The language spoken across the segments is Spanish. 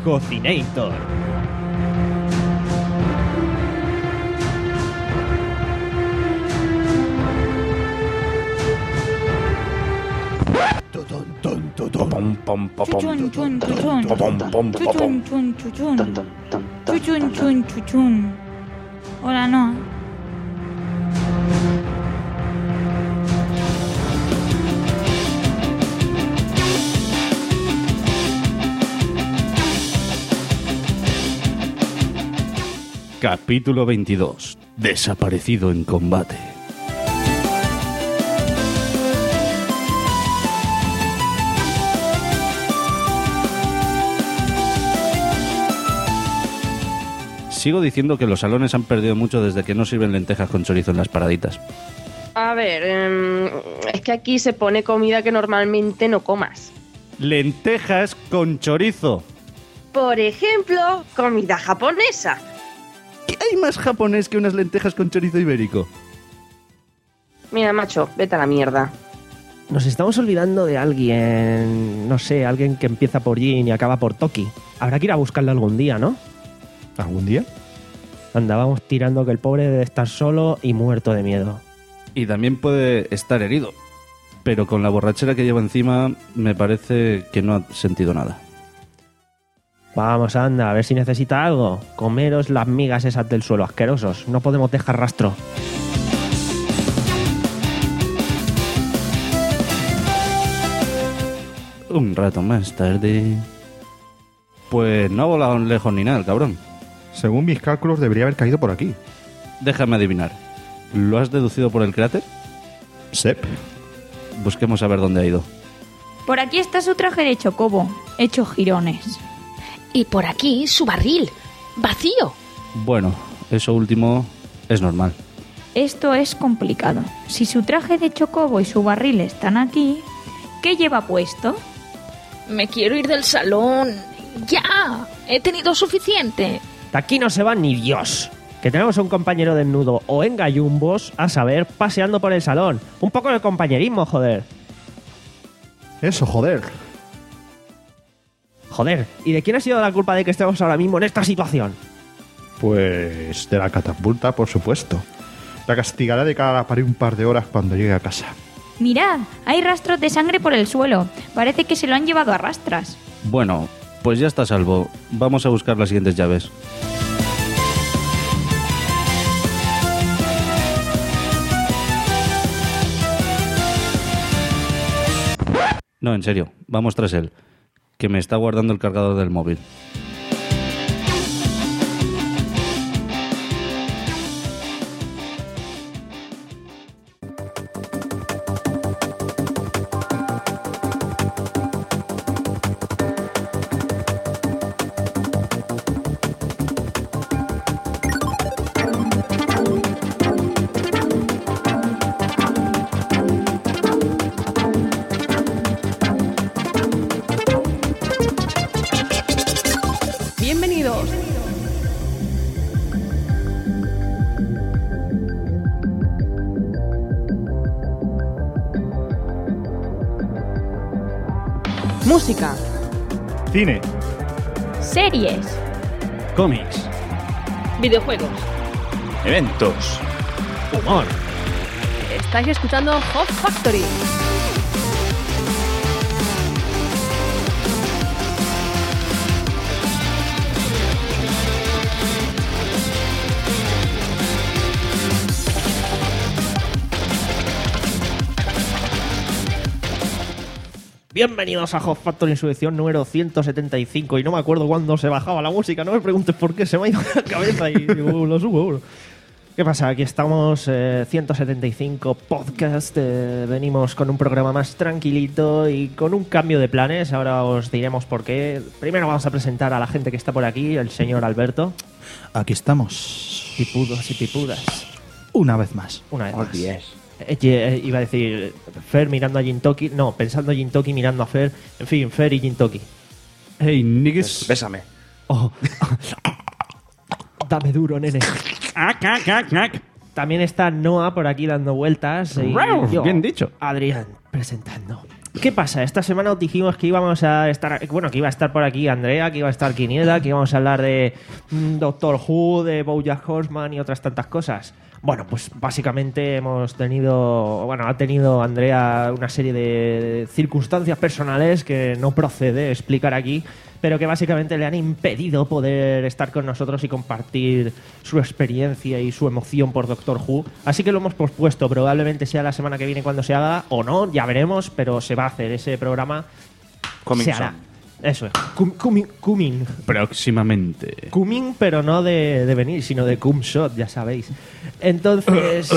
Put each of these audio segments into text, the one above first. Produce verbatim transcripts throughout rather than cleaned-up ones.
Cocinator. Chuchun, chuchun, chuchun. Chuchun, chun, chuchun. Chuchun, chun, chuchun. Hola, no. Capítulo veintidós. Desaparecido en combate. Sigo diciendo que los salones han perdido mucho desde que no sirven lentejas con chorizo en las paraditas. A ver, eh, es que aquí se pone comida que normalmente no comas. Lentejas con chorizo. Por ejemplo, comida japonesa. ¿Qué hay más japonés que unas lentejas con chorizo ibérico? Mira, macho, vete a la mierda. Nos estamos olvidando de alguien, no sé, alguien que empieza por Jin y acaba por Toki. Habrá que ir a buscarle algún día, ¿no? ¿Algún día? Andábamos tirando que el pobre debe estar solo y muerto de miedo. Y también puede estar herido. Pero con la borrachera que lleva encima, me parece que no ha sentido nada. Vamos, anda, a ver si necesita algo. Comeros las migas esas del suelo, asquerosos. No podemos dejar rastro. Un rato más tarde... Pues no ha volado lejos ni nada, el cabrón. Según mis cálculos, debería haber caído por aquí. Déjame adivinar. ¿Lo has deducido por el cráter? Sep. Busquemos a ver dónde ha ido. Por aquí está su traje de chocobo, hecho jirones. Y por aquí su barril, vacío. Bueno, eso último es normal. Esto es complicado. Si su traje de chocobo y su barril están aquí, ¿qué lleva puesto? Me quiero ir del salón. ¡Ya! He tenido suficiente. De aquí no se va ni Dios. Que tenemos un compañero desnudo o en gallumbos, a saber, paseando por el salón. Un poco de compañerismo, joder. Eso, joder. Joder, ¿y de quién ha sido la culpa de que estemos ahora mismo en esta situación? Pues de la catapulta, por supuesto. La castigará de cara a la pared un par de horas cuando llegue a casa. Mirad, hay rastros de sangre por el suelo. Parece que se lo han llevado a rastras. Bueno, pues ya está a salvo. Vamos a buscar las siguientes llaves. No, en serio, vamos tras él, que me está guardando el cargador del móvil. Bienvenidos. Música, Cine. Series. Cómics. Videojuegos. Eventos. Humor. Estáis escuchando Hot Factory. Bienvenidos a Hot Factory en su edición número ciento setenta y cinco. Y no me acuerdo cuándo se bajaba la música. No me preguntes por qué, se me ha ido la cabeza y digo, lo subo. Bro. ¿Qué pasa? Aquí estamos, eh, ciento setenta y cinco podcast. Eh, venimos con un programa más tranquilito y con un cambio de planes. Ahora os diremos por qué. Primero vamos a presentar a la gente que está por aquí, el señor Alberto. Aquí estamos. Pipudos y pipudas. Una vez más. Una vez Oh, más. yes. Eh, eh, iba a decir Fer mirando a Jintoki. No, pensando a Jintoki mirando a Fer. En fin, Fer y Jintoki. Hey, niggas. Bésame. Oh. Dame duro, nene. También está Noah por aquí dando vueltas. Y yo, Bien dicho. Adrián, presentando. ¿Qué pasa? Esta semana os dijimos que íbamos a estar, bueno, que iba a estar por aquí Andrea, que iba a estar Quiniela, que íbamos a hablar de mm, Doctor Who, de BoJack Horseman y otras tantas cosas. Bueno, pues básicamente hemos tenido, bueno, ha tenido Andrea una serie de circunstancias personales que no procede explicar aquí, pero que básicamente le han impedido poder estar con nosotros y compartir su experiencia y su emoción por Doctor Who. Así que lo hemos pospuesto, probablemente sea la semana que viene cuando se haga, o no, ya veremos, pero se va a hacer ese programa. Coming se hará. soon. Eso es. Cum- Coming. Coming. Próximamente. Coming, pero no de, de venir, sino de cum shot, ya sabéis. Entonces,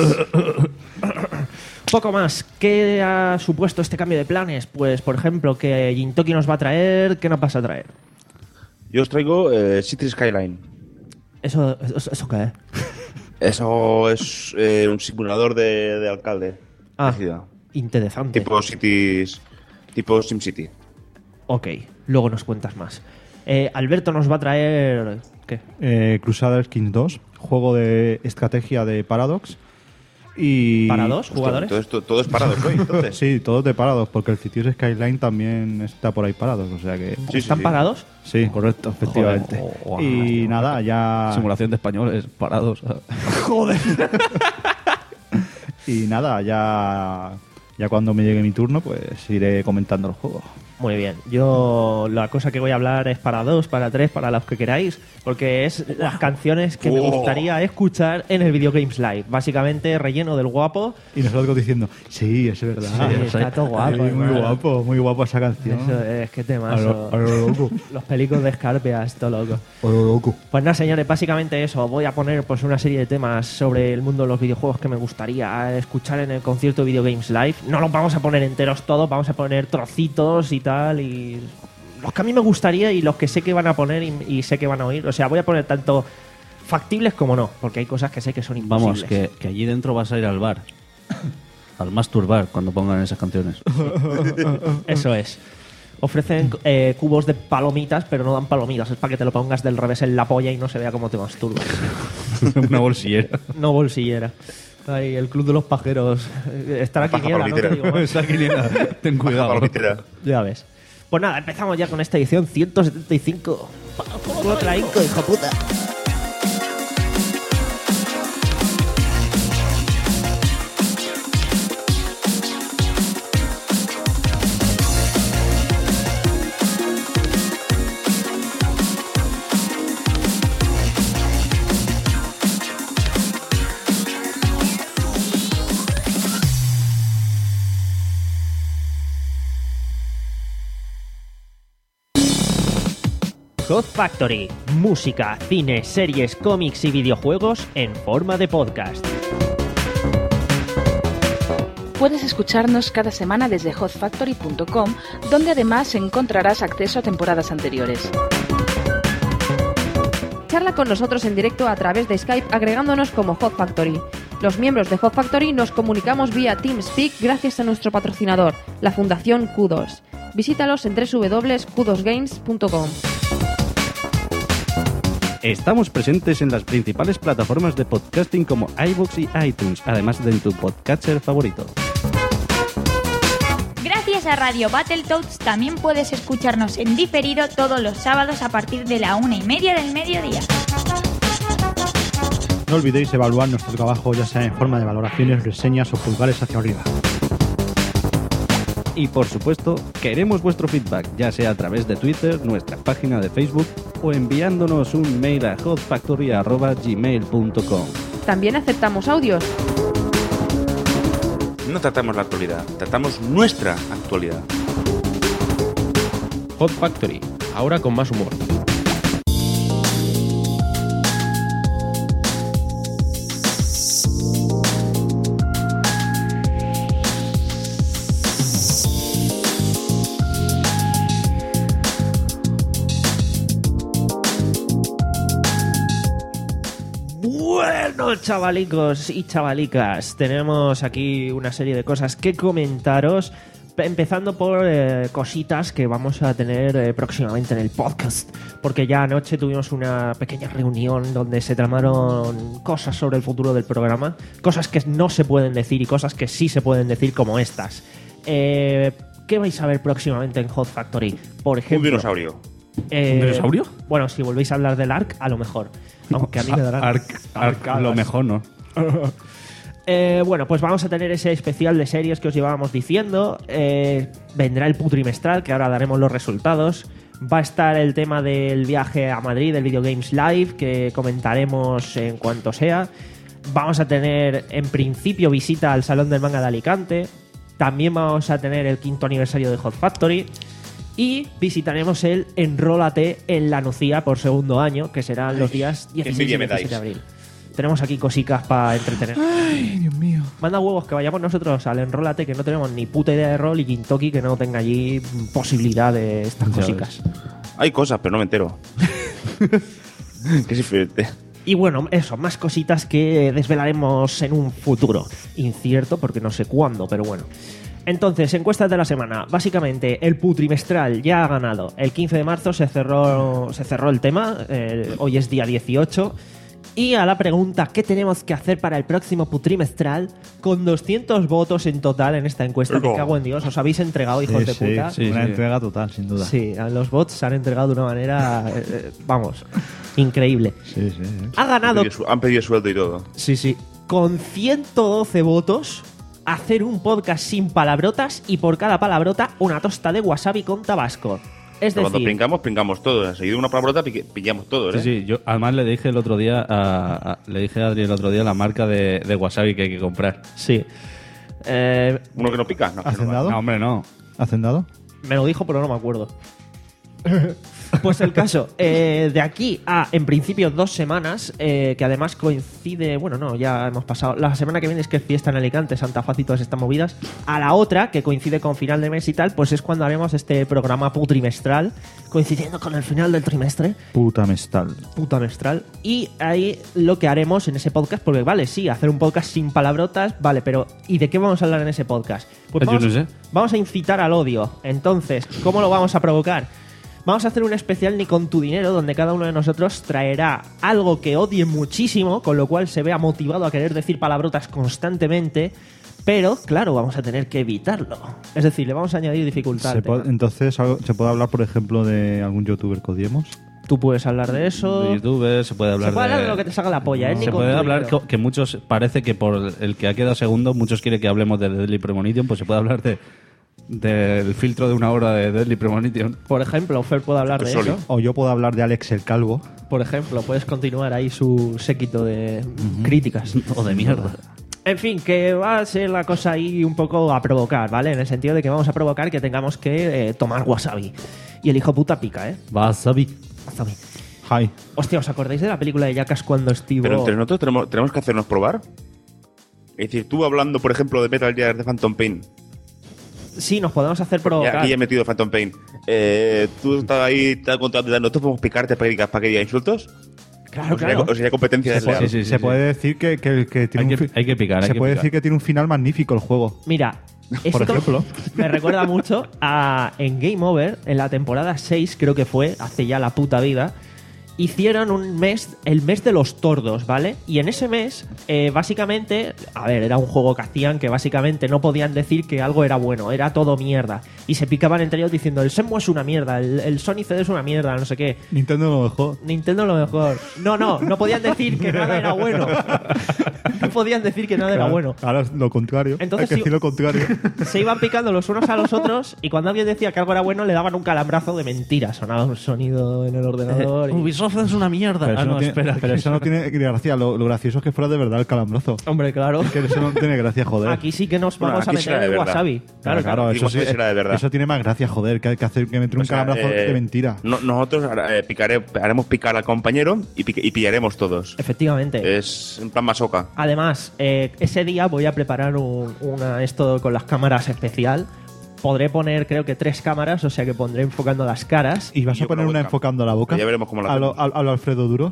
poco más. ¿Qué ha supuesto este cambio de planes? Pues, por ejemplo, que Gintoki nos va a traer. ¿Qué nos vas a traer? Yo os traigo eh, City Skyline. ¿Eso, eso, eso qué es? Eso es eh, un simulador de, de alcalde. Ah, de ciudad. interesante. Tipo Cities. Tipo SimCity. Ok, luego nos cuentas más. Eh, Alberto nos va a traer... ¿Qué? Eh, Crusader Kings dos, juego de estrategia de Paradox. Y... ¿Para dos jugadores? Todo, esto, todo es Paradox hoy, entonces. Sí, todos de Paradox, porque el Cities Skyline también está por ahí Paradox, o sea que... Sí, sí, ¿Están sí. parados? Sí, Correcto. efectivamente. Joder. Y nada, ya... Simulación de españoles parados. Joder. Y nada, ya... Ya cuando me llegue mi turno, pues iré comentando el juego. Muy bien. Yo la cosa que voy a hablar es para dos, para tres, para los que queráis, porque es las canciones que me Oh. gustaría escuchar en el Video Games Live. Básicamente relleno del guapo. Y nosotros diciendo, sí, es verdad. Sí, está todo guapo, Ay, muy hermano. guapo, muy guapo esa canción. Eso es, qué A temazo. lo, a lo loco. Los pelicos de Scarpias, todo loco. A lo loco. Pues nada, señores, básicamente eso. Voy a poner pues una serie de temas sobre el mundo de los videojuegos que me gustaría escuchar en el concierto de Video Games Live. No los vamos a poner enteros todos, vamos a poner trocitos y tal, y los que a mí me gustaría y los que sé que van a poner y, y sé que van a oír. O sea, voy a poner tanto factibles como no, porque hay cosas que sé que son imposibles. Vamos, que, que allí dentro vas a ir al bar. Al masturbar cuando pongan esas canciones. Eso es. Ofrecen eh, cubos de palomitas, pero no dan palomitas. Es para que te lo pongas del revés en la polla y no se vea cómo te masturbas. Una bolsillera. No bolsillera. Ay, el club de los pajeros. Estará La paja Quiniela, ¿no? Te palomitera. digo más. Esa quiniela. Ten cuidado. Palomitera. Ya ves. Pues nada, empezamos ya con esta edición ciento setenta y cinco. Otra inco, hijo puta. Hot Factory. Música, cine, series, cómics y videojuegos en forma de podcast. Puedes escucharnos cada semana desde hot factory punto com, donde además encontrarás acceso a temporadas anteriores. Charla con nosotros en directo a través de Skype agregándonos como Hot Factory. Los miembros de Hot Factory nos comunicamos vía TeamSpeak gracias a nuestro patrocinador, la Fundación Q dos. Visítalos en doble u doble u doble u punto q dos games punto com. Estamos presentes en las principales plataformas de podcasting como iVoox y iTunes, además de en tu podcatcher favorito. Gracias a Radio Battletoads también puedes escucharnos en diferido todos los sábados a partir de la una y media del mediodía. No olvidéis evaluar nuestro trabajo, ya sea en forma de valoraciones, reseñas o pulgares hacia arriba. Y por supuesto, queremos vuestro feedback, ya sea a través de Twitter, nuestra página de Facebook o enviándonos un mail a hot factory arroba gmail punto com. También aceptamos audios. No tratamos la actualidad, tratamos nuestra actualidad. Hot Factory, ahora con más humor. Bueno, chavalicos y chavalicas, tenemos aquí una serie de cosas que comentaros. Empezando por eh, cositas que vamos a tener eh, próximamente en el podcast, porque ya anoche tuvimos una pequeña reunión donde se tramaron cosas sobre el futuro del programa, cosas que no se pueden decir y cosas que sí se pueden decir, como estas. Eh, ¿qué vais a ver próximamente en Hot Factory? Por ejemplo, Un dinosaurio. eh, ¿Un dinosaurio? Bueno, si volvéis a hablar del Ark, a lo mejor. Aunque a mí me darán Arc, Arc, lo mejor, ¿no? Eh, bueno, pues vamos a tener ese especial de series que os llevábamos diciendo. Eh, vendrá el putrimestral, que ahora daremos los resultados. Va a estar el tema del viaje a Madrid, del Video Games Live, que comentaremos en cuanto sea. Vamos a tener, en principio, visita al Salón del Manga de Alicante. También vamos a tener el quinto aniversario de Hot Factory. Y visitaremos el Enrólate en la Nucía por segundo año, que serán los días dieciséis y diecisiete de abril. Tenemos aquí cositas para entretener. Ay, Dios mío. Manda huevos que vayamos nosotros al Enrólate, que no tenemos ni puta idea de rol, y Gintoki, que no tenga allí posibilidad de estas cositas. Hay cosas, pero no me entero. Que es diferente. Y bueno, eso, más cositas que desvelaremos en un futuro. Incierto, porque no sé cuándo, pero bueno. Entonces, encuestas de la semana. Básicamente, el putrimestral ya ha ganado. El quince de marzo se cerró, se cerró el tema. Eh, hoy es día dieciocho. Y a la pregunta ¿qué tenemos que hacer para el próximo putrimestral? Con doscientos votos en total en esta encuesta. Me cago en Dios, os habéis entregado, hijos Sí, de sí, puta. sí, una entrega total, sin duda. Sí, a los bots se han entregado de una manera, eh, eh, vamos, increíble. Sí, sí, sí. Ha ganado, Han pedido, su- han pedido sueldo y todo. sí, sí, con ciento doce votos, hacer un podcast sin palabrotas y por cada palabrota una tosta de wasabi con tabasco. Es Pero cuando decir, pringamos, pringamos todo. Seguido una palabrota, pique- pillamos todo, ¿eh? Sí, sí, yo además le dije el otro día a, a- le dije a Adri el otro día la marca de, de wasabi que hay que comprar. sí. Eh, Uno que no pica. No, que no ¿Hacendado? No, hombre, no. ¿Hacendado? Me lo dijo, pero no me acuerdo. Pues el caso, eh, de aquí a, en principio, dos semanas, eh, que además coincide, bueno, no, ya hemos pasado, la semana que viene es que es fiesta en Alicante, Santa Faz y todas estas movidas, a la otra, que coincide con final de mes y tal, pues es cuando haremos este programa putrimestral, coincidiendo con el final del trimestre, Puta mestal. putamestral, y ahí lo que haremos en ese podcast, porque vale, sí, hacer un podcast sin palabrotas, vale, pero ¿y de qué vamos a hablar en ese podcast? Pues Yo vamos, no sé. vamos a incitar al odio. Entonces, ¿cómo lo vamos a provocar? Vamos a hacer un especial Ni con tu dinero, donde cada uno de nosotros traerá algo que odie muchísimo, con lo cual se vea motivado a querer decir palabrotas constantemente, pero, claro, vamos a tener que evitarlo. Es decir, le vamos a añadir dificultad. ¿Se al tema. puede- entonces, algo- ¿se puede hablar, por ejemplo, de algún youtuber que odiemos? Tú puedes hablar de eso. De YouTube se puede hablar Se puede hablar de... de lo que te salga la polla, ¿eh? Ni Se con puede tu hablar dinero. que, que muchos, parece que por el que ha quedado segundo, muchos quieren que hablemos de Deadly Premonition, pues se puede hablar de del filtro de una hora de Deadly Premonition. Por ejemplo, Fer puede hablar de Soli. eso. O yo puedo hablar de Alex el Calvo. Por ejemplo, puedes continuar ahí su séquito de críticas. O de mierda. En fin, que va a ser la cosa ahí un poco a provocar, ¿vale? En el sentido de que vamos a provocar que tengamos que eh, tomar wasabi. Y el hijo puta pica, ¿eh? Wasabi. Wasabi. Hi. Hostia, ¿os acordáis de la película de Jackass cuando Steve... Pero entre nosotros tenemos, tenemos que hacernos probar. Es decir, tú hablando, por ejemplo, de Metal Gear de Phantom Pain. Sí, nos podemos hacer Ya, provocar. aquí he metido Phantom Pain. Eh, tú estás ahí, te has contado, nosotros podemos picarte para que digas, para que digas insultos. Claro, o sería, claro. o sería competencia Se desleal. puede, sí, sí, se sí. puede decir que, que, que tiene Hay un que, fi- hay que picar, hay se que puede picar. decir que tiene un final magnífico el juego. Mira, Por esto ejemplo. me recuerda mucho a en Game Over, en la temporada seis, creo que fue, hace ya la puta vida, hicieron un mes, el mes de los tordos, ¿vale? Y en ese mes, eh, básicamente, a ver, era un juego que hacían que básicamente no podían decir que algo era bueno, era todo mierda. Y se picaban entre ellos diciendo, el Shenmue es una mierda, el, el Sony C D es una mierda, no sé qué. Nintendo lo mejor. Nintendo lo mejor. No, no, no podían decir que nada era bueno. No podían decir que nada era Claro, bueno. Ahora es lo contrario. Entonces, Hay que sí- decir lo contrario. Se iban picando los unos a los otros y cuando alguien decía que algo era bueno le daban un calambrazo de mentira. Sonaba un sonido en el ordenador. y- Ubisoft es una mierda. Pero Ah, eso, no, no, tiene, espera. pero eso no tiene gracia. Lo, lo gracioso es que fuera de verdad el calambrazo. Hombre, claro. Que eso no tiene gracia, joder. Aquí sí que nos Bueno, vamos aquí a será meter de el verdad. wasabi. Claro, claro. eso, Igual sí, será de verdad. eso tiene más gracia, joder, que, que hacer que meter un O sea, calambrazo eh, de mentira. no- nosotros eh, picaré- haremos picar al compañero y, pique- y pillaremos todos. Efectivamente. Es en plan masoca. Además, eh, ese día voy a preparar un, una, esto con las cámaras especial. Podré poner, creo que tres cámaras, o sea que pondré enfocando las caras. ¿Y vas yo a poner con la una webcam. enfocando la boca? Ya veremos cómo la a lo, hacemos. a, a lo Alfredo Duro.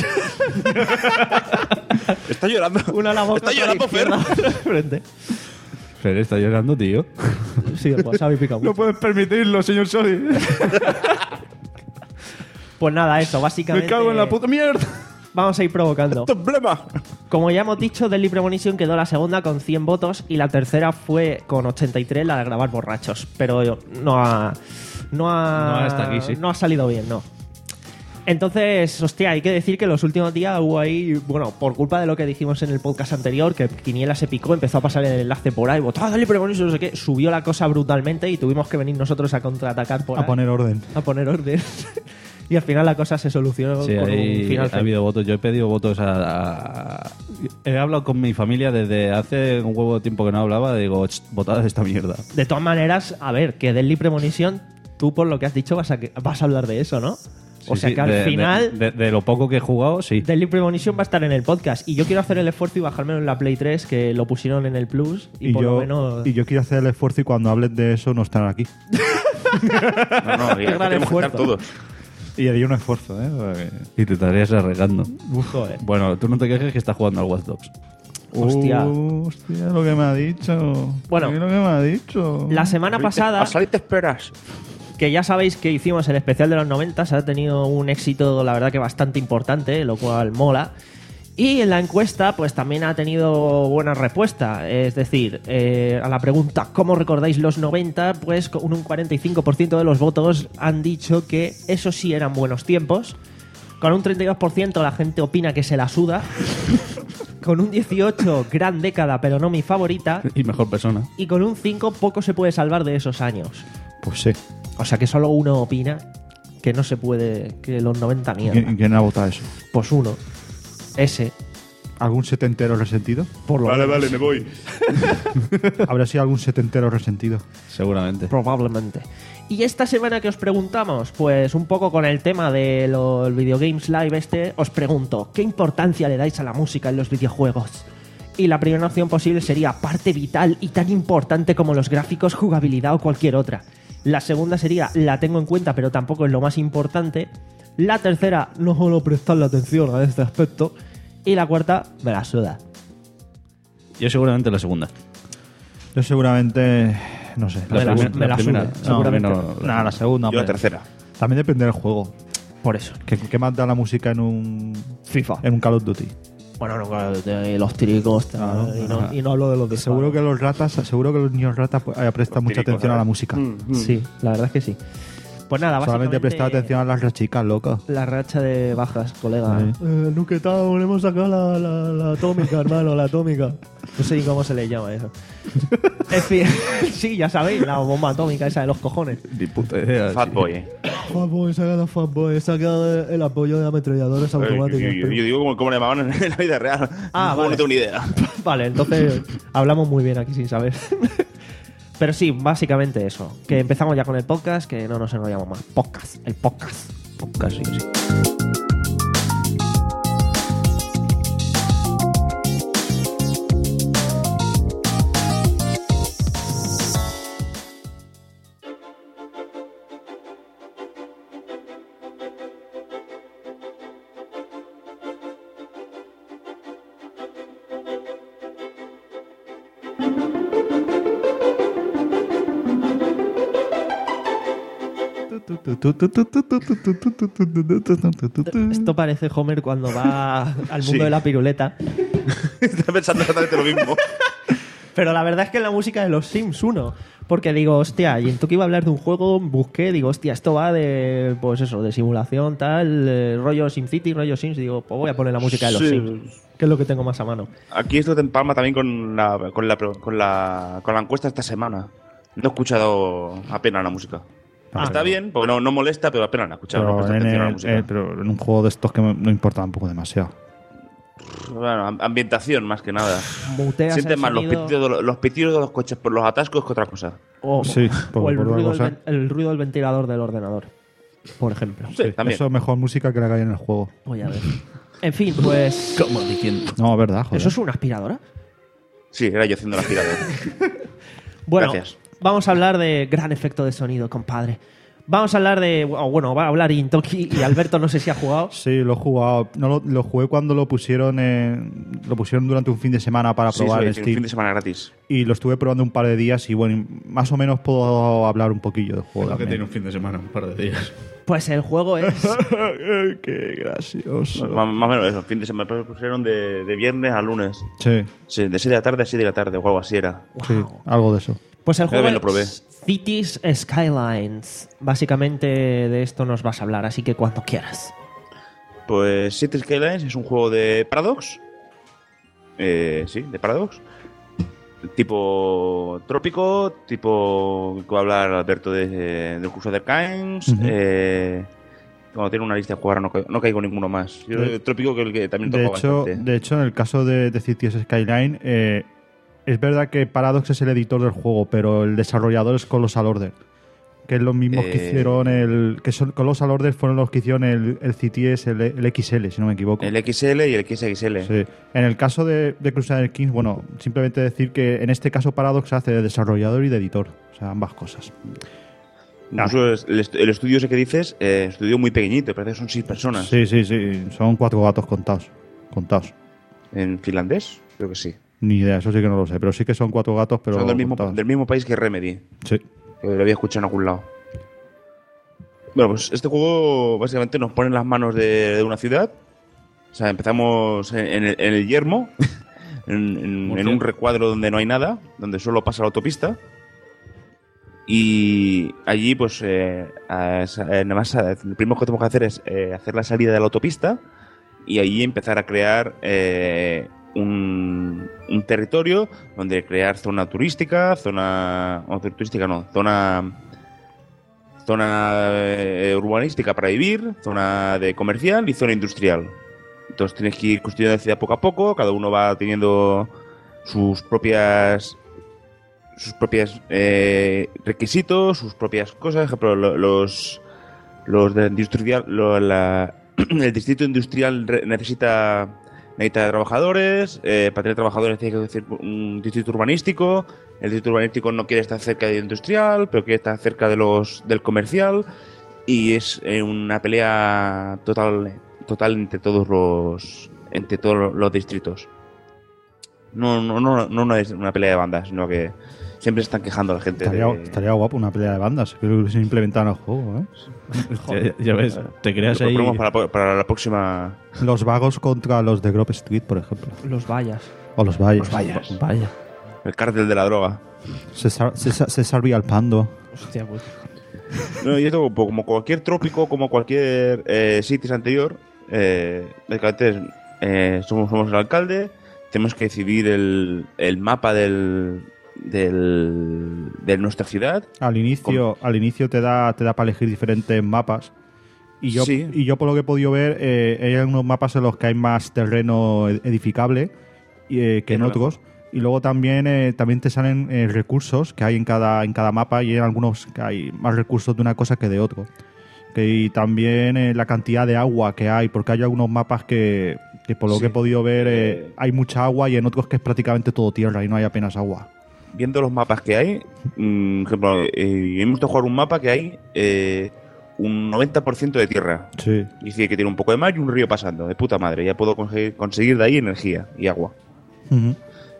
Está llorando. Una a la boca. Está otra a la llorando, Fer. izquierda, otra de frente. Fer está llorando, tío. Sí, el wasabi pica mucho. puedes permitirlo, señor Sori. Pues nada, eso, básicamente. puta mierda. Vamos a ir provocando. ¡Esto es emblema! Como ya hemos dicho, Deadly Premonition quedó la segunda con cien votos y la tercera fue con ochenta y tres, la de grabar borrachos. Pero no ha... No ha, No hasta aquí, sí. no ha salido bien, no. Entonces, hostia, hay que decir que los últimos días hubo ahí, bueno, por culpa de lo que dijimos en el podcast anterior, que Quiniela se picó, empezó a pasar el enlace por ahí, votó, Deadly Premonition, no sé qué, subió la cosa brutalmente y tuvimos que venir nosotros a contraatacar por A ahí. poner orden. A poner orden. Y al final la cosa se solucionó Sí, con ahí un final ha habido votos. Yo he pedido votos a, a- He hablado con mi familia desde hace un huevo de tiempo que no hablaba. Digo, "Ch, votad esta mierda". De todas maneras, a ver, que Deadly Premonition, tú por lo que has dicho vas a, que- vas a hablar de eso, ¿no? O Sí, sea sí, que al de- final De, de- de lo poco que he jugado, sí. Deadly Premonition va a estar en el podcast. Y yo quiero hacer el esfuerzo y bajármelo en la Play tres, que lo pusieron en el Plus. Y, Y, por lo yo, menos... y yo quiero hacer el esfuerzo y cuando hables de eso no estar aquí. No, no, Qué ya gran tenemos que estar esfuerzo. todos. Y haría un esfuerzo, ¿eh? Porque- Y te estarías arreglando. Joder. Bueno, tú no te quejes que estás jugando al Watch Dogs. Hostia. Uh, hostia, lo que me ha dicho. Bueno. Mira lo que me ha dicho. La semana pasada, A salir te esperas. que ya sabéis que hicimos el especial de los noventa, se ha tenido un éxito, la verdad que bastante importante, lo cual mola. Y en la encuesta, pues también ha tenido buena respuesta. Es decir, eh, a la pregunta ¿cómo recordáis los noventa? Pues con un cuarenta y cinco por ciento de los votos han dicho que eso sí eran buenos tiempos. Con un treinta y dos por ciento la gente opina que se la suda. Con un dieciocho por ciento gran década, pero no mi favorita. Y mejor persona. Y con un cinco por ciento poco se puede salvar de esos años. Pues sí. O sea que solo uno opina que no se puede, que los noventa mierda. ¿Quién, quién ha votado eso? Pues uno. Ese. ¿Algún setentero resentido? Por lo Vale, menos. vale, me voy. Habrá sido algún setentero resentido. Seguramente. Probablemente. Y esta semana que os preguntamos, pues un poco con el tema de los videogames live este, os pregunto, ¿qué importancia le dais a la música en los videojuegos? Y la primera opción posible sería parte vital y tan importante como los gráficos, jugabilidad o cualquier otra. La segunda sería, la tengo en cuenta pero tampoco es lo más importante. La tercera, no suelo prestarle atención a este aspecto. Y la cuarta, me la suda. Yo seguramente la segunda. Yo seguramente... No sé. Me la- primer- me la primera, sube, no, seguramente. menos- Nada, la segunda. Yo la hombre. tercera. También depende del juego. Por eso. ¿Qué, qué más da la música en un... FIFA. En un Call of Duty? Bueno, no, claro, de los tricos, tal, Ah, y, no, ajá. y no hablo de los de Seguro que los ratas, seguro que los niños ratas pues, eh, prestan mucha típicos, atención a la ¿sabes? música. Mm. Sí, la verdad es que sí. Pues nada, Solamente básicamente presta atención a las rachicas, loco. la racha de bajas, colega. Sí. Eh, Nuke Town, hemos sacado la, la, la atómica, hermano, la atómica. No sé ni cómo se le llama eso. En fin, sí, ya sabéis, la bomba atómica esa de los cojones. Ni puta idea. Fatboy, eh. Fatboy, saca la Fatboy, saca el apoyo de ametralladores Yo, automáticos. yo- yo digo como, como le llamaban en la vida real. Ah, no, vale. no tengo ni idea. Vale, entonces hablamos muy bien aquí sin saber. Pero sí, básicamente eso. Que empezamos ya con el podcast, que no nos enrollamos más. Podcast, el podcast. Podcast, sí, sí. Esto parece Homer cuando va al mundo Sí. de la piruleta. Estaba pensando exactamente lo mismo. Pero la verdad es que en la música de los Sims uno. Porque digo, hostia, y en tú que iba a hablar de un juego, busqué, digo, hostia, esto va de, pues eso, de simulación, tal, eh, rollo SimCity, rollo Sims. Digo, pues voy a poner la música de los Sí. Sims, que es lo que tengo más a mano. Aquí esto te empalma también con la, con la, con la, con la encuesta esta semana. No he escuchado apenas la música. Ah, Está bien, porque no, no molesta, pero apenas la he escuchado. no Pero presto en, atención a la el- música. eh, pero en un juego de estos que me- no importa tampoco demasiado. Bueno, am- ambientación más que nada. Muteas Sientes el más los sonido, pitidos, de los, los pitidos de los coches por los atascos que otra cosa. o, Sí, o por- el, por una ruido del, cosa. ven- el ruido del ventilador del ordenador, por ejemplo. Sí, también. Eso es mejor música que la que hay en el juego. Voy a ver. En fin, pues... Como diciendo. No, verdad, joder. ¿Eso es una aspiradora? Sí, era yo haciendo la aspiradora. Bueno, Gracias. vamos a hablar de gran efecto de sonido, compadre. Vamos a hablar de... o Bueno, va a hablar Intoki y Alberto no sé si ha jugado. Sí, lo he jugado. No lo, lo jugué cuando lo pusieron en- lo pusieron durante un fin de semana para Sí, probar sí, en sí, un Steam. fin de semana gratis. Y lo estuve probando un par de días y bueno, más o menos puedo hablar un poquillo del juego. Lo que también. tiene un fin de semana, un par de días. Pues el juego es... Qué gracioso. Más, más o menos eso, fin de semana pusieron de, de viernes a lunes. Sí. Sí, de seis de la tarde a seis de la tarde o algo así era. Sí, algo de eso. Pues el Yo juego también lo probé. es Cities Skylines. Básicamente de esto nos vas a hablar, así que cuando quieras. Pues Cities Skylines es un juego de Paradox. Eh, sí, de Paradox. Tipo trópico, tipo que va a hablar Alberto de, del curso de Arcanes. Ujú. eh, Cuando tiene una lista de jugar no, ca- no caigo ninguno más. Yo De- el trópico que el que también De toca hecho, bastante. de hecho, en el caso de, de Cities Skyline, eh, es verdad que Paradox es el editor del juego, pero el desarrollador es Colossal Order. Que es los mismos que Eh, hicieron el. Que son, Colossal Order fueron los que hicieron el, el Cities, el, el X L, si no me equivoco. El X L y el X X L. Sí. En el caso de, de Crusader Kings, bueno, simplemente decir que en este caso Paradox hace de desarrollador y de editor. O sea, ambas cosas. Incluso es- el, estu- el estudio ese que dices, eh, estudio muy pequeñito, parece que son seis personas. Sí, sí, sí. Son cuatro gatos contados. Contados. ¿En finlandés? Creo que sí. Ni idea, eso sí que no lo sé. Pero sí que son cuatro gatos, pero. son del mismo, contados. del mismo país que Remedy. Sí. Que lo había escuchado en algún lado. Bueno, pues este juego básicamente nos pone en las manos de, de una ciudad. O sea, empezamos en, en el, en el yermo, en, en- en un recuadro donde no hay nada, donde solo pasa la autopista. Y allí, pues, eh, a- eh, nada más, eh, lo primero que tenemos que hacer es eh, hacer la salida de la autopista y allí empezar a crear eh, un, un territorio donde crear zona turística, zona... No, turística no, zona... Zona eh, urbanística para vivir, zona de comercial y zona industrial. Entonces tienes que ir construyendo la ciudad poco a poco, cada uno va teniendo sus propias sus propias eh, requisitos, sus propias cosas. Por ejemplo, lo- los los de industrial, lo- la- el distrito industrial re- necesita necesita trabajadores, eh, para tener trabajadores tiene que hacer un distrito urbanístico. El distrito urbanístico no quiere estar cerca del industrial, pero quiere estar cerca de los del comercial. Y es eh, una pelea total total entre todos los entre todos los distritos. No no no no una, una pelea de bandas, sino que siempre se están quejando la gente. Estaría, de- estaría guapo una pelea de bandas. Creo que se implementaron el juego, ¿eh? Ya, ya ves, te creas Lo ahí. ponemos para, la- para la próxima. Los vagos contra los de Grove Street, por ejemplo. Los vallas. O los valles. Los vallas. Vaya. El cártel de la droga. César, César, César Villalpando. Hostia, pues. No, y esto, como cualquier trópico, como cualquier eh, cities anterior, eh, básicamente eh, somos, somos el alcalde, tenemos que decidir el, el mapa del, del, de nuestra ciudad. Al inicio, al inicio te da, te da para elegir diferentes mapas. Y yo, Sí. y yo por lo que he podido ver, eh, hay unos mapas en los que hay más terreno ed- edificable eh, que en Es otros. Y luego también, eh, también te salen eh, recursos que hay en cada, en cada mapa y en algunos que hay más recursos de una cosa que de otro. Que, y también eh, la cantidad de agua que hay, porque hay algunos mapas que, que por lo Sí. que he podido ver eh, Eh. hay mucha agua y en otros que es prácticamente todo tierra y no hay apenas agua. Viendo los mapas que hay, mm, por ejemplo, eh, hemos de jugar un mapa que hay eh, un noventa por ciento de tierra. Sí. Y dice que tiene un poco de mar y un río pasando. De puta madre, ya puedo conseguir, conseguir de ahí energía y agua. Ujú.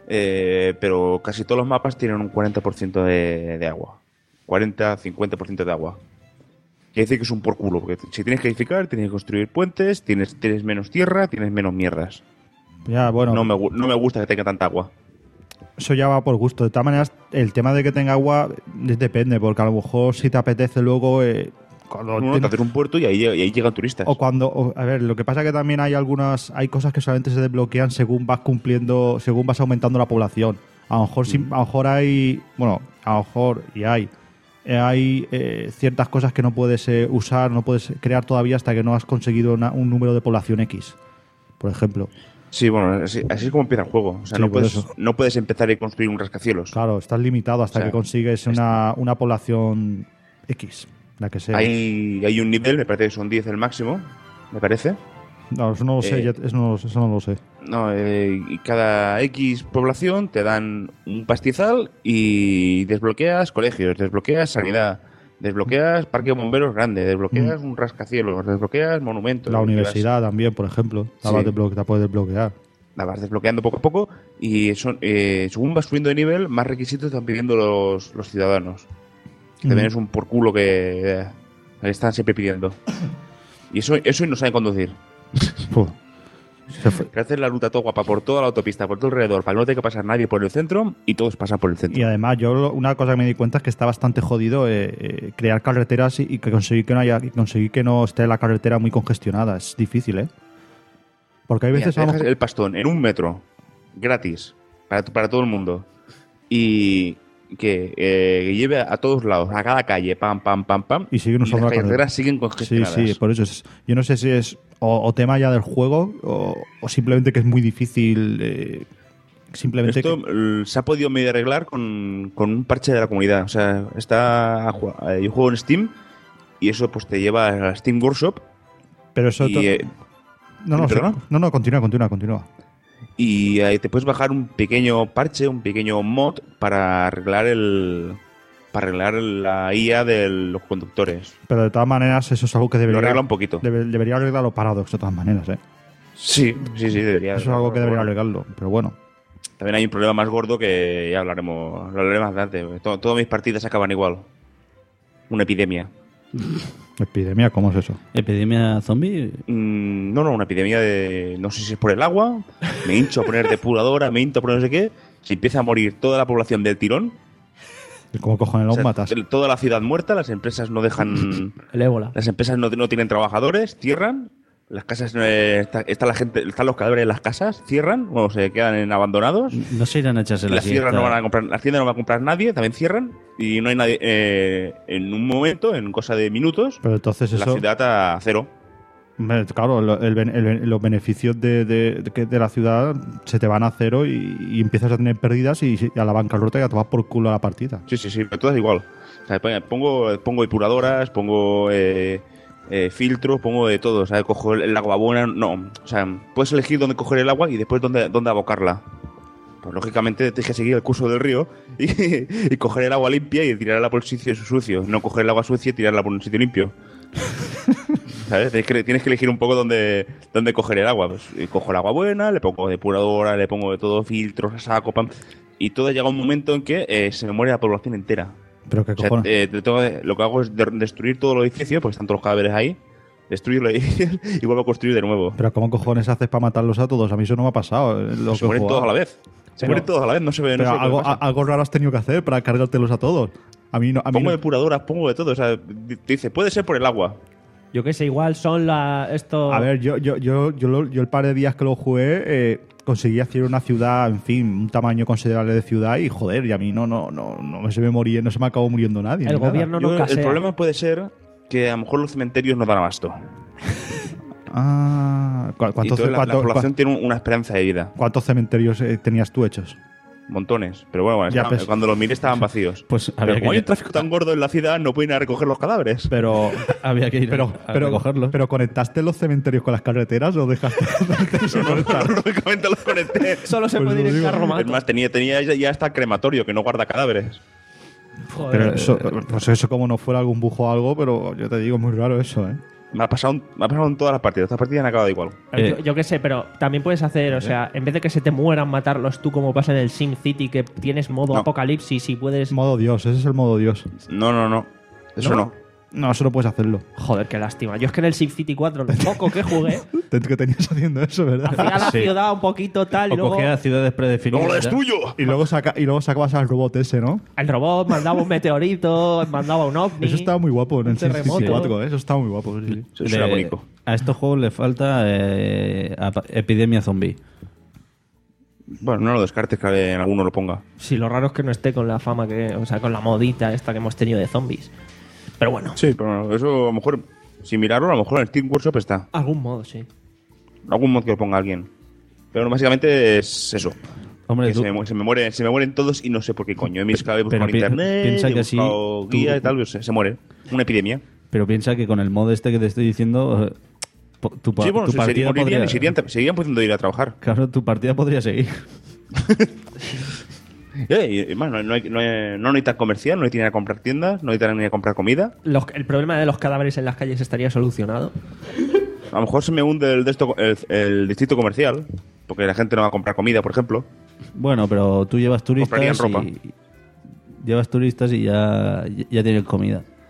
Eh, pero casi todos los mapas tienen un cuarenta por ciento de, de agua. cuarenta, cincuenta por ciento de agua. Quiere decir que es un por culo, porque si tienes que edificar, tienes que construir puentes, tienes, tienes menos tierra, tienes menos mierdas. Ya, bueno. No me, gu- no me gusta que tenga tanta agua. Eso ya va por gusto. De todas maneras, el tema de que tenga agua eh, depende, porque a lo mejor si te apetece luego... eh, cuando No, ten- te haces un puerto y ahí, llega- y ahí llegan turistas. o cuando... o- a ver, lo que pasa es que también hay algunas... Hay cosas que solamente se desbloquean según vas cumpliendo... Según vas aumentando la población. A lo mejor, sí- a lo mejor hay... Bueno, a lo mejor y hay... eh, hay eh, ciertas cosas que no puedes eh, usar, no puedes crear todavía hasta que no has conseguido una- un número de población X, por ejemplo. Sí, bueno, así, así es como empieza el juego. O sea, Sí, no, por puedes, eso. no puedes empezar a construir un rascacielos. Claro, estás limitado hasta O sea, que consigues una, una población X, la que sea. Hay, hay un nivel, me parece que son diez el máximo, me parece. No, eso no lo sé, Eh, ya- eso, no, lo sé, eso no lo sé. No, eh, y cada X población te dan un pastizal y desbloqueas colegios, desbloqueas sanidad, desbloqueas parque de bomberos grande, desbloqueas un rascacielos, desbloqueas monumentos. La desbloqueas- universidad también, por ejemplo, la, Sí. vas desbloque- la puedes desbloquear. La vas desbloqueando poco a poco y son, eh, según vas subiendo de nivel, más requisitos están pidiendo los, los ciudadanos. Que también Mm. es un por culo que... eh, Ahí están siempre pidiendo. Y eso, eso y no saben conducir. Puh. Se fue. Que hacen la ruta toda guapa por toda la autopista, por todo alrededor, para que no tenga que pasar nadie por el centro y todos pasan por el centro. Y además, yo lo- una cosa que me di cuenta es que está bastante jodido eh, eh, crear carreteras y, y que conseguir que no haya, y conseguir que no esté la carretera muy congestionada. Es difícil, ¿eh? Porque hay Mira, veces te a lo dejas mejor- el pastón en un metro, gratis, para, para todo el mundo. Y que eh, lleve a todos lados, a cada calle, pam, pam, pam, pam. y siguen las usando la carretera. carreteras siguen Sí, congestionadas. sí, por eso es. Yo no sé si es o, o tema ya del juego o, o simplemente que es muy difícil. eh, simplemente Esto que- l- se ha podido medio arreglar con, con un parche de la comunidad. O sea, está eh, yo juego en Steam y eso pues te lleva a la Steam Workshop. pero eso y, to- eh, no, no, ¿perdona? sí, no, no, continúa, continúa, continúa. y ahí te puedes bajar un pequeño parche, un pequeño mod para arreglar el para arreglar la I A de los conductores. Pero de todas maneras, eso es algo que Lo debería, arregla un poquito. debe- debería arreglarlo Paradox de todas maneras, ¿eh? Sí, sí, sí, debería. Eso es algo que debería Bueno, arreglarlo, pero bueno. También hay un problema más gordo que ya hablaremos, lo hablaremos más adelante. To- Todas mis partidas acaban igual. Una epidemia. Epidemia, ¿cómo es eso? ¿Epidemia zombie? Mm, no, no, una epidemia de... No sé si es por el agua, me hincho a poner depuradora, me hincho a poner no sé qué. Si empieza a morir toda la población del tirón, ¿Y ¿Cómo cojones los o sea, matas? el- toda la ciudad muerta, las empresas no dejan... El ébola. Las empresas no, no tienen trabajadores, cierran. Las casas, eh, está, está la gente, están los cadáveres en las casas, cierran, o se quedan en abandonados. No se irán a echarse la Las tierras siesta. no van a comprar, las tiendas no van a comprar nadie, también cierran y no hay nadie eh, en un momento, en cosa de minutos, Pero entonces la eso... ciudad a cero. Hombre, claro, lo- el ben- el ben- los beneficios de, de- de que- de la ciudad se te van a cero y, y empiezas a tener pérdidas y, y a la bancarrota y a tomar por culo la partida. Sí, sí, sí, pero todo es igual. O sea, pongo, pongo depuradoras, pongo eh, eh, filtros, pongo de todo. O sea, cojo el, el agua buena, no. O sea, puedes elegir dónde coger el agua y después dónde, dónde abocarla. Pues lógicamente tienes que seguir el curso del río y, y coger el agua limpia y tirarla por el sitio sucio. No coger el agua sucia y tirarla por un sitio limpio. ¿Sabes? Tienes que, tienes que elegir un poco dónde, dónde coger el agua. Pues, eh, cojo el agua buena, le pongo depuradora, le pongo de todo, filtros, a saco, pam. Y todo llega un momento en que eh, se me muere la población entera. Pero qué O sea, cojones. eh, te tengo que- lo que hago es de- destruir todo el edificio, porque están todos los cadáveres ahí. Destruir el edificio y vuelvo a construir de nuevo. Pero ¿cómo cojones haces para matarlos a todos? A mí eso no me ha pasado. eh, Lo Se que he mueren jugado. todos a la vez. Se Pero- mueren todos a la vez, no se ve. No Pero sé qué algo, pasa. a- algo raro has tenido que hacer para cargártelos a todos. A mí no. A mí Pongo no- depuradoras, pongo de todo. O sea, di- dice, puede ser por el agua. Yo qué sé, igual son la, esto... A ver, yo, yo, yo, yo, lo- yo el par de días que lo jugué eh, conseguí hacer una ciudad, en fin, un tamaño considerable de ciudad y joder, y a mí no, no, no, no se me moría, no se me acabó muriendo nadie. El ni nada. gobierno Yo- nunca el sea. problema puede ser que a lo mejor los cementerios no dan abasto. Ah, ¿cu- Y ¿cuántos, entonces la, la cuánto- población tiene un- una esperanza de vida. cuántos cementerios eh, tenías tú hechos? Montones. Pero bueno, Ya, estaban- pues- cuando los miré estaban vacíos. Pues Pero había como hay que, un tráfico tan gordo en la ciudad, no pueden ir a recoger los cadáveres. Pero, había que ir pero, a pero, recogerlos. pero ¿conectaste los cementerios con las carreteras o dejaste los cementerios sin conectar? Lógicamente los conecté. Solo se Pues puede ir lo en digo. carro Es mato. más, tenía, tenía ya, ya hasta crematorio que no guarda cadáveres. Joder. Pero eso, pues eso como no fuera algún bujo o algo, pero yo te digo, es muy raro eso, ¿eh? Me ha pasado, me ha pasado en todas las partidas. Estas partidas han acabado igual. Eh, yo, yo qué sé, pero también puedes hacer, o sea, en vez de que se te mueran, matarlos tú como pasa en el Sim City, que tienes modo No. apocalipsis y puedes... Modo Dios, ese es el modo Dios. No, no, no. Eso ¿No? no. No, eso no puedes hacerlo. Joder, qué lástima. Yo es que en el Sim City cuatro, lo poco que jugué, Te- Que tenías haciendo eso, ¿verdad? hacía la Sí. ciudad un poquito tal y o luego cogía ciudades predefinidas. ¡No lo ya. destruyo! Y luego, saca, y luego sacabas al robot ese, ¿no? el robot mandaba un meteorito, mandaba un ovni. Eso estaba muy guapo en un el terremoto. sesenta y cuatro, ¿eh? Eso estaba muy guapo, sí, sí. Eso era Le- bonito. A estos juegos le falta eh, apa- epidemia zombie. Bueno, no lo descartes que en alguno lo ponga. Sí, lo raro es que no esté con la fama que, o sea, con la modita esta que hemos tenido de zombies. Pero bueno, Sí, pero eso a lo mejor, si mirarlo, a lo mejor en Steam Workshop está. algún modo, sí. Algún mod que lo ponga alguien. Pero básicamente es eso. Hombre, Que tú- se, me, se, me muere, se me mueren todos y no sé por qué coño. He buscado, he buscado Pero en pi- internet, piensa he que así buscado tú- guía y tal, pues se, se muere. Una epidemia. pero piensa que con el mod este que te estoy diciendo, eh, po- tu, pa- Sí, bueno, tu se, partida se morirían podría... y seguirían, seguirían pudiendo ir a trabajar. Claro, tu partida podría seguir. Eh, y, y, más, no, no, hay, no, hay, no necesitan comercial, no necesitan ir a comprar tiendas, no necesitan ir a comprar comida. Los- el problema de los cadáveres en las calles estaría solucionado. A lo mejor se me hunde el, de esto- el, el distrito comercial, porque la gente no va a comprar comida, por ejemplo. Bueno, pero tú llevas turistas Comprarían ropa. y llevas turistas y ya, ya tienes comida.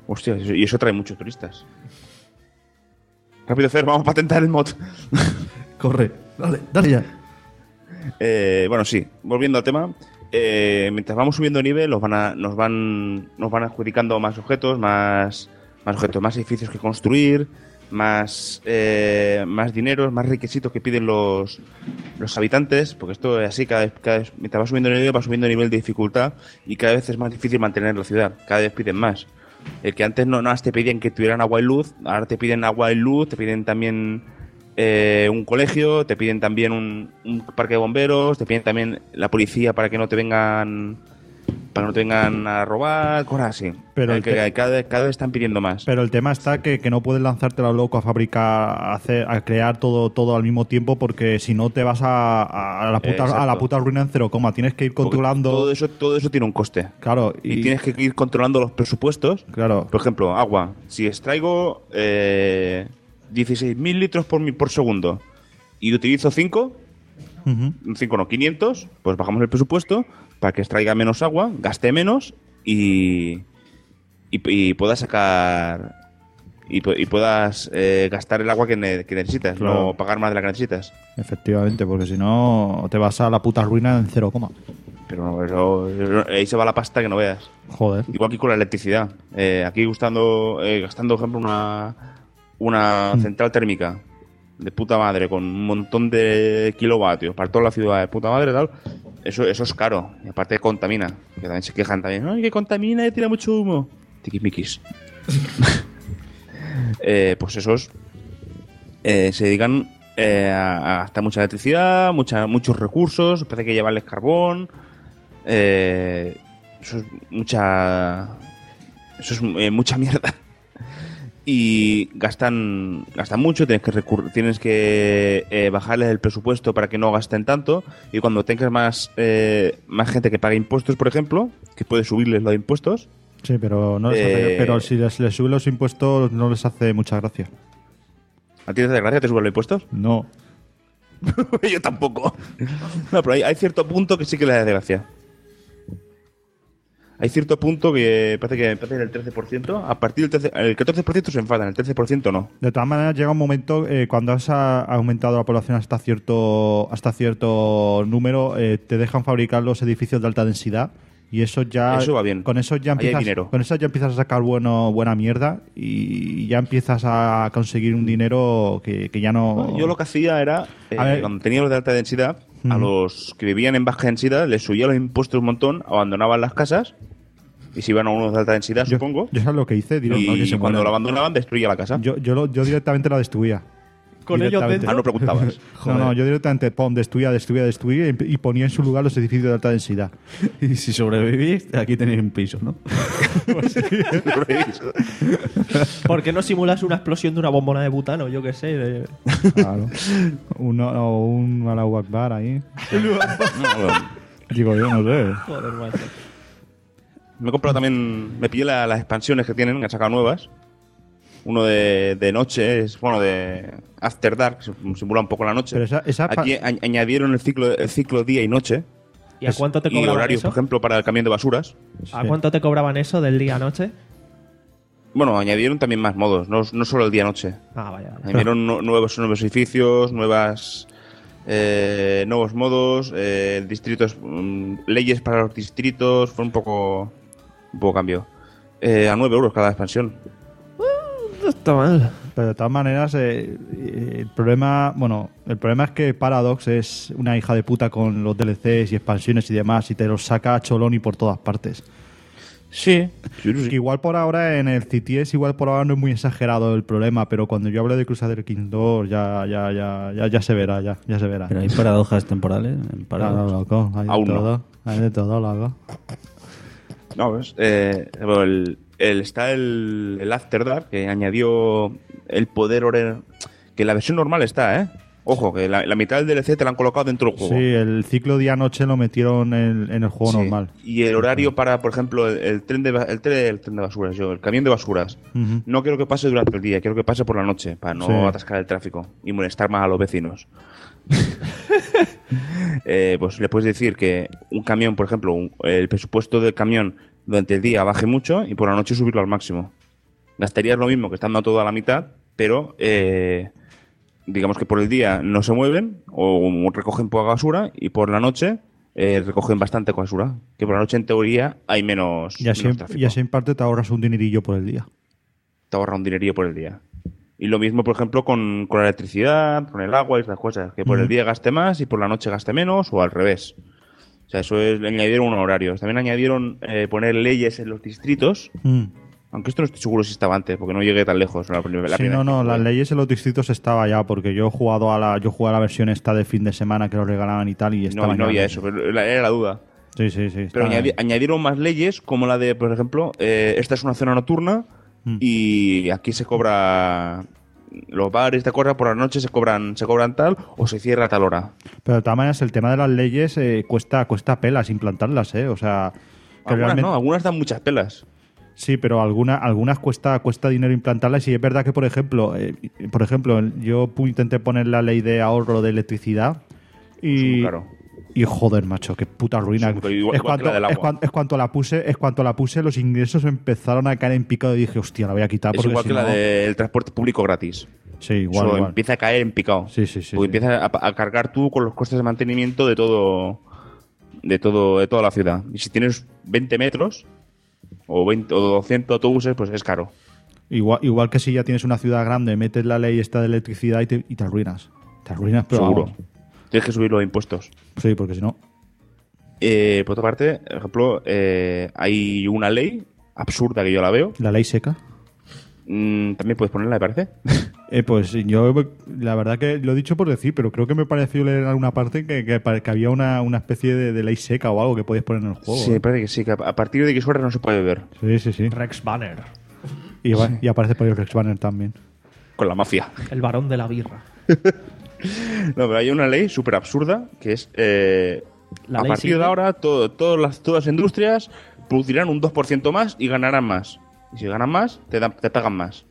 Hostia, y eso trae muchos turistas. Rápido, Fer, vamos a patentar el mod. Corre, dale, dale ya. Eh, bueno, sí, volviendo al tema. Eh, mientras vamos subiendo de nivel, nos van, a, nos van, nos van adjudicando más objetos, más, más objetos, más edificios que construir, más, eh, más dinero, más requisitos que piden los, los habitantes, porque esto es así, cada vez, cada vez, mientras va subiendo de nivel, va subiendo de nivel de dificultad y cada vez es más difícil mantener la ciudad, cada vez piden más. El que antes no, no te pedían que tuvieran agua y luz, ahora te piden agua y luz, te piden también eh, un colegio, te piden también un, un parque de bomberos, te piden también la policía para que no te vengan para que no te vengan a robar, cosas así. Pero el que te... cada, vez, cada vez están pidiendo más. Pero el tema está que, que no puedes lanzarte a loco a fabricar, a, hacer, a crear todo todo al mismo tiempo, porque si no te vas a, a, la, puta, a la puta ruina en cero coma. Tienes que ir controlando... Todo eso, todo eso tiene un coste. Claro. Y... y tienes que ir controlando los presupuestos. Claro. Por ejemplo, agua. Si extraigo eh, dieciséis mil litros por, por segundo y utilizo cinco, uh-huh. cinco no, quinientos, pues bajamos el presupuesto para que extraiga menos agua, gaste menos y, y, y puedas sacar y, y puedas eh, gastar el agua que, ne, que necesitas, claro. No pagar más de la que necesitas. Efectivamente, porque si no te vas a la puta ruina en cero coma. Pero no, eso, eso, ahí se va la pasta que no veas. Joder. Igual que con la electricidad. Eh, aquí gustando, eh, gastando, por ejemplo, una, una mm. central térmica de puta madre con un montón de kilovatios para toda la ciudad de puta madre y tal. Eso, eso es caro. Y aparte contamina. Que también se quejan también. ¡Ay, que contamina y tira mucho humo! Tiquismiquis. eh, pues esos eh, se dedican eh, a, a gastar mucha electricidad, mucha, muchos recursos. Parece que llevarles carbón. Eh, eso es mucha. Eso es eh, mucha mierda. Y gastan gastan mucho, tienes que recurrir, tienes que eh, bajarles el presupuesto para que no gasten tanto, y cuando tengas más eh, más gente que pague impuestos, por ejemplo, que puedes subirles los impuestos. Sí, pero no les eh, hace, pero si les, les suben los impuestos no les hace mucha gracia. ¿A ti te hace gracia te suben los impuestos? No. Yo tampoco. No, pero hay, hay cierto punto que sí que les hace gracia. Hay cierto punto que parece que parece el trece por ciento. A partir del trece, el catorce por ciento se enfadan, el trece por ciento no. De todas maneras, llega un momento eh, cuando has aumentado la población hasta cierto hasta cierto número, eh, te dejan fabricar los edificios de alta densidad y eso ya eso va bien. Con eso ya empiezas, con eso ya empiezas a sacar bueno buena mierda y ya empiezas a conseguir un dinero que, que ya no. Yo lo que hacía era eh, cuando tenía los de alta densidad, uh-huh. a los que vivían en baja densidad les subía los impuestos un montón, abandonaban las casas. Y si iban a unos de alta densidad, yo, supongo. Yo sabes lo que hice. Y no, que se cuando lo abandonaban, destruía la casa. Yo, yo, lo, yo directamente la destruía. ¿Con ellos dentro? Ah, no preguntabas. no, no, yo directamente pom, destruía, destruía, destruía y ponía en su lugar los edificios de alta densidad. Y si sobrevivís, aquí tenéis un piso, ¿no? Pues sí. ¿Por qué no simulas una explosión de una bombona de butano? Yo qué sé. De... Claro. Uno, o un Allahu Akbar ahí. no, no. Digo yo, no sé. Joder, macho. Me he comprado también, me pillé la, las expansiones que tienen, que han sacado nuevas. Uno de, de noche, es bueno, de After Dark, que simula un poco la noche. Pero esa, esa Aquí a, añadieron el ciclo, el ciclo día y noche. ¿Y a cuánto te cobraban Y horarios, eso? por ejemplo, para el camión de basuras. ¿A sí. cuánto te cobraban eso del día a noche? Bueno, añadieron también más modos, no, no solo el día-noche. Ah, vaya. vaya. Añadieron no, nuevos, nuevos edificios, nuevas... Eh, nuevos modos, eh, distritos, um, leyes para los distritos, fue un poco... Un poco cambio. Eh, a nueve euros cada expansión. Uh, no está mal. Pero de todas maneras, eh, el problema, bueno, el problema es que Paradox es una hija de puta con los D L Cs y expansiones y demás, y te los saca a cholón y por todas partes. Sí. sí, sí. Igual por ahora en el C T S, igual por ahora no es muy exagerado el problema, pero cuando yo hable de Crusader Kings dos ya, ya, ya, ya, ya se verá, ya, ya se verá. Pero hay paradojas temporales. En claro, loco, hay de Aún todo, no. hay de todo, loco. No, ¿ves? Eh, el, el, está el, el After Dark, que añadió el poder horario, que la versión normal está, ¿eh? Ojo, que la, la mitad del D L C te la han colocado dentro del juego. Sí, el ciclo día-noche lo metieron en, en el juego sí. normal. Y el horario para, por ejemplo, el, el, tren, de, el, tren, el tren de basuras, yo, el camión de basuras, uh-huh. no quiero que pase durante el día, quiero que pase por la noche, para no sí. atascar el tráfico y molestar más a los vecinos. eh, pues le puedes decir que un camión, por ejemplo, un, el presupuesto del camión durante el día baje mucho y por la noche subirlo al máximo. gastarías lo mismo que estando todo a la mitad, pero eh, digamos que por el día no se mueven o recogen poca basura y por la noche eh, recogen bastante basura. Que por la noche, en teoría, hay menos, Y así, menos tráfico. y así en parte te ahorras un dinerillo por el día. Te ahorra un dinerillo por el día. Y lo mismo, por ejemplo, con, con la electricidad, con el agua y esas cosas. Que por Ujú. el día gaste más y por la noche gaste menos o al revés. O sea, eso es, le añadieron unos horarios. También añadieron eh, poner leyes en los distritos. Mm. Aunque esto no estoy seguro si estaba antes, porque no llegué tan lejos. La, primera- la Sí, primera no, vez que no, jugué. las leyes en los distritos estaba ya, porque yo he jugado a la, yo jugué a la versión esta de fin de semana que lo regalaban y tal, y estaba No, no ya. había eso, pero la- era la duda. Sí, sí, sí. Pero estaba- añadi- añadieron más leyes, como la de, por ejemplo, eh, esta es una zona nocturna Mm. y aquí se cobra... Los bares de cosas por la noche se cobran se cobran tal o se cierra a tal hora. Pero de todas maneras, el tema de las leyes eh, cuesta, cuesta pelas implantarlas, ¿eh? O sea, que Algunas realmente- no, algunas dan muchas pelas. Sí, pero alguna, algunas cuesta, cuesta dinero implantarlas y es verdad que, por ejemplo, eh, por ejemplo, yo pu- intenté poner la ley de ahorro de electricidad y, Es muy caro. y joder, macho, qué puta ruina. Es muy caro, igual- es, igual que cuanto, la del es, agua. cuan- es cuanto la puse, es cuanto la puse, los ingresos empezaron a caer en picado y dije, hostia, la voy a quitar Es porque igual si que la no- del transporte público gratis. Sí, igual, Eso igual. empieza a caer en picado. Sí, sí, sí. Porque sí. empiezas a, a cargar tú con los costes de mantenimiento de todo de todo de toda la ciudad. Y si tienes veinte metros o veinte o doscientos autobuses, pues es caro. Igual, igual que si ya tienes una ciudad grande, metes la ley esta de electricidad y te, y te arruinas. Te arruinas, pero Seguro. vamos. Tienes que subir los impuestos. Sí, porque si no... Eh, por otra parte, por ejemplo, eh, hay una ley absurda que yo la veo. La ley seca. Mm, también puedes ponerla, me parece. Eh, pues yo, la verdad que lo he dicho por decir, pero creo que me pareció leer en alguna parte que, que, pare- que había una, una especie de, de ley seca o algo que podías poner en el juego. Sí, ¿eh? me parece que sí, que a a partir de que suena no se puede beber. Sí, sí, sí. Rex Banner, Y, va- y aparece por ahí Rex Banner también. Con la mafia. el varón de la birra. No, pero hay una ley súper absurda que es eh, La a ley partir sigue. de ahora todo- todas, las, todas las industrias producirán un dos por ciento más y ganarán más. Y si ganan más, te, dan, te pagan más.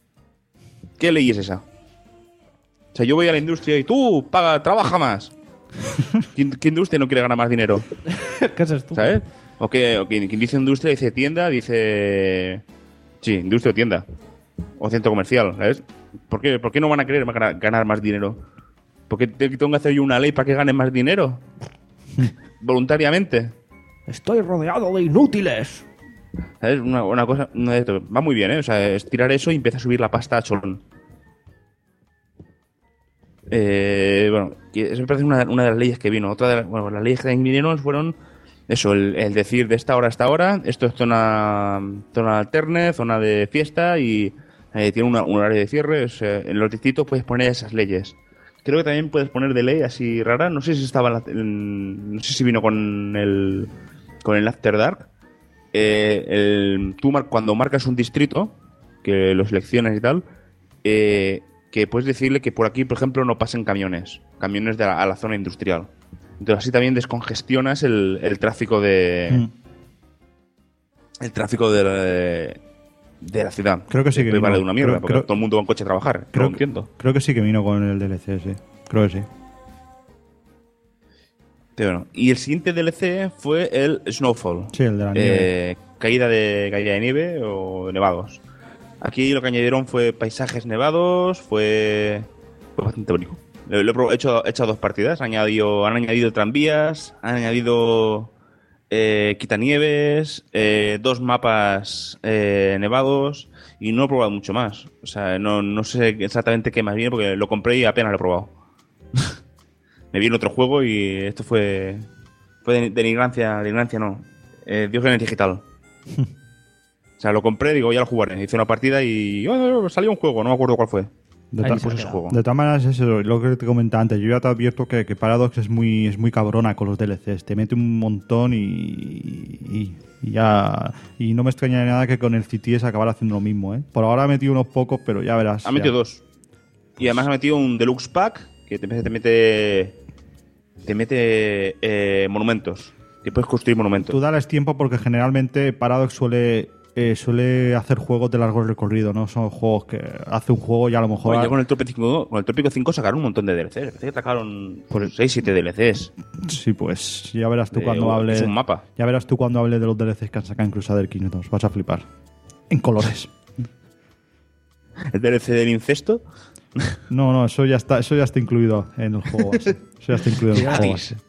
¿Qué ley es esa? O sea, yo voy a la industria y tú, paga, trabaja más. ¿Qué, qué industria no quiere ganar más dinero? ¿Qué es esto? ¿Sabes? O que, o que quien dice industria dice tienda, dice... Sí, industria o tienda. O centro comercial, ¿sabes? ¿Por qué, por qué no van a querer ganar, ganar más dinero? ¿Por qué te- tengo que hacer yo una ley para que ganen más dinero? Voluntariamente. Estoy rodeado de inútiles. ¿Sabes? Una, una cosa... no, esto va muy bien, ¿eh? O sea, estirar eso y empieza a subir la pasta a cholón. Eh, bueno, que eso me parece una, una de las leyes que vino. Otra de las, bueno, las leyes que vinieron fueron eso, el, el decir de esta hora a esta hora, esto es zona, zona alterne, zona de fiesta y eh, tiene una- un horario de cierre. O sea, en los distritos puedes poner esas leyes. Creo que también puedes poner de ley así rara. No sé si estaba en la- en- no sé si vino con el con el After Dark. Eh, el, tú mar- cuando marcas un distrito, que lo seleccionas y tal, eh, que puedes decirle que por aquí, por ejemplo, no pasen camiones, camiones de la- a la zona industrial. Entonces así también descongestionas el, el tráfico de Mm. el tráfico de la, de la ciudad. Creo que sí que Después vino. vale de una mierda, Creo- porque creo- todo el mundo va en coche a trabajar. Creo, no lo entiendo. creo que sí que vino con el D L C, sí. Creo que sí. Pero bueno, y el siguiente D L C fue el Snowfall. Sí, el de la nieve. Eh, caída de caída de nieve o nevados. Aquí lo que añadieron fue paisajes nevados, fue, fue bastante bonito. Lo, lo he probado- he hecho, he hecho dos partidas, han añadido, han añadido tranvías, han añadido eh, quitanieves, eh, dos mapas eh, nevados y no he probado mucho más. O sea, no, no sé exactamente qué más viene porque lo compré y apenas lo he probado. Me vi en otro juego y esto fue fue de, de ignorancia, de ignorancia no. Eh, Diógenes digital. O sea, lo compré, digo, ya lo jugaré. Hice una partida y oh, salió un juego, no me acuerdo cuál fue. De, Ahí ta- se ha Pues ese quedado. juego. de todas maneras, es eso, lo que te comentaba antes. Yo ya te advierto que, que Paradox es muy, es muy cabrona con los D L Cs. Te mete un montón y, y, y ya. Y no me extraña nada que con el C T S acabar haciendo lo mismo, ¿eh? Por ahora ha metido unos pocos, pero ya verás. Ha metido ya. dos. Y además ha metido un deluxe pack que te, te mete. Te mete eh, monumentos. Que puedes construir monumentos. Tú dales tiempo porque generalmente Paradox suele. eh, suele hacer juegos de largo recorrido, ¿no? Son juegos que hace un juego y a lo mejor. Oye, ya con el Trópico cinco, con el Trópico cinco sacaron un montón de D L Cs. Parece que sacaron Por- seis siete D L Cs. Sí, pues ya verás tú De- cuando hable. es un mapa. Ya verás tú cuando hable de los D L Cs que han sacado en Crusader Kingdoms. Vas a flipar. En colores. el D L C del incesto. No, no, eso ya está, eso ya está incluido en el juego base. Eso ya está incluido en el juego Gratis. base.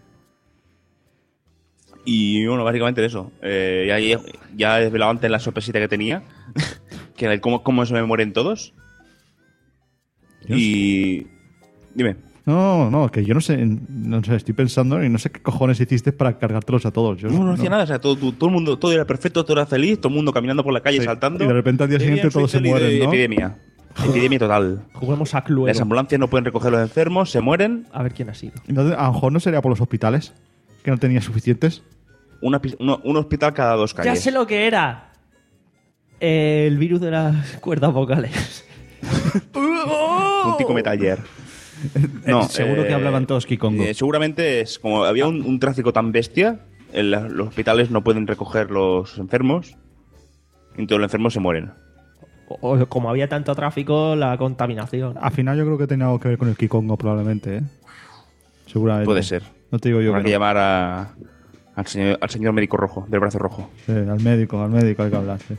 Y bueno, básicamente eso. Eh, ya, ya he desvelado antes la sorpresita que tenía, que era el cómo, cómo se me mueren todos. Dios. Y... Dime. No, no, que yo no sé, no sé, estoy pensando y no sé qué cojones hiciste para cargártelos a todos. Yo No, no hacía nada, o sea, todo, todo, todo el mundo, todo era perfecto, todo era feliz, todo el mundo caminando por la calle, Sí, saltando. y de repente al día Qué siguiente bien, soy todos se feliz, mueren, de- ¿no? Epidemia. Epidemia total. Juguemos a Cluedo. Las ambulancias no pueden recoger los enfermos, se mueren. A ver quién ha sido. Entonces, a lo mejor no sería por los hospitales, que no tenía suficientes. Una pi- uno- un hospital cada dos Ya calles. sé lo que era. El virus de las cuerdas vocales. Un tico metaller. No, Seguro eh, que hablaban todos Kikongo. eh, seguramente es como había un, un tráfico tan bestia, en la- los hospitales no pueden recoger los enfermos, y entonces los enfermos se mueren. O, o como había tanto tráfico, la contaminación. Al final yo creo que tenía algo que ver con el Kikongo probablemente, ¿eh? Seguramente. Puede ser. No te digo yo Habrá que que no. llamar a, al, señor, al señor médico rojo, del brazo rojo. Sí, al médico, al médico hay que hablar. Sí.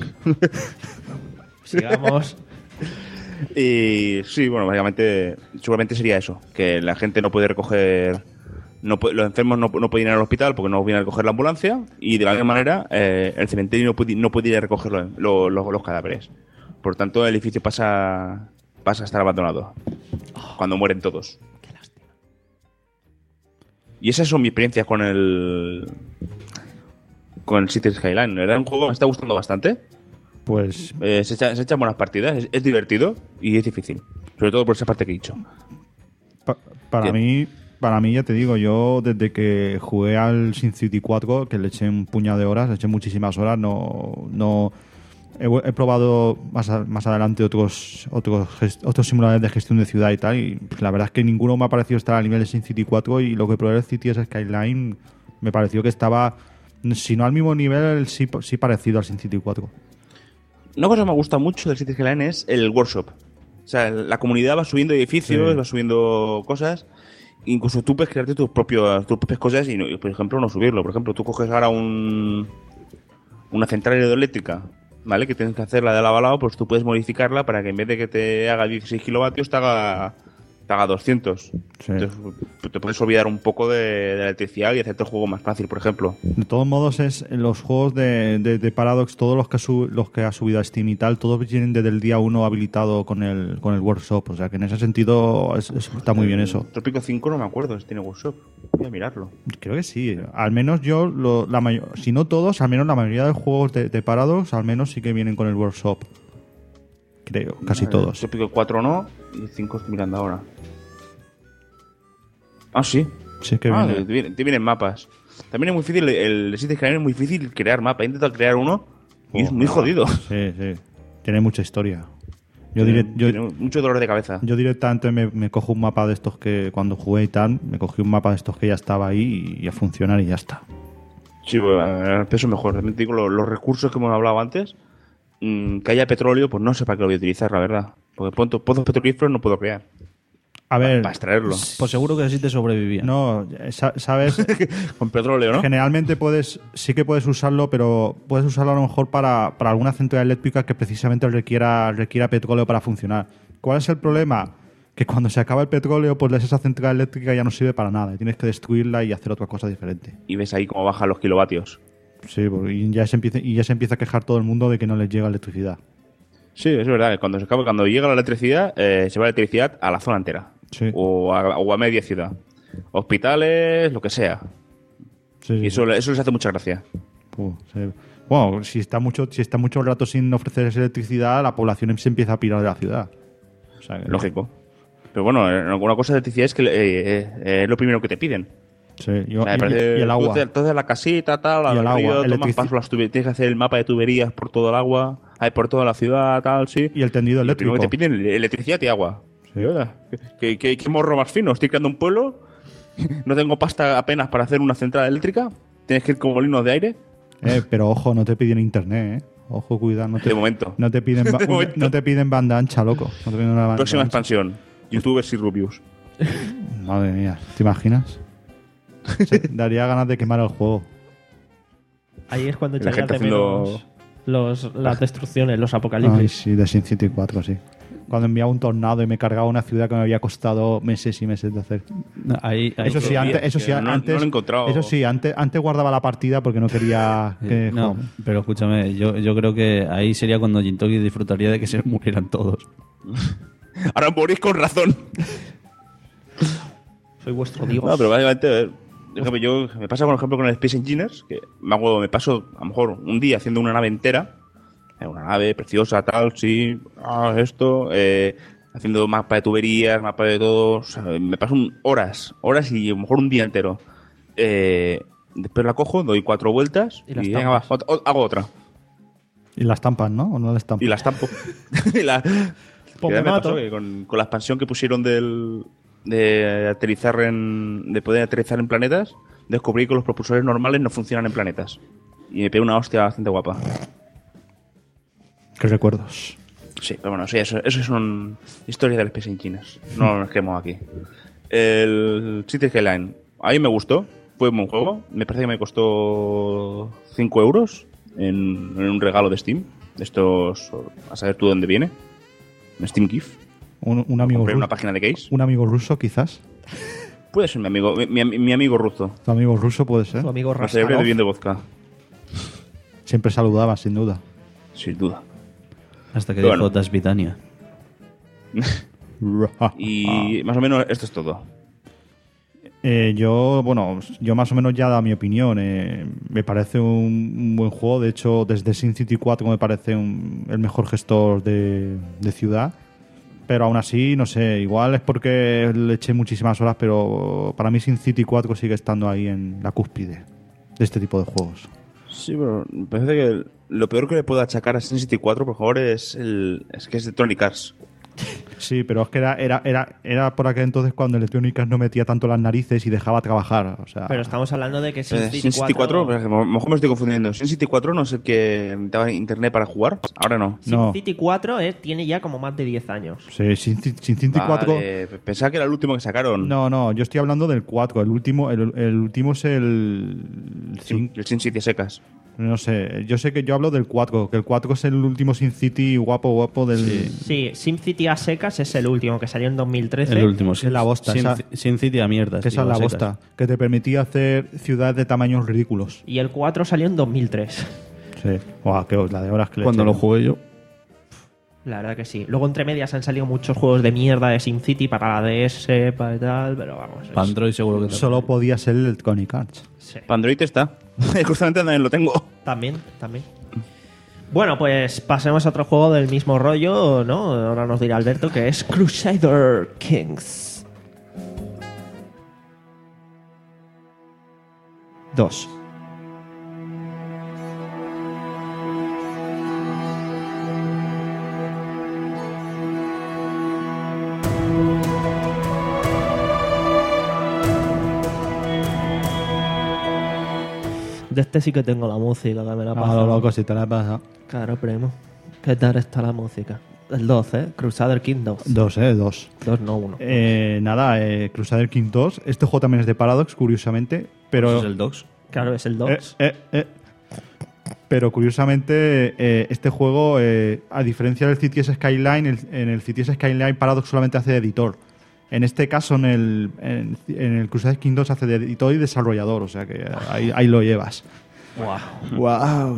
Sigamos. Y sí, bueno, básicamente, seguramente sería eso, que la gente no puede recoger, no pu- los enfermos no, no pueden ir al hospital porque no vienen a recoger la ambulancia, y de la misma manera eh, el cementerio no puede, no puede ir a recoger los, los- los- los cadáveres. Por tanto, el edificio pasa, pasa a estar abandonado cuando mueren todos. Y esas son mis experiencias con el con el Cities Skyline. La verdad, es un juego que me está gustando bastante. Pues Eh, se, echa- se echan buenas partidas, es, es divertido y es difícil. Sobre todo por esa parte que he dicho. pa- para Bien. mí, para mí ya te digo, yo desde que jugué al Sin City cuatro, que le eché un puñado de horas, le eché muchísimas horas, no, no he, he probado más, a- más adelante otros otros gest- otros simuladores de gestión de ciudad y tal, y la verdad es que ninguno me ha parecido estar al nivel de Sin City cuatro, y lo que probé el Cities Skyline me pareció que estaba, si no al mismo nivel, sí, sí parecido al Sin City cuatro. Una cosa que me gusta mucho del Cities Skyline es el workshop. O sea, la comunidad va subiendo edificios, Sí. va subiendo cosas. Incluso tú puedes crearte tus, propios, tus propias cosas y, no- y, por ejemplo, no subirlo. Por ejemplo, tú coges ahora un una central hidroeléctrica, ¿vale? Que tienes que hacer la de lava-lava, pues tú puedes modificarla para que en vez de que te haga dieciséis kilovatios, te haga, te haga doscientos. Sí. Entonces, te puedes olvidar un poco de, de la electricidad y hacerte el juego más fácil, por ejemplo. De todos modos, es en los juegos de, de, de Paradox, todos los que, ha sub- los que ha subido a Steam y tal, todos vienen desde el día uno habilitado con el, con el workshop. O sea que en ese sentido es- es- está muy bien eso. Trópico cinco no me acuerdo si tiene workshop. Voy a mirarlo. Creo que sí. Al menos yo, lo- la mayo- si no todos, al menos la mayoría de juegos de, de Paradox, al menos sí que vienen con el workshop. Creo, casi todos. Trópico cuatro no, y el cinco estoy mirando ahora. Ah, sí. Sí que Ah, viene. te, vienen, te vienen mapas. También es muy difícil, el Cities Skyline es muy difícil crear mapa. He intentado crear uno y es muy jodido. Sí, sí. Tiene mucha historia. Yo, diré, yo, Tiene mucho dolor de cabeza. yo directamente me, me cojo un mapa de estos que cuando jugué y tal, me cogí un mapa de estos que ya estaba ahí y a funcionar y ya está. Sí, bueno, eso mejor. Realmente digo, lo- los recursos que hemos hablado antes, mm, que haya petróleo, pues no sé para qué lo voy a utilizar, la verdad. Porque punto- pozos petrolíferos no puedo crear. A ver, Para extraerlo. Pues seguro que así te sobrevivían. no, sa- sabes, Con petróleo, ¿no? generalmente puedes, sí que puedes usarlo, pero puedes usarlo a lo mejor para, para alguna central eléctrica que precisamente requiera, requiera petróleo para funcionar. ¿Cuál es el problema? Que cuando se acaba el petróleo, pues esa central eléctrica ya no sirve para nada y tienes que destruirla y hacer otra cosa diferente. Y ves ahí cómo bajan los kilovatios. Sí, porque- y ya se empieza, y ya se empieza a quejar todo el mundo de que no les llega electricidad. Sí, es verdad. Que cuando se acaba, cuando llega la electricidad, eh, se va la electricidad a la zona entera. Sí. O a, o a media ciudad. Hospitales, lo que sea. Sí, Y sí, eso, eso les hace mucha gracia. Puh, sí. Bueno, si está mucho, si está mucho rato sin ofrecer esa electricidad, la población se empieza a pirar de la ciudad. O sea, que- Lógico. Pero bueno, eh, una cosa de electricidad es que eh, eh, es lo primero que te piden. Sí, y, O sea, me y- parece- y el agua. tú te- Entonces la casita, tal, Y el el agua, río, tomas electrici- paso las tuberías, tienes que hacer el mapa de tuberías por todo el agua, hay por toda la ciudad, tal, sí. Y el tendido Y lo primero eléctrico. que te piden electricidad y agua. Sí. ¿Verdad? ¿Qué, qué, qué morro más fino? Estoy creando un pueblo, no tengo pasta apenas para hacer una central eléctrica, tienes que ir con molinos de aire. Eh, pero ojo, no te piden internet, ¿eh? Ojo, cuidado. No te, De momento. No te piden, ba- De momento. no te piden banda ancha, loco. No te piden una banda Próxima ancha. expansión, youtubers y Rubius. Madre mía, ¿te imaginas? Se- daría ganas de quemar el juego. Ahí es cuando La echarías gente de haciendo- menos los, las destrucciones, los Ay, apocalipsis. sí, de SimCity cuatro, sí. Cuando enviaba un tornado y me cargaba una ciudad que me había costado meses y meses de hacer. Ahí, ahí Eso sí, antes, eso sí, no, no antes, lo he encontrado. eso sí, antes, antes guardaba la partida porque no quería que no, jugara. pero escúchame, yo, yo creo que ahí sería cuando Jintoki disfrutaría de que se murieran todos. Ahora morís con razón. Soy vuestro dios. No, pero básicamente, a ver, por ejemplo, yo me pasa, por ejemplo, con el Space Engineers, que me, hago, me paso a lo mejor un día haciendo una nave entera, eh, una nave preciosa, tal, sí, ah, esto, eh, haciendo mapa de tuberías, mapa de todo, o sea, me paso un- horas, horas y a lo mejor un día entero. Eh, después la cojo, doy cuatro vueltas Y y, las venga, va, tampas. ot- ot- hago otra. Y las tampas, ¿no? ¿O no las tampas? Y las tampo. y la, Pues que ya me me mato. pasó que con, con la expansión que pusieron del de aterrizar en de poder aterrizar en planetas, descubrí que los propulsores normales no funcionan en planetas. Y me pegué una hostia bastante guapa. ¿Qué recuerdos? Sí, pero bueno, sí, eso, eso son historias del Space Engineers. No nos quedemos aquí. El City Skyline, a mí me gustó, fue un buen juego. Me parece que me costó cinco euros en, en un regalo de Steam. De estos, a saber tú dónde viene. Un Steam Gift. Un, un amigo Compré en ruso, una página de Case. un amigo ruso, quizás. Puede ser mi amigo, mi, mi- mi amigo ruso. Tu amigo ruso puede ser. Tu amigo La celebré Raskarov. bebiendo vodka, Siempre saludaba, sin duda. sin duda. Hasta que Pero dijo bueno. Das Vitania. Y más o menos esto es todo. Eh, yo, bueno, yo más o menos ya he dado mi opinión. Eh, me parece un, un buen juego. De hecho, desde SimCity cuatro me parece un- el mejor gestor de, de ciudad. Pero aún así, no sé, igual es porque le eché muchísimas horas, pero para mí SimCity cuatro sigue estando ahí en la cúspide de este tipo de juegos. Sí, pero me parece que lo peor que le puedo achacar a SimCity cuatro, por favor, es el es que es Electronic Arts. Sí, pero es que era, era, era, era por aquel entonces cuando Electronic Arts no metía tanto las narices y dejaba trabajar. O sea, Pero estamos hablando de que Eh, SimCity SimCity cuatro, cuatro... a lo mejor me estoy confundiendo. SimCity cuatro no es el que necesitaba internet para jugar. Ahora no. no. SimCity cuatro eh, tiene ya como más de diez años. Sí, SimCity SimCity cuatro... Vale, pensaba que era el último que sacaron. No, no, yo estoy hablando del cuatro. El último, el, el último es el Sim- el SimCity secas. No sé, yo sé que yo hablo del cuatro, que el cuatro es el último SimCity guapo guapo del... Sí, SimCity a secas es el último, que salió en dos mil trece. El último, es la bosta, Sin, esa- Sin City a mierda. que esa es la bosta, que te permitía hacer ciudades de tamaños ridículos. Y el cuatro salió en dos mil tres. Sí. Guau, qué la de horas que le Cuando eché. lo jugué yo. La verdad que sí. Luego entre medias han salido muchos juegos de mierda de SimCity para la D S, para tal, pero vamos. es- Para Android seguro que Solo podía ser el Electronic Arts. sí. Para Android está. Justamente también lo tengo. También, también. Bueno, pues pasemos a otro juego del mismo rollo, ¿no? Ahora nos dirá Alberto, que es Crusader Kings dos. De este sí que tengo la música, que me la Ah, pasa. lo loco, si te la he pasado. Claro, primo. ¿Qué tal está la música? El dos, ¿eh? Crusader King dos. Dos, eh, dos. Dos, no uno. Eh, nada, eh, Crusader King dos. Este juego también es de Paradox, curiosamente. Pero, Pues es el Dogs. Claro, es el dos. Eh, eh, eh. Pero curiosamente, eh, este juego, eh, a diferencia del Cities Skyline, el- en el Cities Skyline Paradox solamente hace de editor. En este caso, en el, en, en el Crusader King dos hace de editor y desarrollador, o sea que ahí, ahí lo llevas. Wow. ¡Wow!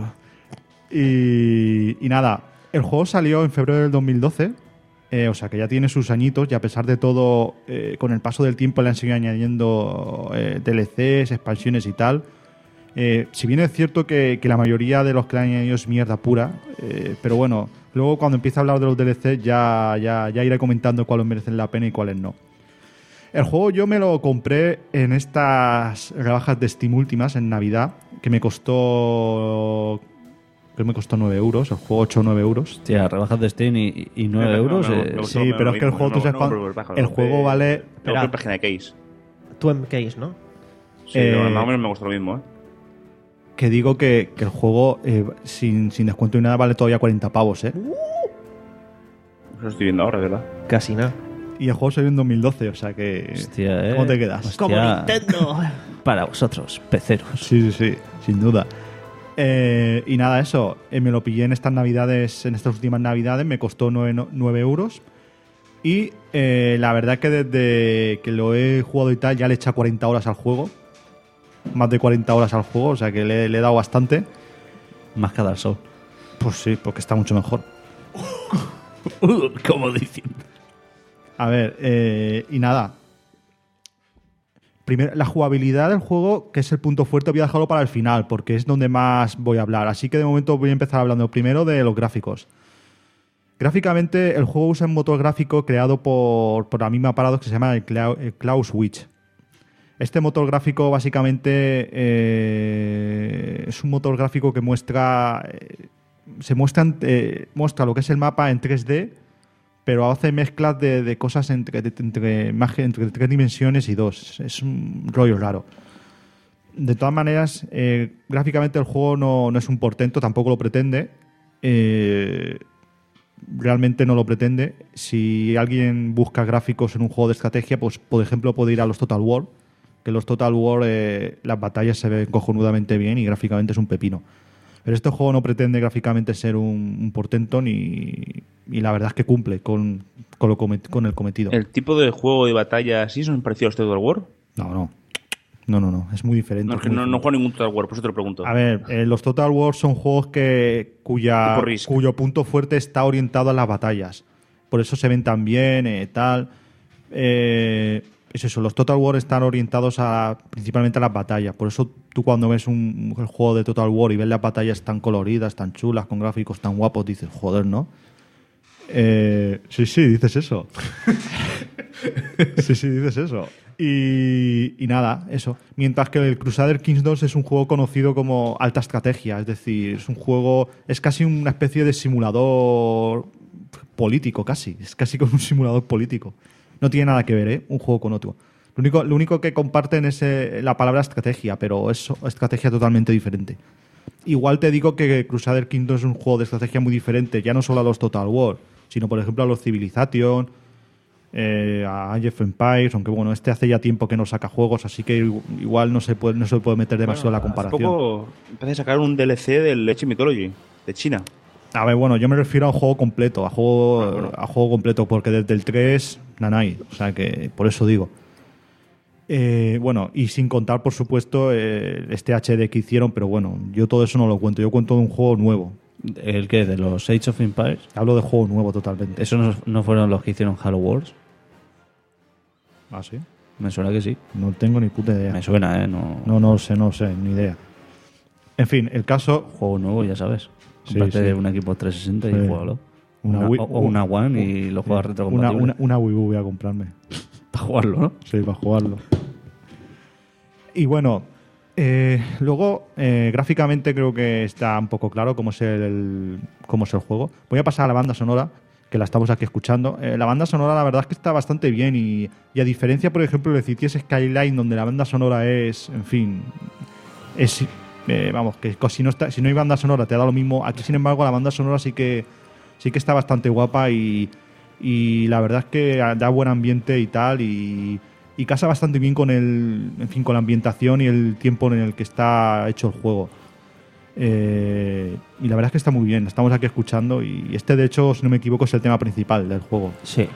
Y, y nada, el juego salió en febrero del dos mil doce, eh, o sea que ya tiene sus añitos y a pesar de todo, eh, con el paso del tiempo le han seguido añadiendo eh, D L Cs, expansiones y tal. Eh, si bien es cierto que, que la mayoría de los que le han añadido es mierda pura, eh, pero bueno, luego cuando empiece a hablar de los D L Cs ya, ya, ya iré comentando cuáles merecen la pena y cuáles no. El juego yo me lo compré en estas rebajas de Steam últimas en Navidad, que me costó creo que me costó nueve euros, el juego ocho o nueve euros. Hostia, rebajas de Steam y, y nueve No, no, euros. no, eh, no, no, Sí, no, pero no, es que el no, juego, no, tú sabes no, cuándo- no, baja, el no, juego de- vale... de Espera. la página de Case. Tu M Case, ¿no? Sí, Eh, pero más o menos me gustó lo mismo, ¿eh? Que digo que, que el juego, eh, sin, sin descuento ni nada, vale todavía cuarenta pavos, ¿eh? Eso estoy viendo ahora, ¿verdad? Casi nada. Y el juego salió en dos mil doce, o sea que... Hostia, eh. ¿Cómo te quedas? Hostia. Como Nintendo. Para vosotros, peceros. Sí, sí, sí, sin duda. Eh, y nada, eso. Eh, me lo pillé en estas navidades, en estas últimas navidades. Me costó nueve euros. Y eh, la verdad que desde que lo he jugado y tal, ya le he echado cuarenta horas al juego. Más de cuarenta horas al juego, o sea que le, le he dado bastante. Más que a Dark Souls. Pues sí, porque está mucho mejor. Como diciendo. A ver, eh, y nada. Primero, la jugabilidad del juego, que es el punto fuerte, voy a dejarlo para el final, porque es donde más voy a hablar. Así que de momento voy a empezar hablando primero de los gráficos. Gráficamente, el juego usa un motor gráfico creado por, por la misma Paradox que se llama el, Clau, el CloudSwitch. Este motor gráfico básicamente eh, es un motor gráfico que muestra eh, se muestra, eh, muestra lo que es el mapa en tres D, pero hace mezclas de, de cosas entre, de, entre, entre tres dimensiones y dos. Es un rollo raro. De todas maneras, eh, gráficamente el juego no, no es un portento, tampoco lo pretende. Eh, realmente no lo pretende. Si alguien busca gráficos en un juego de estrategia, pues por ejemplo puede ir a los Total War, que los Total War eh, las batallas se ven cojonudamente bien y gráficamente es un pepino. Pero este juego no pretende gráficamente ser un, un portento ni, y la verdad es que cumple con, con, lo comet, con el cometido. ¿El tipo de juego de batalla sí son parecidos a los Total War? No, no. No, no, no. Es muy diferente. No, es que no, no juego ningún Total War, por eso te lo pregunto. A ver, eh, los Total War son juegos que cuya, cuyo punto fuerte está orientado a las batallas. Por eso se ven tan bien, eh, tal. Eh, es eso, los Total War están orientados a, principalmente a las batallas. Por eso tú cuando ves un, un juego de Total War y ves las batallas tan coloridas, tan chulas, con gráficos tan guapos, dices, joder, ¿no? Eh, sí, sí, dices eso. sí, sí, dices eso. Y, y nada, eso. Mientras que el Crusader Kings dos es un juego conocido como alta estrategia. Es decir, es un juego... Es casi una especie de simulador político, casi. Es casi como un simulador político. No tiene nada que ver, ¿eh? Un juego con otro. Lo único, lo único que comparten es eh, la palabra estrategia, pero es estrategia totalmente diferente. Igual te digo que Crusader Kings dos es un juego de estrategia muy diferente, ya no solo a los Total War, sino por ejemplo a los Civilization, eh, a Age of Empires, aunque bueno, este hace ya tiempo que no saca juegos, así que igual no se puede, no se puede meter demasiado bueno, en la comparación. Hace poco empecé a sacar un D L C del Age Mythology, de China. A ver, bueno, yo me refiero a un juego completo, a juego, ah, bueno. a juego completo, porque desde el tres, nanay, o sea que por eso digo. Eh, bueno, y sin contar, por supuesto, eh, este H D que hicieron, pero bueno, yo todo eso no lo cuento, yo cuento de un juego nuevo. ¿El qué? ¿De los Age of Empires? Hablo de juego nuevo totalmente. ¿Esos no, no fueron los que hicieron Halo Wars? ¿Ah, sí? Me suena que sí. No tengo ni puta idea. Me suena, ¿eh? No, no, no sé, no sé, ni idea. En fin, el caso... Juego nuevo, ya sabes. Sí, Comprate sí. un equipo trescientos sesenta Sí. y juégalo. Una Una, Wii- o, o una One y lo juegas una, retrocompatible. una, una Wii U voy a comprarme. Para jugarlo, ¿no? Sí, para jugarlo. Y bueno, eh, luego eh, gráficamente creo que está un poco claro cómo es el cómo es el juego. Voy a pasar a la banda sonora, que la estamos aquí escuchando. Eh, la banda sonora la verdad es que está bastante bien y, y a diferencia, por ejemplo, de Cities Skyline, donde la banda sonora es, en fin, es... Eh, vamos, que si no, está, si no hay banda sonora te da lo mismo. Aquí, sin embargo, la banda sonora sí que sí que está bastante guapa y, y la verdad es que da buen ambiente y tal y, y casa bastante bien con el, en fin, con la ambientación y el tiempo en el que está hecho el juego. Eh, y la verdad es que está muy bien. Estamos aquí escuchando y este, de hecho, si no me equivoco, es el tema principal del juego. Sí.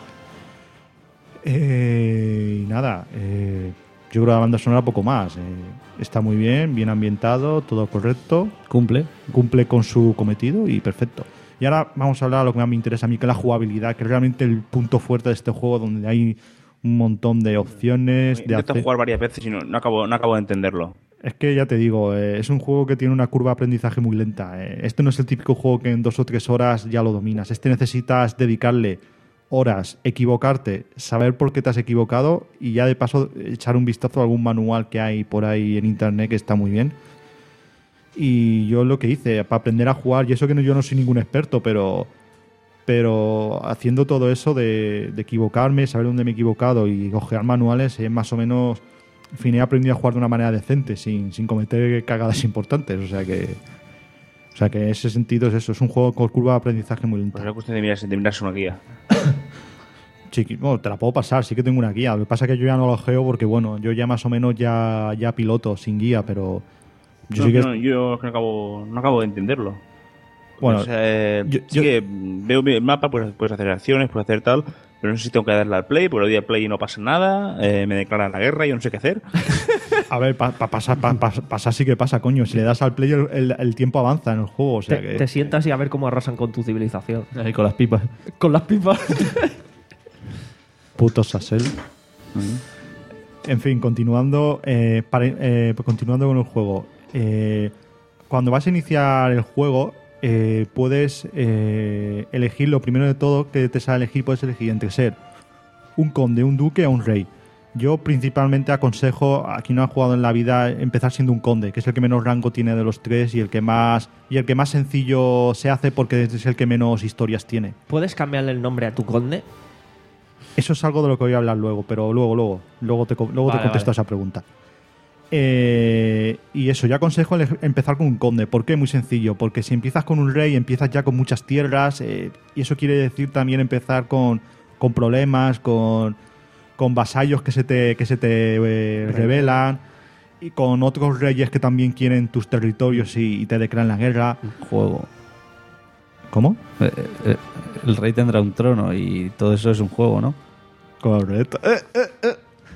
Eh, y nada. Eh, Yo creo que la banda sonora poco más. Eh, está muy bien, bien ambientado, todo correcto. Cumple. Cumple con su cometido y perfecto. Y ahora vamos a hablar de lo que más me interesa a mí, que es la jugabilidad, que es realmente el punto fuerte de este juego, donde hay un montón de opciones. He de intentado hacer... jugar varias veces y no, no, acabo, no acabo de entenderlo. Es que ya te digo, eh, es un juego que tiene una curva de aprendizaje muy lenta. Eh. Este no es el típico juego que en dos o tres horas ya lo dominas. Este necesitas dedicarle horas, equivocarte, saber por qué te has equivocado y ya de paso echar un vistazo a algún manual que hay por ahí en internet que está muy bien. Y yo lo que hice para aprender a jugar, y eso que no, yo no soy ningún experto, pero pero haciendo todo eso de, de equivocarme, saber dónde me he equivocado y ojear manuales, eh, más o menos, en fin, he aprendido a jugar de una manera decente, sin, sin cometer cagadas importantes. O sea que o sea que en ese sentido es eso, es un juego con curva de aprendizaje muy lenta. Pues es cuestión de mirarse, de mirarse una guía. Chiqui, bueno, te la puedo pasar, sí que tengo una guía. Lo que pasa es que yo ya no lo geo porque, bueno, yo ya más o menos ya, ya piloto sin guía, pero Yo no, sí que... no, yo es que no acabo, no acabo de entenderlo. Bueno, o sea, yo- sí yo- que veo el mapa, pues puedes hacer acciones, puedes hacer tal, pero no sé si tengo que darle al play, porque le doy al play y no pasa nada, eh, me declaran la guerra y yo no sé qué hacer. A ver, pa, pa- pasa, pa- pa- pasa sí que pasa, coño. Si le das al play, el, el- el tiempo avanza en el juego. O sea Te, que... te sientas y a ver cómo arrasan con tu civilización. Ahí con las pipas. Con las pipas. Puto Sassel. En fin, continuando, eh, para- eh, continuando con el juego. Eh, cuando vas a iniciar el juego, eh, puedes eh, elegir, lo primero de todo que te sale elegir, puedes elegir entre ser un conde, un duque o un rey. Yo principalmente aconsejo a quien no ha jugado en la vida empezar siendo un conde, que es el que menos rango tiene de los tres y el que más y el que más sencillo se hace porque es el que menos historias tiene. ¿Puedes cambiarle el nombre a tu conde? Eso es algo de lo que voy a hablar luego, pero luego, luego, luego te, co- luego Vale, te contesto vale. esa pregunta. Eh, y eso, yo aconsejo ele- empezar con un conde. ¿Por qué? Muy sencillo. Porque si empiezas con un rey, empiezas ya con muchas tierras. eh, y eso quiere decir también empezar con, con problemas, con, con vasallos que se te, que se te eh, rebelan. Y con otros reyes que también quieren tus territorios y, y te declaran la guerra. Juego. ¿Cómo? Eh, eh, el rey tendrá un trono y todo eso es un juego, ¿no? Correcto. Eh, eh, eh.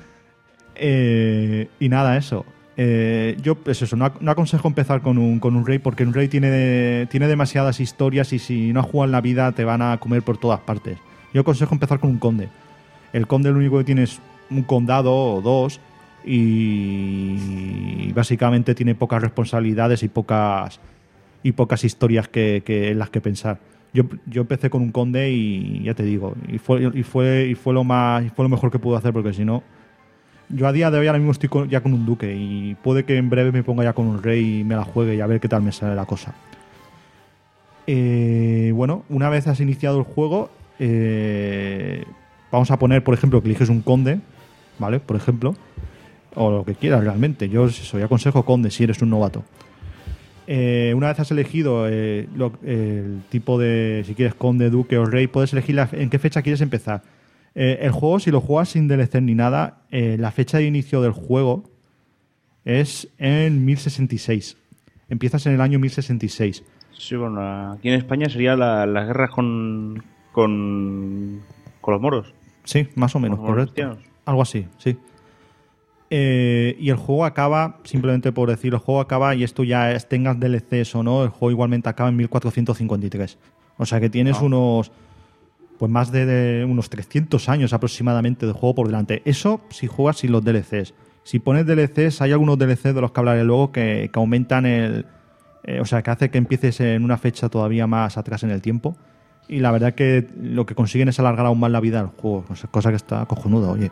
Eh, y nada, eso. Eh, yo, pues eso, no, ac- no aconsejo empezar con un, con un rey porque un rey tiene, tiene demasiadas historias y si no has jugado en la vida te van a comer por todas partes. Yo aconsejo empezar con un conde. El conde lo único que tiene es un condado o dos y básicamente tiene pocas responsabilidades y pocas y pocas historias que, que en las que pensar. Yo, yo empecé con un conde y ya te digo, y fue, y fue, y fue lo más, y fue lo mejor que pude hacer porque si no, yo a día de hoy ahora mismo estoy con- ya con un duque y puede que en breve me ponga ya con un rey y me la juegue y a ver qué tal me sale la cosa. Eh, bueno, una vez has iniciado el juego, eh, vamos a poner, por ejemplo, que eliges un conde, ¿vale? Por ejemplo, o lo que quieras realmente. Yo eso, yo aconsejo conde si eres un novato. Eh, una vez has elegido eh, lo- el tipo de, si quieres conde, duque o rey, puedes elegir la- en qué fecha quieres empezar. Eh, el juego, si lo juegas sin D L C ni nada, eh, la fecha de inicio del juego es en mil sesenta y seis. Empiezas en el año mil sesenta y seis. Sí, bueno, aquí en España sería la- las guerras con, con, con los moros. Sí, más o menos, Con los correcto. cristianos. Algo así, sí. Eh, y el juego acaba, simplemente por decir, el juego acaba, y esto ya es, tengas D L Cs o no, el juego igualmente acaba en mil cuatrocientos cincuenta y tres. O sea que tienes Ah. unos, pues más de, de unos trescientos años aproximadamente de juego por delante. Eso si juegas sin los D L Cs. Si pones D L Cs, hay algunos D L Cs de los que hablaré luego que, que aumentan el... eh, o sea, que hace que empieces en una fecha todavía más atrás en el tiempo. Y la verdad que lo que consiguen es alargar aún más la vida del juego. O sea, cosa que está cojonuda, oye.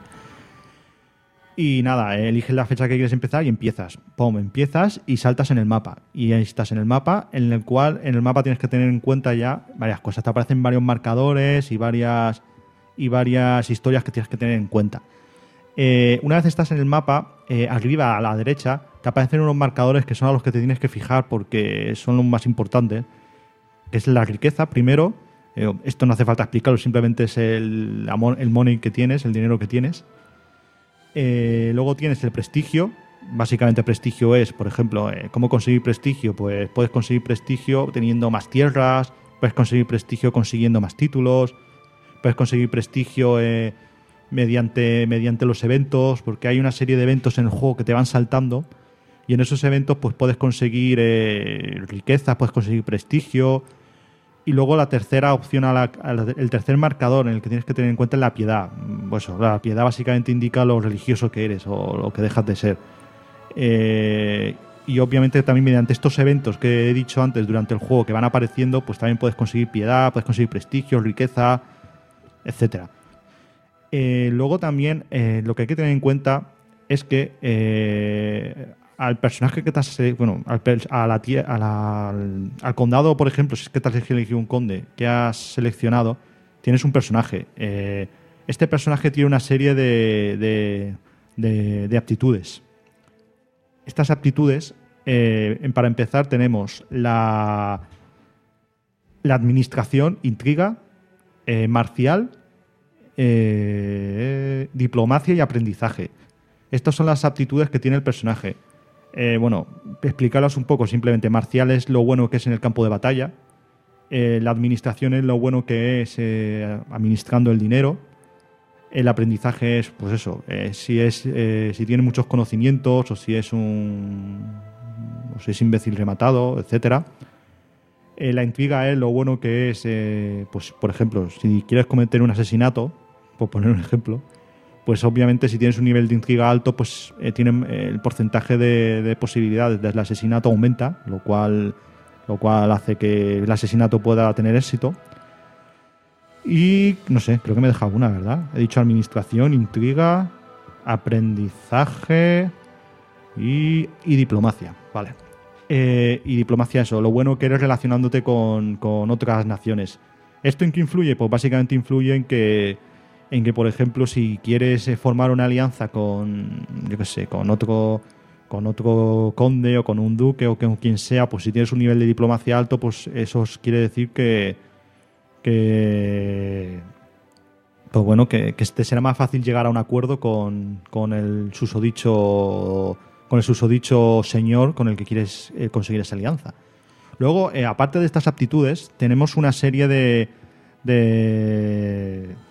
Y nada, eliges la fecha que quieres empezar y empiezas. Pum, empiezas y saltas en el mapa. Y ahí estás en el mapa, en el cual en el mapa tienes que tener en cuenta ya varias cosas. Te aparecen varios marcadores y varias, y varias historias que tienes que tener en cuenta. Eh, una vez estás en el mapa, eh, arriba a la derecha, te aparecen unos marcadores que son a los que te tienes que fijar porque son los más importantes. Que es la riqueza, primero. Eh, esto no hace falta explicarlo, simplemente es el, amor- el money que tienes, el dinero que tienes. Eh, luego tienes el prestigio. Básicamente prestigio es, por ejemplo, eh, ¿cómo conseguir prestigio? Pues puedes conseguir prestigio teniendo más tierras, puedes conseguir prestigio consiguiendo más títulos, puedes conseguir prestigio eh, mediante, mediante los eventos, porque hay una serie de eventos en el juego que te van saltando y en esos eventos pues puedes conseguir eh, riqueza, puedes conseguir prestigio. Y luego la tercera opción, a la- a la- el tercer marcador en el que tienes que tener en cuenta es la piedad. Pues la piedad básicamente indica lo religioso que eres o lo que dejas de ser. Eh, y obviamente también mediante estos eventos que he dicho antes durante el juego que van apareciendo, pues también puedes conseguir piedad, puedes conseguir prestigio, riqueza, etcétera. Eh, luego también eh, lo que hay que tener en cuenta es que eh, al personaje que te has sele- bueno, al, per- a la tie- a la- al, al condado, por ejemplo, si es que te has elegido un conde que has seleccionado, tienes un personaje. Eh, este personaje tiene una serie de, de, de- de aptitudes. Estas aptitudes, eh, en- para empezar, tenemos la, la administración, intriga, eh, marcial, eh, diplomacia y aprendizaje. Estas son las aptitudes que tiene el personaje. Eh, bueno, explicarlas un poco. Simplemente, marcial es lo bueno que es en el campo de batalla. Eh, la administración es lo bueno que es eh, administrando el dinero. El aprendizaje es, pues eso, eh, si es eh, si tiene muchos conocimientos o si es un o si es imbécil rematado, etcétera. Eh, la intriga es lo bueno que es, eh, pues por ejemplo, si quieres cometer un asesinato, por poner un ejemplo, pues obviamente si tienes un nivel de intriga alto, pues eh, tiene, eh, el porcentaje de, de posibilidades del asesinato aumenta, lo cual lo cual hace que el asesinato pueda tener éxito. Y no sé, creo que me he dejado una, ¿verdad? He dicho administración, intriga, aprendizaje y, y diplomacia. Vale. Eh, y diplomacia, eso, lo bueno que eres relacionándote con, con otras naciones. ¿Esto en qué influye? Pues básicamente influye en que, en que por ejemplo, si quieres formar una alianza con, yo qué sé, con otro, con otro conde o con un duque o con quien sea, pues si tienes un nivel de diplomacia alto, pues eso quiere decir que que pues bueno que, que este será más fácil llegar a un acuerdo con, con el susodicho con el susodicho señor con el que quieres eh, conseguir esa alianza. Luego, eh, aparte de estas aptitudes, tenemos una serie de de,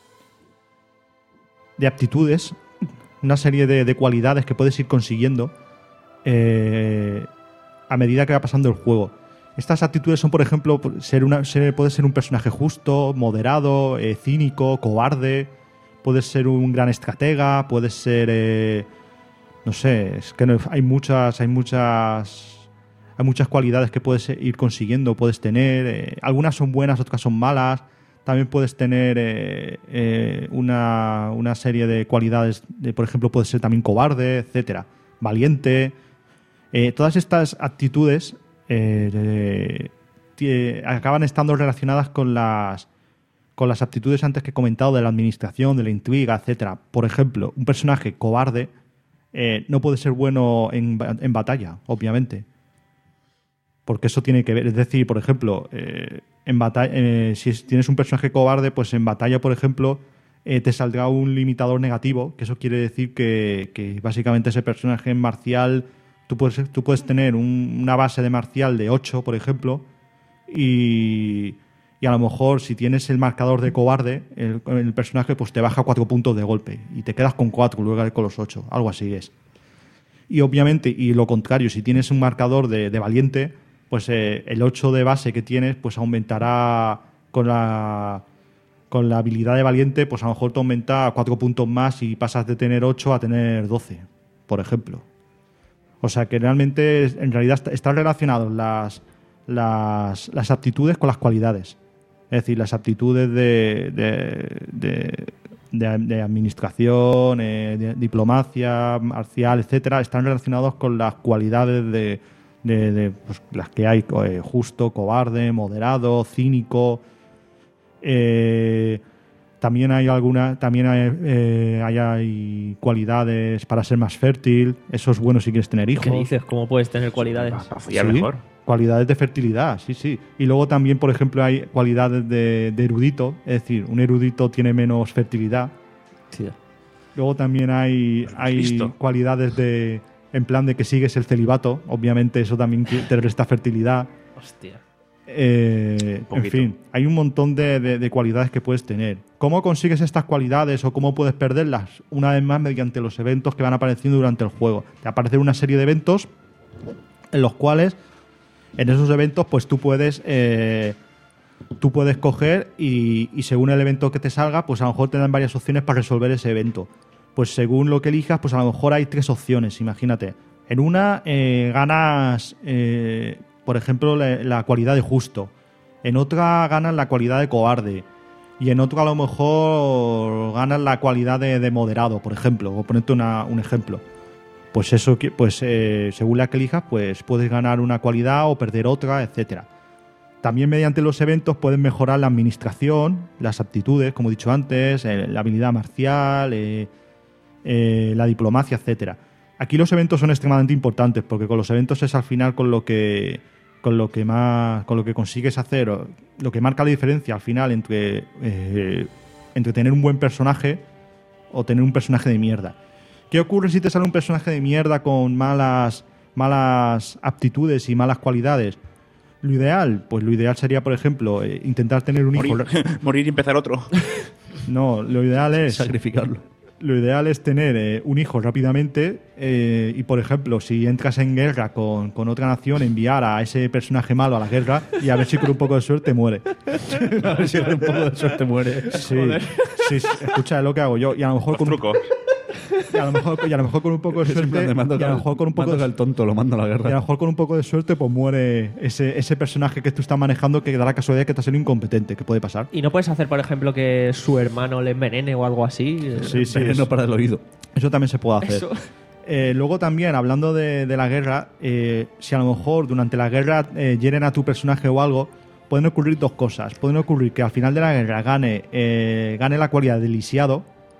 de aptitudes, una serie de, de cualidades que puedes ir consiguiendo eh, a medida que va pasando el juego. Estas actitudes son, por ejemplo, ser una, ser, puedes ser un personaje justo, moderado, eh, cínico, cobarde, puedes ser un gran estratega, puedes ser, eh, no sé, es que no, hay muchas, hay muchas, hay muchas cualidades que puedes ir consiguiendo, puedes tener. Eh, algunas son buenas, otras son malas. También puedes tener eh, eh, una, una serie de cualidades, de, por ejemplo, puedes ser también cobarde, etcétera, valiente. Eh, todas estas actitudes Eh, de, de, acaban estando relacionadas con las con las aptitudes antes que he comentado de la administración, de la intriga, etcétera. Por ejemplo, un personaje cobarde eh, no puede ser bueno en, en batalla, obviamente, porque eso tiene que ver. Es decir, por ejemplo, eh, en batalla, eh, si tienes un personaje cobarde, pues en batalla, por ejemplo, eh, te saldrá un limitador negativo, que eso quiere decir que, que básicamente ese personaje marcial. Tú puedes, tú puedes tener un, una base de marcial de ocho, por ejemplo, y, y a lo mejor si tienes el marcador de cobarde, el, el personaje pues te baja cuatro puntos de golpe y te quedas con cuatro, luego con los ocho, algo así es. Y obviamente, y lo contrario, si tienes un marcador de, de valiente, pues eh, el ocho de base que tienes pues aumentará con la, con la habilidad de valiente, pues a lo mejor te aumenta cuatro puntos más y pasas de tener ocho a tener doce, por ejemplo. O sea que realmente, en realidad, están relacionados las, las, las aptitudes con las cualidades. Es decir, las aptitudes de, de, de, de, de administración, eh, de diplomacia, marcial, etcétera, están relacionados con las cualidades de, de, de pues, las que hay, eh, justo, cobarde, moderado, cínico. Eh, También hay alguna, también hay, eh, hay, hay cualidades para ser más fértil. Eso es bueno si quieres tener hijos. ¿Qué dices? ¿Cómo puedes tener cualidades? Para follar Sí, mejor. cualidades de fertilidad, sí, sí. Y luego también, por ejemplo, hay cualidades de, de erudito. Es decir, un erudito tiene menos fertilidad. Sí. Luego también hay, hay visto. cualidades de, en plan de que sigues el celibato. Obviamente eso también te resta fertilidad. Hostia. Eh, en fin, hay un montón de, de, de cualidades que puedes tener. ¿Cómo consigues estas cualidades o cómo puedes perderlas? Una vez más, mediante los eventos que van apareciendo durante el juego. Te aparecen una serie de eventos en los cuales, en esos eventos, pues tú puedes eh, tú puedes coger y, y según el evento que te salga, pues a lo mejor te dan varias opciones para resolver ese evento. Pues según lo que elijas, pues a lo mejor hay tres opciones, imagínate. En una eh, ganas... Eh, por ejemplo, la, la cualidad de justo. En otra ganas la cualidad de cobarde. Y en otra a lo mejor ganas la cualidad de, de moderado, por ejemplo. O ponerte una, un ejemplo. Pues eso, pues eh, según la que elijas, pues puedes ganar una cualidad o perder otra, etcétera. También mediante los eventos puedes mejorar la administración, las aptitudes, como he dicho antes, eh, la habilidad marcial, eh, eh, la diplomacia, etcétera. Aquí los eventos son extremadamente importantes porque con los eventos es al final con lo que con lo que más con lo que consigues hacer, lo que marca la diferencia al final entre eh, entre tener un buen personaje o tener un personaje de mierda. ¿Qué ocurre si te sale un personaje de mierda con malas malas aptitudes y malas cualidades. Lo ideal, pues lo ideal sería, por ejemplo, eh, intentar tener un Morir, hijo. morir y empezar otro. No, lo ideal es sacrificarlo. Lo ideal es tener eh, un hijo rápidamente eh, y, por ejemplo, si entras en guerra con, con otra nación, enviar a ese personaje malo a la guerra y a ver si con un poco de suerte muere. A ver si con un poco de suerte muere. Sí, sí, sí, escucha, es lo que hago yo. Y a lo mejor Los con un, trucos. y a lo mejor, y a lo mejor con un poco de Es en plan suerte, de, mando y a lo mejor con un poco mando de, al tonto, lo mando a la y a lo guerra. mejor con un poco de suerte, pues muere ese, ese personaje que tú estás manejando, que da la casualidad que te ha sido incompetente, que puede pasar. ¿Y no puedes hacer, por ejemplo, que su hermano le envenene o algo así? Sí, sí, Veneno eso, para el oído. eso también se puede hacer. Eso. Eh, luego también, hablando de, de la guerra, eh, si a lo mejor durante la guerra eh, hieren a tu personaje o algo, pueden ocurrir dos cosas. Pueden ocurrir que al final de la guerra gane, eh, gane la cualidad de lisiado.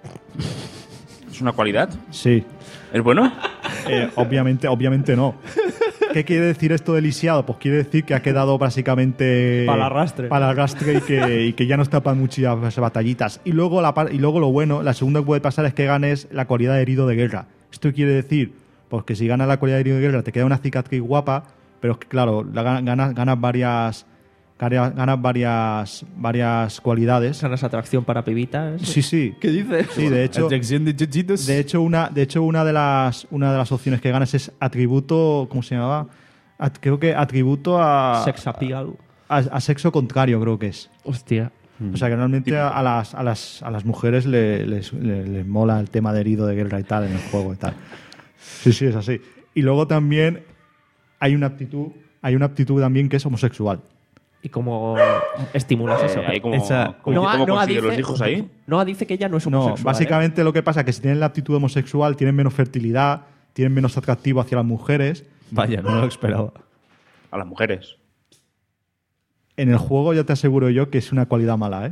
¿Es una cualidad? Sí. ¿Es bueno? Eh, obviamente, obviamente no. ¿Qué quiere decir esto de lisiado? Pues quiere decir que ha quedado básicamente Para el arrastre. para el arrastre y que, y que ya no está para muchas batallitas. Y luego, la, par- y luego lo bueno, la segunda que puede pasar es que ganes la cualidad de herido de guerra. Esto quiere decir, pues que si ganas la cualidad de herido de guerra te queda una cicatriz guapa, pero es que claro, la gan- ganas, ganas varias ganas ganas varias varias cualidades. ¿Ganas atracción para pibitas? Sí, sí. ¿Qué dices? Sí, de hecho, Atracción de chichitos. de hecho una de hecho una de las una de las opciones que ganas es atributo, ¿cómo se llamaba? At- creo que atributo a Sex appeal. a, a sexo contrario, creo que es. Hostia. O sea que realmente a, a las, a, las, a las mujeres le- les, le- les mola el tema de herido de guerra y tal en el juego y tal. Sí, sí, es así. Y luego también hay una aptitud, hay una aptitud también que es homosexual. ¿Y cómo estimulas eso? Eh, ahí como, Esa- como- Noah- ¿Cómo Noah consigue dice- los hijos ahí? Noah dice que ella no es No, homosexual. básicamente lo que pasa es que si tienen la aptitud homosexual tienen menos fertilidad, tienen menos atractivo hacia las mujeres. Vaya, no lo esperaba. A las mujeres. En el juego ya te aseguro yo que es una cualidad mala, ¿eh?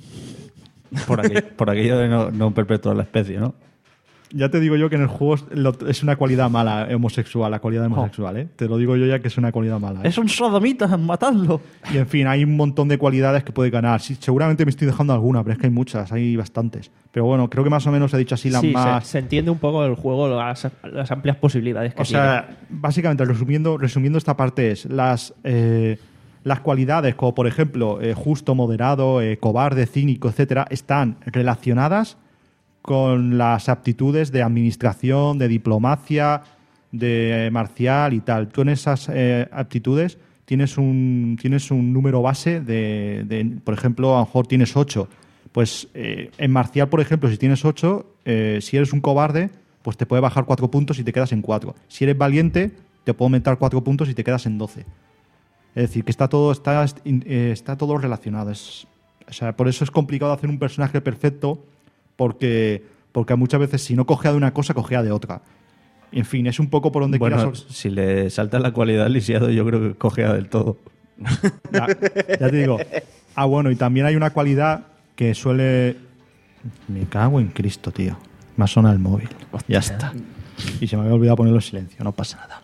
Por, aquello, por aquello de no, no perpetuar la especie, ¿no? Ya te digo yo que en el juego es, lo- es una cualidad mala homosexual, la cualidad homosexual, ¿eh? Te lo digo yo ya que es una cualidad mala. ¿eh? Es un sodomita, matadlo. Y en fin, hay un montón de cualidades que puede ganar. Sí, seguramente me estoy dejando alguna, pero es que hay muchas, hay bastantes. Pero bueno, creo que más o menos he dicho así las Sí, más. se, se entiende un poco el juego, las, las amplias posibilidades que O sea, básicamente, resumiendo, resumiendo esta parte es las, eh, las cualidades, como por ejemplo, eh, justo, moderado, eh, cobarde, cínico, etcétera, están relacionadas con las aptitudes de administración, de diplomacia, de eh, marcial y tal. Tú en esas eh, aptitudes tienes un, tienes un número base de, de, por ejemplo, a lo mejor tienes ocho. Pues eh, en marcial, por ejemplo, si tienes ocho, eh, si eres un cobarde, pues te puede bajar cuatro puntos y te quedas en cuatro. Si eres valiente, te puede aumentar cuatro puntos y te quedas en doce. Es decir, que está todo, está, eh, está todo relacionado. Es, o sea, por eso es complicado hacer un personaje perfecto, porque, porque muchas veces si no cogea de una cosa, cogea de otra. Y, en fin, es un poco por donde Bueno, quieras. si le salta la cualidad al lisiado, yo creo que cogea del todo. Ya, ya te digo. Ah, bueno, y también hay una cualidad que suele... Me cago en Cristo, tío. Me ha sonado el móvil. Ya está. Y se me había olvidado ponerlo en silencio, no pasa nada.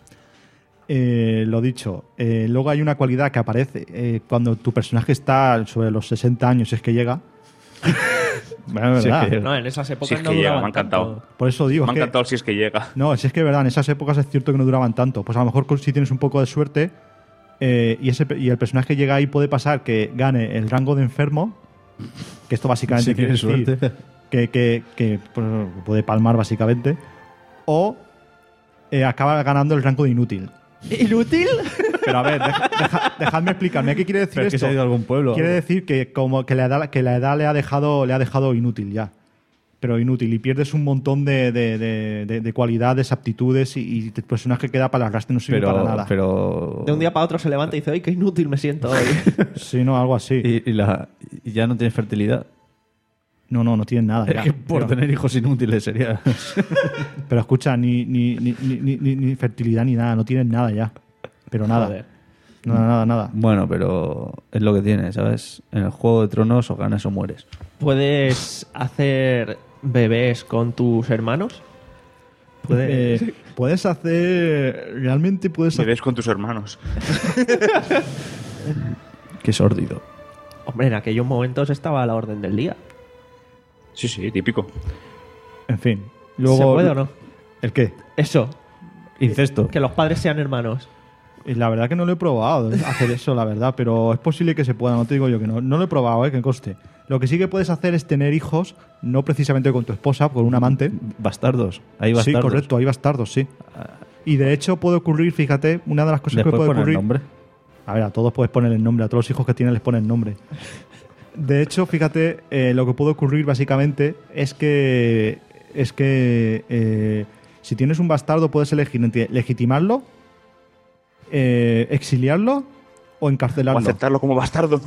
Eh, lo dicho, eh, luego hay una cualidad que aparece eh, cuando tu personaje está sobre los sesenta años, es que llega. Bueno, es Si es verdad. que llega. No, en esas épocas Si es no que llega, duraban me ha encantado. tanto. Por eso digo. Me ha es que- encantado si es que llega. No, si es que es verdad, en esas épocas es cierto que no duraban tanto. Pues a lo mejor con- si tienes un poco de suerte eh, y, ese, pe- y el personaje que llega ahí puede pasar que gane el rango de enfermo, que esto básicamente Si quiere tiene decir suerte. que, que- que, pues, puede palmar básicamente, o eh, acaba ganando el rango de inútil. ¿Inútil? Pero a ver, deja- deja- dejadme explicarme. ¿Qué quiere decir Pero es que esto? se ha ido a algún pueblo. Quiere decir que como que la edad, que la edad le ha dejado le ha dejado inútil ya. Pero inútil. Y pierdes un montón de, de, de- de- de cualidades, aptitudes y, y tu personaje queda para el arrastre, no sirve pero, para nada. pero... De un día para otro se levanta y dice, ¡ay, qué inútil me siento hoy! Sí, no, algo así. Y, y la, y ya no tienes fertilidad. No, no, no tienen nada. Es ya. que por pero, tener hijos inútiles sería... pero escucha, ni, ni, ni, ni, ni- ni fertilidad ni nada, no tienen nada ya. Pero nada. Joder. Nada, nada, nada. Bueno, pero es lo que tiene, ¿sabes? En el Juego de Tronos o ganas o mueres. ¿Puedes hacer bebés con tus hermanos? Puedes... Eh, puedes hacer. Realmente puedes Me hacer. ves con tus hermanos. Qué sórdido. Hombre, en aquellos momentos estaba a la orden del día. Sí, sí, típico. En fin. Luego, ¿Se puede o no? ¿El qué? Eso. Incesto. Que los padres sean hermanos. Y la verdad que no lo he probado hacer eso, la verdad, pero es posible que se pueda, no te digo yo que no. No lo he probado, eh, que conste. Lo que sí que puedes hacer es tener hijos, no precisamente con tu esposa, con un amante. Bastardos. Hay bastardos. Sí, correcto, hay bastardos, sí. Y de hecho puede ocurrir, fíjate, una de las cosas que puede poner ocurrir... nombre. A ver, a todos puedes poner el nombre, a todos los hijos que tienen les ponen nombre. De hecho, fíjate, eh, lo que puede ocurrir básicamente es que es que eh, si tienes un bastardo puedes elegir entre legitimarlo, eh, exiliarlo o encarcelarlo. O aceptarlo como bastardo.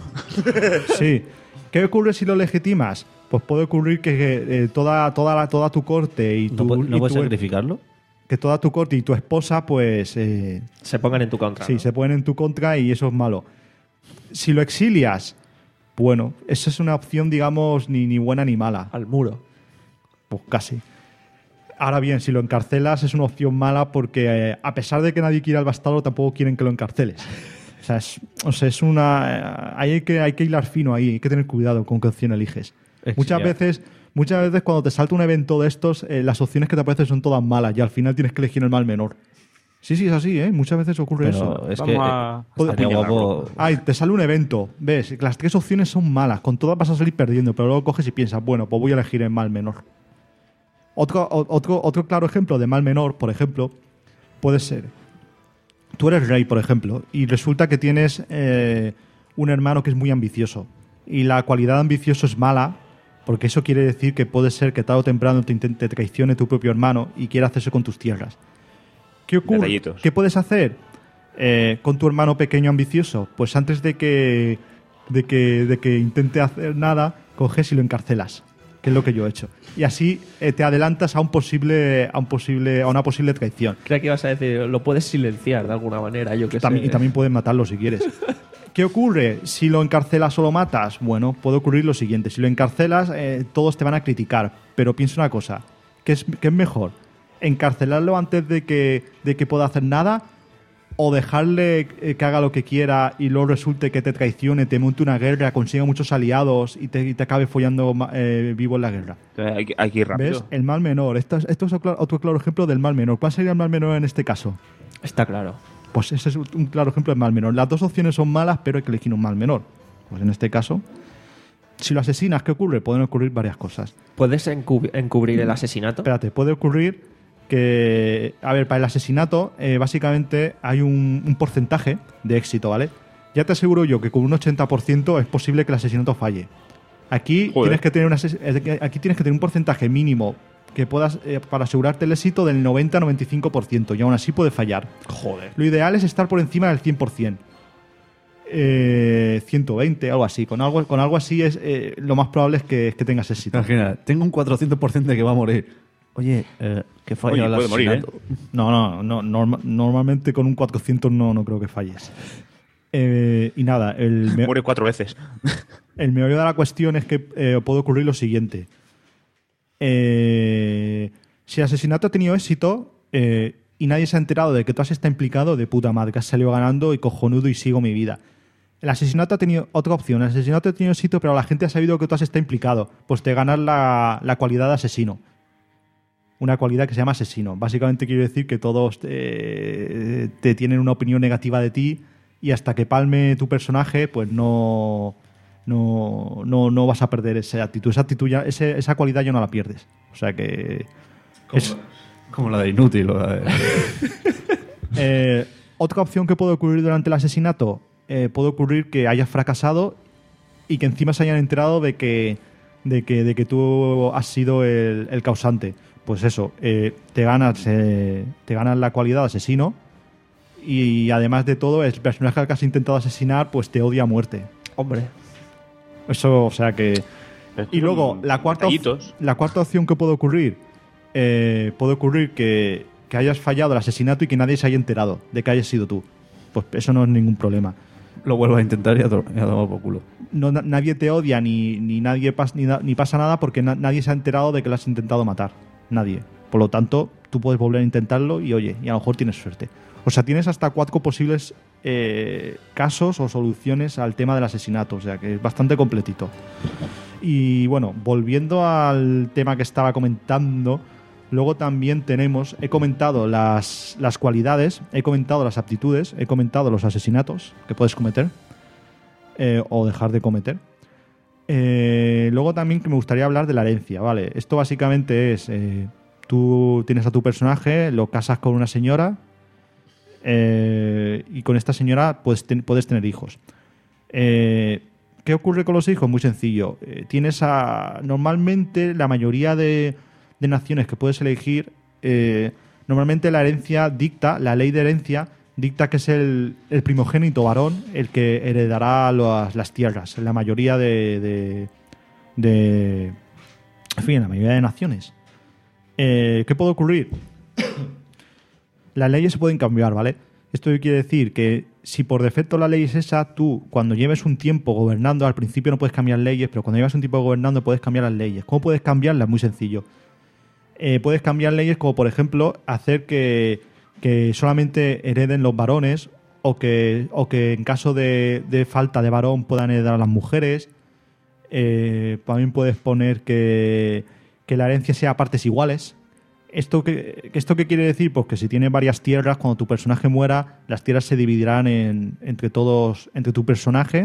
Sí. ¿Qué ocurre si lo legitimas? Pues puede ocurrir que, que eh, toda, toda, la, toda tu corte y tu... ¿No, pu- no y puedes tu- sacrificarlo? Que toda tu corte y tu esposa, pues... Eh, Se pongan en tu contra. sí, ¿no? se ponen en tu contra y eso es malo. Si lo exilias, bueno, esa es una opción, digamos, ni, ni buena ni mala. Al muro. Pues casi. Ahora bien, si lo encarcelas es una opción mala porque eh, a pesar de que nadie quiera al bastardo, tampoco quieren que lo encarceles. O sea, es, o sea, es una... eh, hay, que, hay que hilar fino ahí, hay que tener cuidado con qué opción eliges. Exiliar. Muchas veces, muchas veces cuando te salta un evento de estos, eh, las opciones que te aparecen son todas malas y al final tienes que elegir el mal menor. Sí, sí, es así, ¿eh? Muchas veces ocurre Pero eso. es Vamos que a- eh, estaría apuñalarlo. guapo. Ay, te sale un evento, ves, las tres opciones son malas, con todas vas a salir perdiendo, pero luego coges y piensas, bueno, pues voy a elegir el mal menor. Otro, o- otro, otro claro ejemplo de mal menor, por ejemplo, puede ser, tú eres rey, por ejemplo, y resulta que tienes eh, un hermano que es muy ambicioso, y la cualidad de ambicioso es mala, porque eso quiere decir que puede ser que tarde o temprano te, intente- te traicione tu propio hermano y quiera hacerse con tus tierras. ¿Qué ocurre? Detallitos. ¿Qué puedes hacer eh, con tu hermano pequeño ambicioso? Pues antes de que, de que, de que intente hacer nada, coges y lo encarcelas, que es lo que yo he hecho. Y así eh, te adelantas a un posible, a un posible, a una posible traición. Creo que ibas a decir, lo puedes silenciar de alguna manera, yo que También- sé. y también puedes matarlo si quieres. ¿Qué ocurre si lo encarcelas o lo matas? Bueno, puede ocurrir lo siguiente. Si lo encarcelas, eh, todos te van a criticar. Pero piensa una cosa. ¿Qué es, qué es mejor? ¿Encarcelarlo antes de que, de que pueda hacer nada? ¿O dejarle eh, que haga lo que quiera y luego resulte que te traicione, te monte una guerra, consiga muchos aliados y te, y te acabe follando ma- eh, vivo en la guerra? Entonces, hay, que- hay que ir rápido. ¿Ves? El mal menor. Esto es, esto es otro, otro claro ejemplo del mal menor. ¿Cuál sería el mal menor en este caso? Está claro. Pues ese es un claro ejemplo de mal menor. Las dos opciones son malas, pero hay que elegir un mal menor. Pues en este caso, si lo asesinas, ¿qué ocurre? Pueden ocurrir varias cosas. ¿Puedes encub- encubrir el asesinato? Espérate, puede ocurrir que... A ver, para el asesinato, eh, básicamente hay un, un porcentaje de éxito, ¿vale? Ya te aseguro yo que con un ochenta por ciento es posible que el asesinato falle. Aquí Joder. tienes que tener una, ases- eh, aquí tienes que tener un porcentaje mínimo que puedas eh, para asegurarte el éxito del noventa a noventa y cinco por ciento y aún así puede fallar. Joder. Lo ideal es estar por encima del cien por ciento. Eh, ciento veinte, algo así. Con algo, con algo así es eh, lo más probable es que, es que tengas éxito. Imagina, tengo un cuatrocientos por ciento de que va a morir. Oye, eh, que falla Oye, el puede morir, asesinato. No, no, no norma- normalmente con un cuatrocientos no, no creo que falles. Eh, y nada, el, me- Muere cuatro veces. el meollo de la cuestión es que eh, puede ocurrir lo siguiente. Eh, si el asesinato ha tenido éxito eh, y nadie se ha enterado de que tú has estado implicado, de puta madre, que has salido ganando y cojonudo y sigo mi vida. El asesinato ha tenido otra opción. El asesinato ha tenido éxito, pero la gente ha sabido que tú has estado implicado. Pues te ganas la, la cualidad de asesino. Una cualidad que se llama asesino. Básicamente quiere decir que todos te, te tienen una opinión negativa de ti y hasta que palme tu personaje, pues no, no, no, no vas a perder esa actitud. Esa actitud ya, ese- esa cualidad ya no la pierdes. O sea que... es- Como la de inútil. O la de... Eh, otra opción que puede ocurrir durante el asesinato, eh, puede ocurrir que hayas fracasado y que encima se hayan enterado de que, de que, de que tú has sido el, el causante. Pues eso, eh, te ganas eh, te ganas la cualidad de asesino y además de todo, el personaje al que has intentado asesinar pues te odia a muerte. Hombre. Eso, o sea que... Y luego, la cuarta, op- Detallitos. la cuarta opción que puede ocurrir, eh, puede ocurrir que, que hayas fallado el asesinato y que nadie se haya enterado de que hayas sido tú. Pues eso no es ningún problema. Lo vuelvo a intentar y a, to- y a tomar por culo. No, na- nadie te odia ni, ni nadie pas- ni, na- ni pasa nada porque na- nadie se ha enterado de que lo has intentado matar. Nadie. Por lo tanto, tú puedes volver a intentarlo y oye, y a lo mejor tienes suerte. O sea, tienes hasta cuatro posibles eh, casos o soluciones al tema del asesinato. O sea, que es bastante completito. Y bueno, volviendo al tema que estaba comentando, Luego también tenemos, he comentado las, las cualidades, he comentado las aptitudes, he comentado los asesinatos que puedes cometer eh, o dejar de cometer. Eh, luego también que me gustaría hablar de la herencia, ¿vale? Esto básicamente es, eh, tú tienes a tu personaje, lo casas con una señora eh, y con esta señora puedes, ten, puedes tener hijos. Eh, ¿Qué ocurre con los hijos? Muy sencillo. Eh, tienes a, normalmente la mayoría de, de naciones que puedes elegir, eh, normalmente la herencia dicta, la ley de herencia dicta que es el, el primogénito varón el que heredará las, las tierras en la mayoría de, de, de en fin, en la mayoría de naciones. Eh, ¿Qué puede ocurrir? Las leyes se pueden cambiar, ¿vale? Esto quiere decir que si por defecto la ley es esa, tú cuando lleves un tiempo gobernando, al principio no puedes cambiar leyes, pero cuando llevas un tiempo gobernando puedes cambiar las leyes. ¿Cómo puedes cambiarlas? Muy sencillo. Eh, puedes cambiar leyes como, por ejemplo, hacer que, que solamente hereden los varones o que, o que en caso de, de falta de varón puedan heredar a las mujeres. Eh, también puedes poner que, que la herencia sea a partes iguales. ¿Esto qué, ¿Esto qué quiere decir? Pues que si tienes varias tierras, cuando tu personaje muera, las tierras se dividirán en, entre todos, entre tu personaje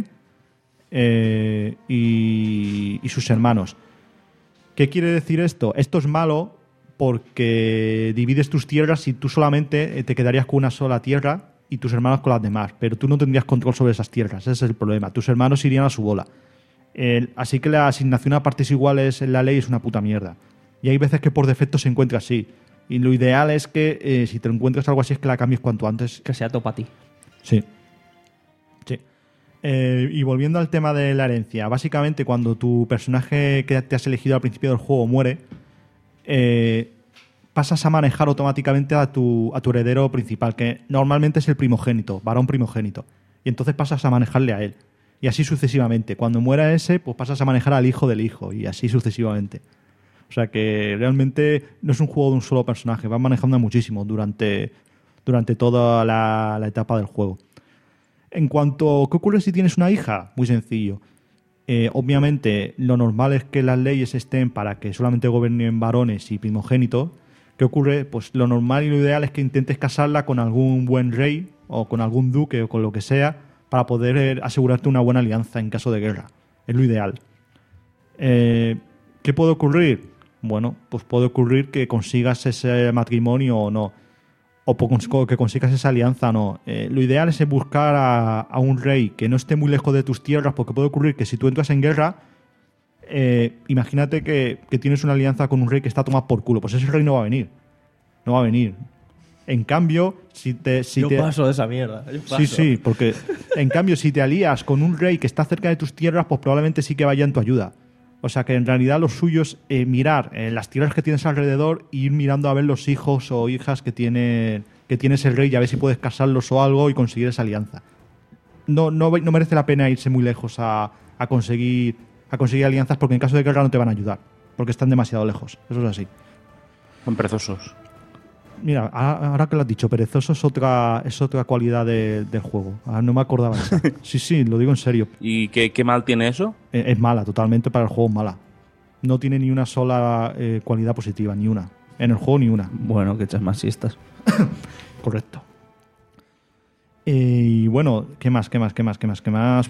eh, y, y sus hermanos. ¿Qué quiere decir esto? Esto es malo porque divides tus tierras y tú solamente te quedarías con una sola tierra y tus hermanos con las demás, pero tú no tendrías control sobre esas tierras. Ese es el problema. Tus hermanos irían a su bola. El, así que la asignación a partes iguales en la ley es una puta mierda. Y hay veces que por defecto se encuentra así. Y lo ideal es que eh, si te encuentras algo así es que la cambies cuanto antes. Que sea topa a ti. Sí. Sí. Eh, y volviendo al tema de la herencia. Básicamente cuando tu personaje que te has elegido al principio del juego muere, eh, pasas a manejar automáticamente a tu, a tu heredero principal, que normalmente es el primogénito, varón primogénito. Y entonces pasas a manejarle a él. Y así sucesivamente. Cuando muera ese, pues pasas a manejar al hijo del hijo. Y así sucesivamente. O sea que realmente no es un juego de un solo personaje, vas manejando muchísimo durante, durante toda la, la etapa del juego. En cuanto a qué ocurre si tienes una hija, muy sencillo. Eh, obviamente lo normal es que las leyes estén para que solamente gobiernen varones y primogénitos. ¿Qué ocurre? Pues lo normal y lo ideal es que intentes casarla con algún buen rey o con algún duque o con lo que sea para poder asegurarte una buena alianza en caso de guerra. Es lo ideal. Eh, ¿Qué puede ocurrir? Bueno, pues puede ocurrir que consigas ese matrimonio o no. O que consigas esa alianza o no. Eh, lo ideal es buscar a, a un rey que no esté muy lejos de tus tierras, porque puede ocurrir que si tú entras en guerra, eh, imagínate que, que tienes una alianza con un rey que está tomado por culo. Pues ese rey no va a venir. No va a venir. En cambio, si te... Si Yo te... paso de esa mierda. Yo paso. Sí, sí, porque en cambio si te alías con un rey que está cerca de tus tierras, pues probablemente sí que vaya en tu ayuda. O sea que en realidad lo suyo es eh, mirar eh, las tierras que tienes alrededor e ir mirando a ver los hijos o hijas que tiene, que tiene ese rey y a ver si puedes casarlos o algo y conseguir esa alianza. No, no, no merece la pena irse muy lejos a, a, conseguir, a conseguir alianzas porque en caso de guerra no te van a ayudar, porque están demasiado lejos. Eso es así. Son perezosos. Mira, ahora que lo has dicho, perezoso es otra, es otra cualidad de, del juego. Ahora no me acordaba de eso. Sí, sí, lo digo en serio. ¿Y qué, qué mal tiene eso? Es, es mala, totalmente para el juego es mala. No tiene ni una sola eh, cualidad positiva, ni una. En el juego ni una. Bueno, que echas más siestas. Correcto. Eh, y bueno, ¿qué más, qué más, qué más, qué más, qué más?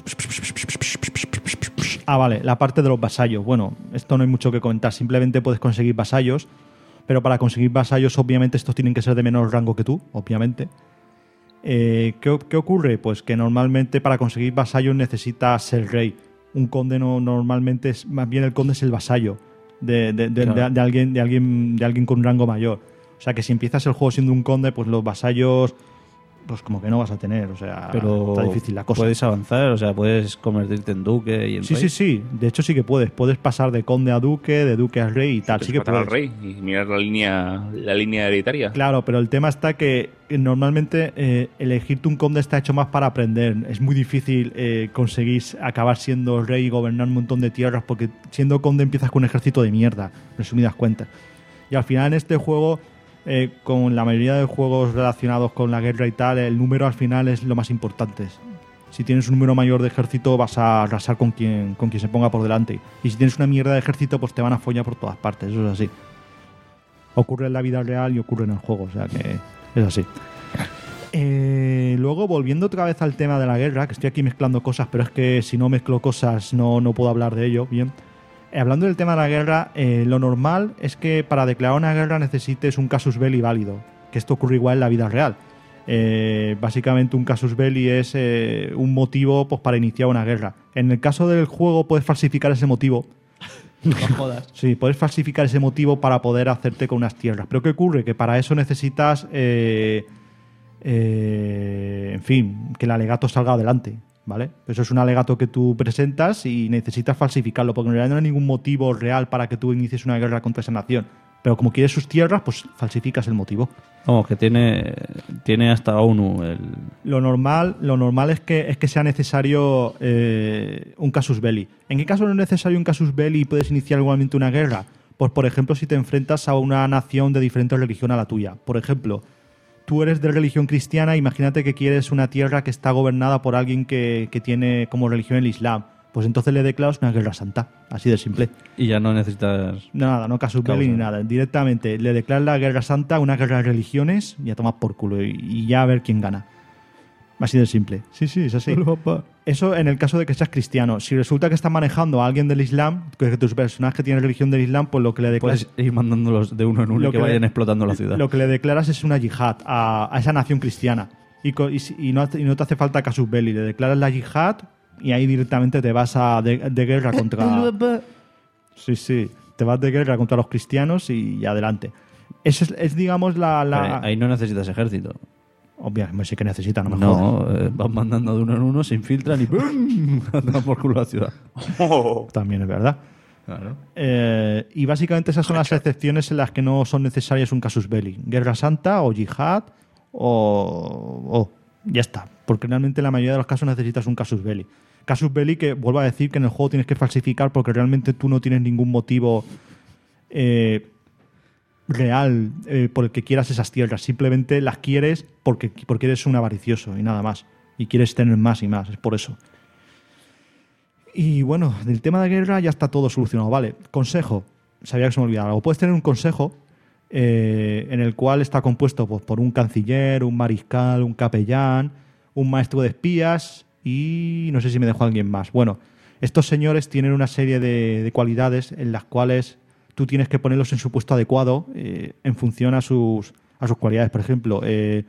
Ah, vale, la parte de los vasallos. Bueno, esto no hay mucho que comentar. Simplemente puedes conseguir vasallos. Pero para conseguir vasallos, obviamente, estos tienen que ser de menor rango que tú, obviamente. Eh, ¿qué, ¿Qué ocurre? Pues que normalmente para conseguir vasallos necesitas ser rey. Un conde no, normalmente es, más bien el conde es el vasallo de, de, de, claro. de, de, alguien, de, alguien, de alguien con un rango mayor. O sea que si empiezas el juego siendo un conde, pues los vasallos, pues como que no vas a tener. O sea, pero está difícil la cosa. Puedes avanzar, o sea, puedes convertirte en duque y en Sí, rey. sí, sí. De hecho sí que puedes. Puedes pasar de conde a duque, de duque a rey y tal. Sí, sí que matar puedes. al rey y mirar la línea, la línea hereditaria. Claro, pero el tema está que, que normalmente eh, elegirte un conde está hecho más para aprender. Es muy difícil eh, conseguir acabar siendo rey y gobernar un montón de tierras porque siendo conde empiezas con un ejército de mierda, resumidas cuentas. Y al final en este juego, eh, con la mayoría de juegos relacionados con la guerra y tal, el número al final es lo más importante. Si tienes un número mayor de ejército vas a arrasar con quien, con quien se ponga por delante. Y si tienes una mierda de ejército pues te van a follar por todas partes, eso es así. Ocurre en la vida real y ocurre en el juego, o sea que es así. Eh, luego, volviendo otra vez al tema de la guerra, que estoy aquí mezclando cosas, pero es que si no mezclo cosas no, no puedo hablar de ello, bien. Eh, hablando del tema de la guerra, eh, lo normal es que para declarar una guerra necesites un casus belli válido, que esto ocurre igual en la vida real. Eh, básicamente un casus belli es eh, un motivo pues, para iniciar una guerra. En el caso del juego puedes falsificar ese motivo. No jodas. Sí, puedes falsificar ese motivo para poder hacerte con unas tierras. Pero ¿qué ocurre? Que para eso necesitas, eh, eh, en fin, que el alegato salga adelante, ¿vale? Eso es un alegato que tú presentas y necesitas falsificarlo, porque en realidad no hay ningún motivo real para que tú inicies una guerra contra esa nación. Pero como quieres sus tierras, pues falsificas el motivo. Vamos, que tiene, tiene hasta ONU el... Lo normal, lo normal es que es que sea necesario eh, un casus belli. ¿En qué caso no es necesario un casus belli y puedes iniciar igualmente una guerra? Pues por ejemplo, si te enfrentas a una nación de diferente religión a la tuya. Por ejemplo, tú eres de religión cristiana, imagínate que quieres una tierra que está gobernada por alguien que, que tiene como religión el Islam. Pues entonces le declaras una guerra santa, así de simple. Y ya no necesitas... No, nada, no casus belli ni nada. Directamente le declaras la guerra santa, una guerra de religiones, y a tomar por culo. Y, y ya a ver quién gana. Así de simple. Sí, sí, es así. Eso en el caso de que seas cristiano. Si resulta que estás manejando a alguien del Islam, que tu personaje tiene religión del Islam, pues lo que le declaras... Puedes ir mandándolos de uno en uno y que, que vayan le, explotando la ciudad. Lo que le declaras es una yihad a, a esa nación cristiana. Y, y, y, no, y no te hace falta casus belli. Le declaras la yihad... Y ahí directamente te vas a de, de guerra contra... Sí, sí. Te vas de guerra contra los cristianos y adelante. Eso es, es digamos, la... la... Ahí no necesitas ejército. Obviamente sí que necesitan, no me No, eh, van mandando de uno en uno, se infiltran y ¡pum! Andan por culo la ciudad. Oh. También es verdad. Claro. Eh, y básicamente esas son las excepciones en las que no son necesarias un casus belli. Guerra santa o yihad o... o ya está. Porque realmente en la mayoría de los casos necesitas un casus belli. Casus belli que, vuelvo a decir, que en el juego tienes que falsificar porque realmente tú no tienes ningún motivo eh, real eh, por el que quieras esas tierras. Simplemente las quieres porque, porque eres un avaricioso y nada más. Y quieres tener más y más, es por eso. Y bueno, del tema de guerra ya está todo solucionado. Vale, consejo. Sabía que se me olvidaba algo. Puedes tener un consejo eh, en el cual está compuesto pues, por un canciller, un mariscal, un capellán, un maestro de espías y no sé si me dejó alguien más. Bueno, estos señores tienen una serie de, de cualidades en las cuales tú tienes que ponerlos en su puesto adecuado eh, en función a sus, a sus cualidades. Por ejemplo, eh,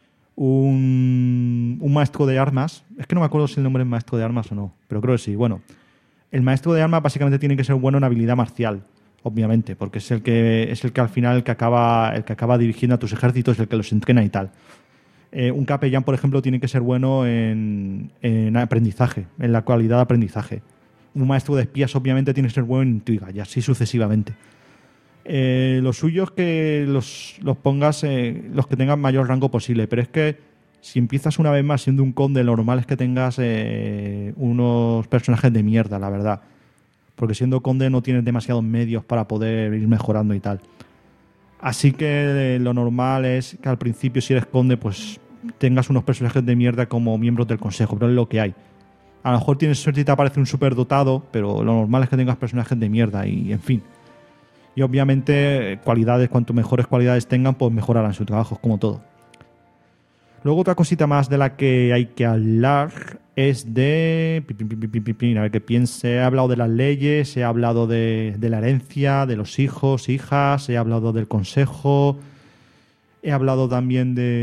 un, un maestro de armas, es que no me acuerdo si el nombre es maestro de armas o no, pero creo que sí. Bueno, el maestro de armas básicamente tiene que ser bueno en habilidad marcial, obviamente, porque es el que es el que al final el que acaba el que acaba dirigiendo a tus ejércitos, el que los entrena y tal. Eh, un capellán, por ejemplo, tiene que ser bueno en, en aprendizaje, en la cualidad de aprendizaje. Un maestro de espías, obviamente, tiene que ser bueno en intriga, y así sucesivamente. Eh, lo suyo es que los, los pongas eh, los que tengan mayor rango posible, pero es que si empiezas una vez más siendo un conde, lo normal es que tengas eh, unos personajes de mierda, la verdad. Porque siendo conde no tienes demasiados medios para poder ir mejorando y tal. Así que eh, lo normal es que al principio, si eres conde, pues tengas unos personajes de mierda como miembros del consejo, pero es lo que hay. A lo mejor tienes suerte y te aparece un superdotado, pero lo normal es que tengas personajes de mierda y, en fin. Y obviamente, cualidades, cuanto mejores cualidades tengan, pues mejorarán su trabajo, como todo. Luego otra cosita más de la que hay que hablar es de... A ver qué piense. He hablado de las leyes, he hablado de, de la herencia, de los hijos, hijas, he hablado del consejo, he hablado también de...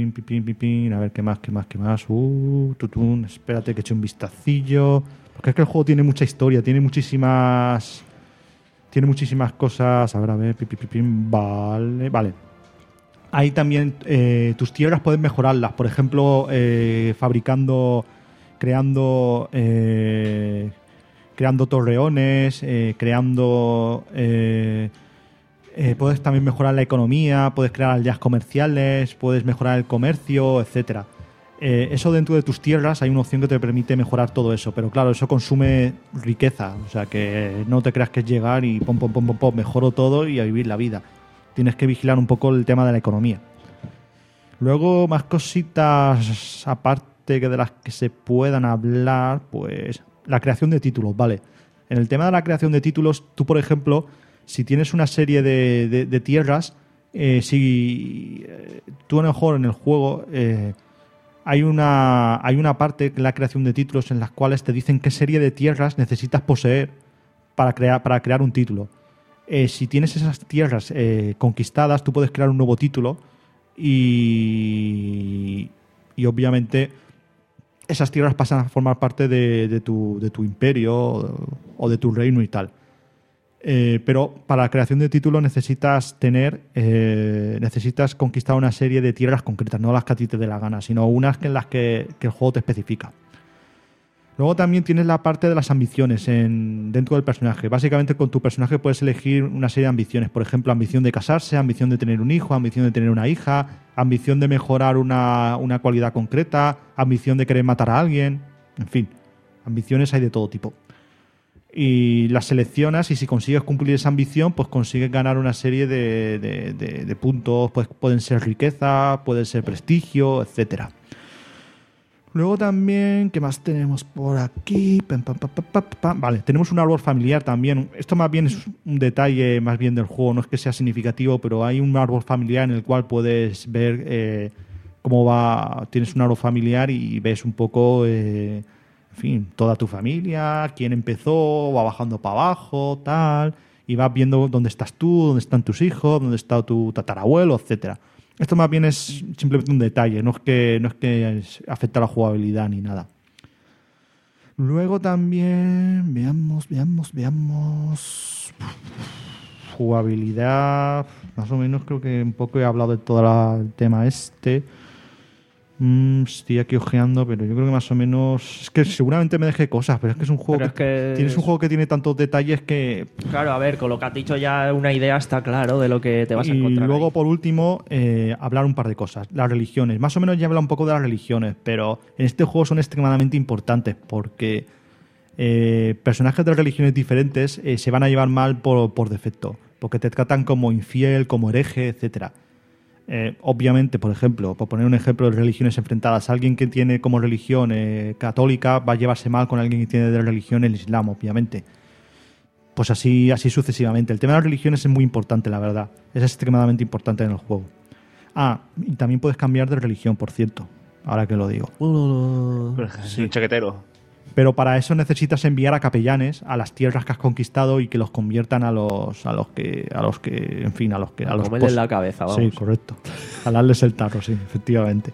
A ver qué más, qué más, qué más. Uh, tutun. Espérate que eche un vistacillo. Porque es que el juego tiene mucha historia, tiene muchísimas... Tiene muchísimas cosas. A ver, a ver. Vale, vale. Ahí también eh, tus tierras puedes mejorarlas. Por ejemplo, eh, fabricando, creando, eh, creando torreones, eh, creando... Eh, eh, puedes también mejorar la economía, puedes crear aldeas comerciales, puedes mejorar el comercio, etcétera. Eh, eso dentro de tus tierras hay una opción que te permite mejorar todo eso. Pero claro, eso consume riqueza. O sea, que no te creas que es llegar y pom, pom, pom, pom, pom, mejoro todo y a vivir la vida. Tienes que vigilar un poco el tema de la economía. Luego, más cositas aparte que de las que se puedan hablar, pues la creación de títulos, ¿vale? En el tema de la creación de títulos, tú, por ejemplo, si tienes una serie de, de, de tierras, eh, si eh, tú a lo mejor en el juego eh, hay una hay una parte, la creación de títulos, en las cuales te dicen qué serie de tierras necesitas poseer para crear, para crear un título. Eh, si tienes esas tierras eh, conquistadas, tú puedes crear un nuevo título y, y obviamente esas tierras pasan a formar parte de, de, tu, de tu imperio o, o de tu reino y tal. Eh, pero para la creación de título necesitas tener eh, necesitas conquistar una serie de tierras concretas, no las que a ti te dé la gana, sino unas que en las que, que el juego te especifica. Luego también tienes la parte de las ambiciones en, dentro del personaje. Básicamente con tu personaje puedes elegir una serie de ambiciones. Por ejemplo, ambición de casarse, ambición de tener un hijo, ambición de tener una hija, ambición de mejorar una, una cualidad concreta, ambición de querer matar a alguien. En fin, ambiciones hay de todo tipo. Y las seleccionas y si consigues cumplir esa ambición, pues consigues ganar una serie de, de, de, de puntos. Pues pueden ser riqueza, puede ser prestigio, etcétera. Luego también, ¿qué más tenemos por aquí? Pam, pam, pam, pam, pam. Vale, tenemos un árbol familiar también. Esto más bien es un detalle más bien del juego, no es que sea significativo, pero hay un árbol familiar en el cual puedes ver eh, cómo va. Tienes un árbol familiar y ves un poco, eh, en fin, toda tu familia, quién empezó, va bajando para abajo, tal, y vas viendo dónde estás tú, dónde están tus hijos, dónde está tu tatarabuelo, etcétera. Esto más bien es simplemente un detalle, no es que no es que afecte a la jugabilidad ni nada. Luego también, veamos, veamos, veamos. Jugabilidad, más o menos creo que un poco he hablado de todo la, el tema este. Mm, estoy aquí ojeando, pero yo creo que más o menos... Es que seguramente me dejé cosas, pero es que es un juego que, es que tienes es... un juego que tiene tantos detalles que... Claro, a ver, con lo que has dicho ya una idea está claro de lo que te vas a encontrar. Y luego, ahí. por último, eh, hablar un par de cosas. Las religiones. Más o menos ya habla un poco de las religiones, pero en este juego son extremadamente importantes porque eh, personajes de religiones diferentes eh, se van a llevar mal por, por defecto, porque te tratan como infiel, como hereje, etcétera. Eh, obviamente, por ejemplo, por poner un ejemplo de religiones enfrentadas, alguien que tiene como religión eh, católica va a llevarse mal con alguien que tiene de religión el Islam, obviamente. Pues así, así sucesivamente. El tema de las religiones es muy importante, la verdad. Es extremadamente importante en el juego. Ah, y también puedes cambiar de religión, por cierto, ahora que lo digo. Sí. Un chaquetero. Pero para eso necesitas enviar a capellanes a las tierras que has conquistado y que los conviertan a los a los que a los que en fin a los que a, a los comerles pos- la cabeza, vamos. Sí, correcto. A darles el tarro, sí, efectivamente.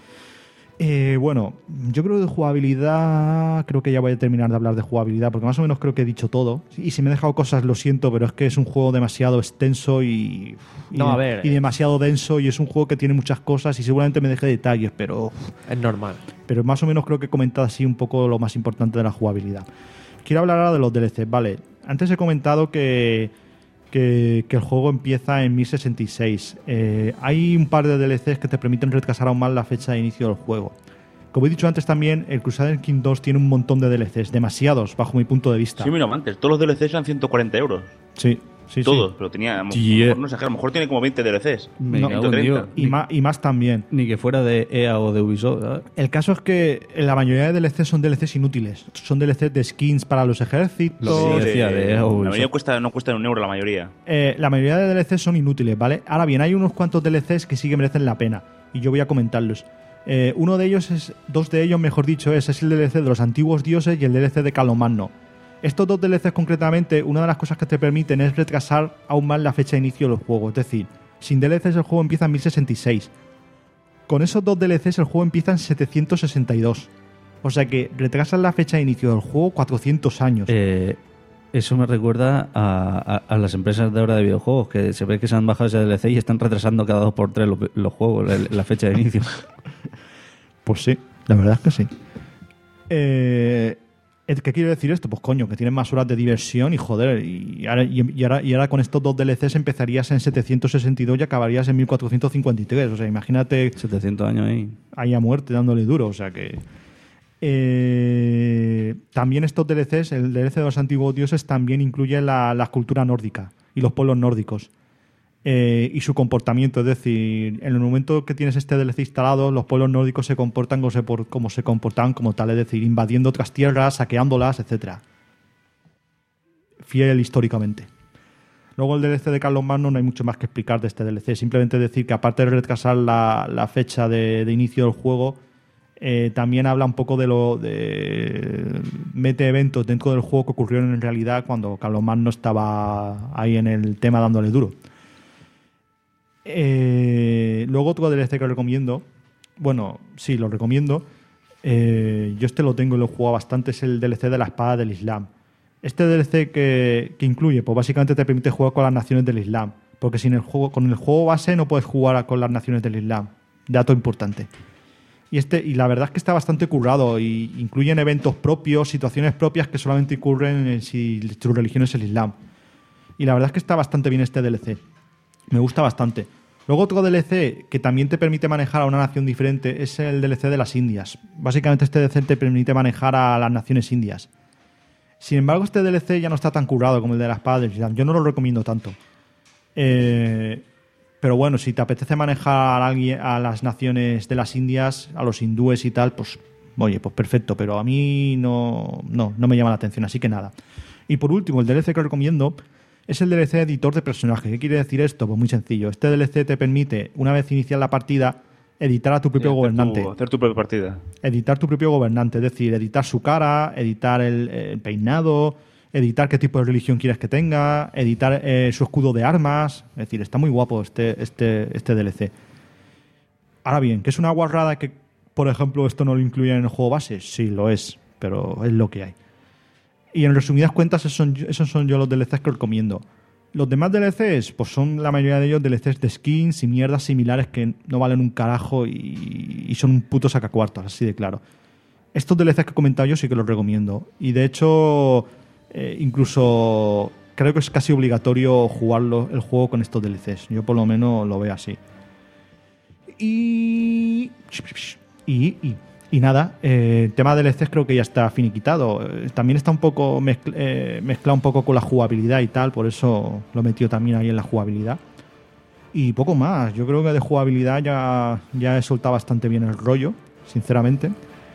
Eh, bueno, yo creo que de jugabilidad, creo que ya voy a terminar de hablar de jugabilidad porque más o menos creo que he dicho todo. Y si me he dejado cosas, lo siento, pero es que es un juego demasiado extenso y, y, No, a ver, y demasiado denso y es un juego que tiene muchas cosas y seguramente me dejé detalles, pero es normal. Pero más o menos creo que he comentado así un poco lo más importante de la jugabilidad. Quiero hablar ahora de los D L C. Vale, antes he comentado que, que, que el juego empieza en mil sesenta y seis. Eh, hay un par de D L Cs que te permiten retrasar aún más la fecha de inicio del juego. Como he dicho antes también, el Crusader King dos tiene un montón de D L Cs, demasiados bajo mi punto de vista. Sí, mira, antes, todos los D L Cs eran ciento cuarenta euros. Sí, sí, Todos, sí. pero tenía, a lo Yeah. mejor, no sé, a lo mejor tiene como veinte D L Cs. Me No, cago en Dios. Y más, y más también. Ni que fuera de E A o de Ubisoft, ¿sabes? El caso es que la mayoría de D L Cs son D L Cs inútiles. Son D L Cs de skins para los ejércitos. Lo que decía de E A o La Ubisoft. mayoría cuesta, no cuesta un euro la mayoría. Eh, la mayoría de D L Cs son inútiles, ¿vale? Ahora bien, hay unos cuantos D L Cs que sí que merecen la pena y yo voy a comentarlos. Eh, uno de ellos es, dos de ellos, mejor dicho, es, es el D L C de los antiguos dioses y el D L C de Calomagno. Estos dos D L Cs concretamente, una de las cosas que te permiten es retrasar aún más la fecha de inicio del juego. Es decir, sin D L Cs el juego empieza en mil sesenta y seis. Con esos dos D L Cs el juego empieza en setecientos sesenta y dos. O sea que retrasan la fecha de inicio del juego cuatrocientos años. Eh, eso me recuerda a, a, a las empresas de ahora de videojuegos, que se ve que se han bajado ese D L C y están retrasando cada dos por tres los, los juegos, la, la fecha de inicio. Pues sí, la verdad es que sí. Eh, ¿Qué quiere decir esto? Pues coño, que tienen más horas de diversión y joder, y ahora, y, y ahora, y ahora con estos dos D L Cs empezarías en setecientos sesenta y dos y acabarías en mil cuatrocientos cincuenta y tres. O sea, imagínate setecientos años ahí. ahí a muerte dándole duro. O sea que... Eh, también estos D L Cs, el D L C de los antiguos dioses también incluye la, la cultura nórdica y los pueblos nórdicos. Eh, y su comportamiento, es decir, en el momento que tienes este D L C instalado, los pueblos nórdicos se comportan como se, por, como se comportaban como tal, es decir, invadiendo otras tierras, saqueándolas, etcétera. Fiel históricamente. Luego el D L C de Carlos Magno no hay mucho más que explicar de este D L C. Simplemente decir que aparte de retrasar la, la fecha de, de inicio del juego, eh, también habla un poco de lo de mete eventos dentro del juego que ocurrieron en realidad cuando Carlos Magno estaba ahí en el tema dándole duro. Eh, luego otro D L C que recomiendo, bueno, sí, lo recomiendo. Eh, yo este lo tengo y lo he jugado bastante, es el D L C de la Espada del Islam. Este D L C que, que incluye, pues básicamente te permite jugar con las naciones del Islam, porque sin el juego, con el juego base no puedes jugar con las naciones del Islam. Dato importante. Y este y la verdad es que está bastante currado y incluyen eventos propios, situaciones propias que solamente ocurren en si tu religión es el Islam. Y la verdad es que está bastante bien este D L C. Me gusta bastante. Luego otro D L C que también te permite manejar a una nación diferente es el D L C de las Indias. Básicamente este D L C te permite manejar a las naciones indias. Sin embargo, este D L C ya no está tan currado como el de la Espada del Islam. Yo no lo recomiendo tanto. Eh, pero bueno, si te apetece manejar a, alguien, a las naciones de las Indias, a los hindúes y tal, pues oye, pues perfecto. Pero a mí no, no, no me llama la atención, así que nada. Y por último, el D L C que recomiendo es el D L C editor de personaje. ¿Qué quiere decir esto? Pues muy sencillo. Este D L C te permite, una vez iniciar la partida, editar a tu propio Sí, hacer gobernante. tu- hacer tu propia partida. Editar tu propio gobernante, es decir, editar su cara, editar el, el peinado, editar qué tipo de religión quieres que tenga, editar eh, su escudo de armas. Es decir, está muy guapo este, este, este D L C. Ahora bien, ¿que es una guarrada que, por ejemplo, esto no lo incluye en el juego base? Sí, lo es, pero es lo que hay. Y en resumidas cuentas, esos son, esos son yo los D L Cs que recomiendo. Los demás D L Cs, pues son la mayoría de ellos D L Cs de skins y mierdas similares que no valen un carajo y, y son un puto sacacuartos, así de claro. Estos D L Cs que he comentado yo sí que los recomiendo. Y de hecho, eh, incluso creo que es casi obligatorio jugarlo, el juego con estos D L Cs. Yo por lo menos lo veo así. Y... Y... y Y nada, eh, el tema de D L Cs creo que ya está finiquitado. Eh, también está un poco mezcl eh, mezclado un poco con la jugabilidad y tal, por eso lo he metido también ahí en la jugabilidad. Y poco más, yo creo que de jugabilidad ya, ya he soltado bastante bien el rollo, sinceramente.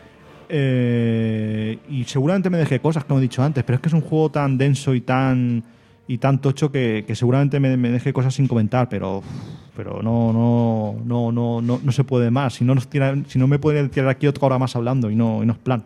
Eh, y seguramente me dejé cosas, como he dicho antes, pero es que es un juego tan denso y tan y tan tocho que, que seguramente me, me dejé cosas sin comentar, pero pero no no no no no, no se puede más. Si no nos tiran, si no me pueden tirar aquí otra hora más hablando y no y no es plan.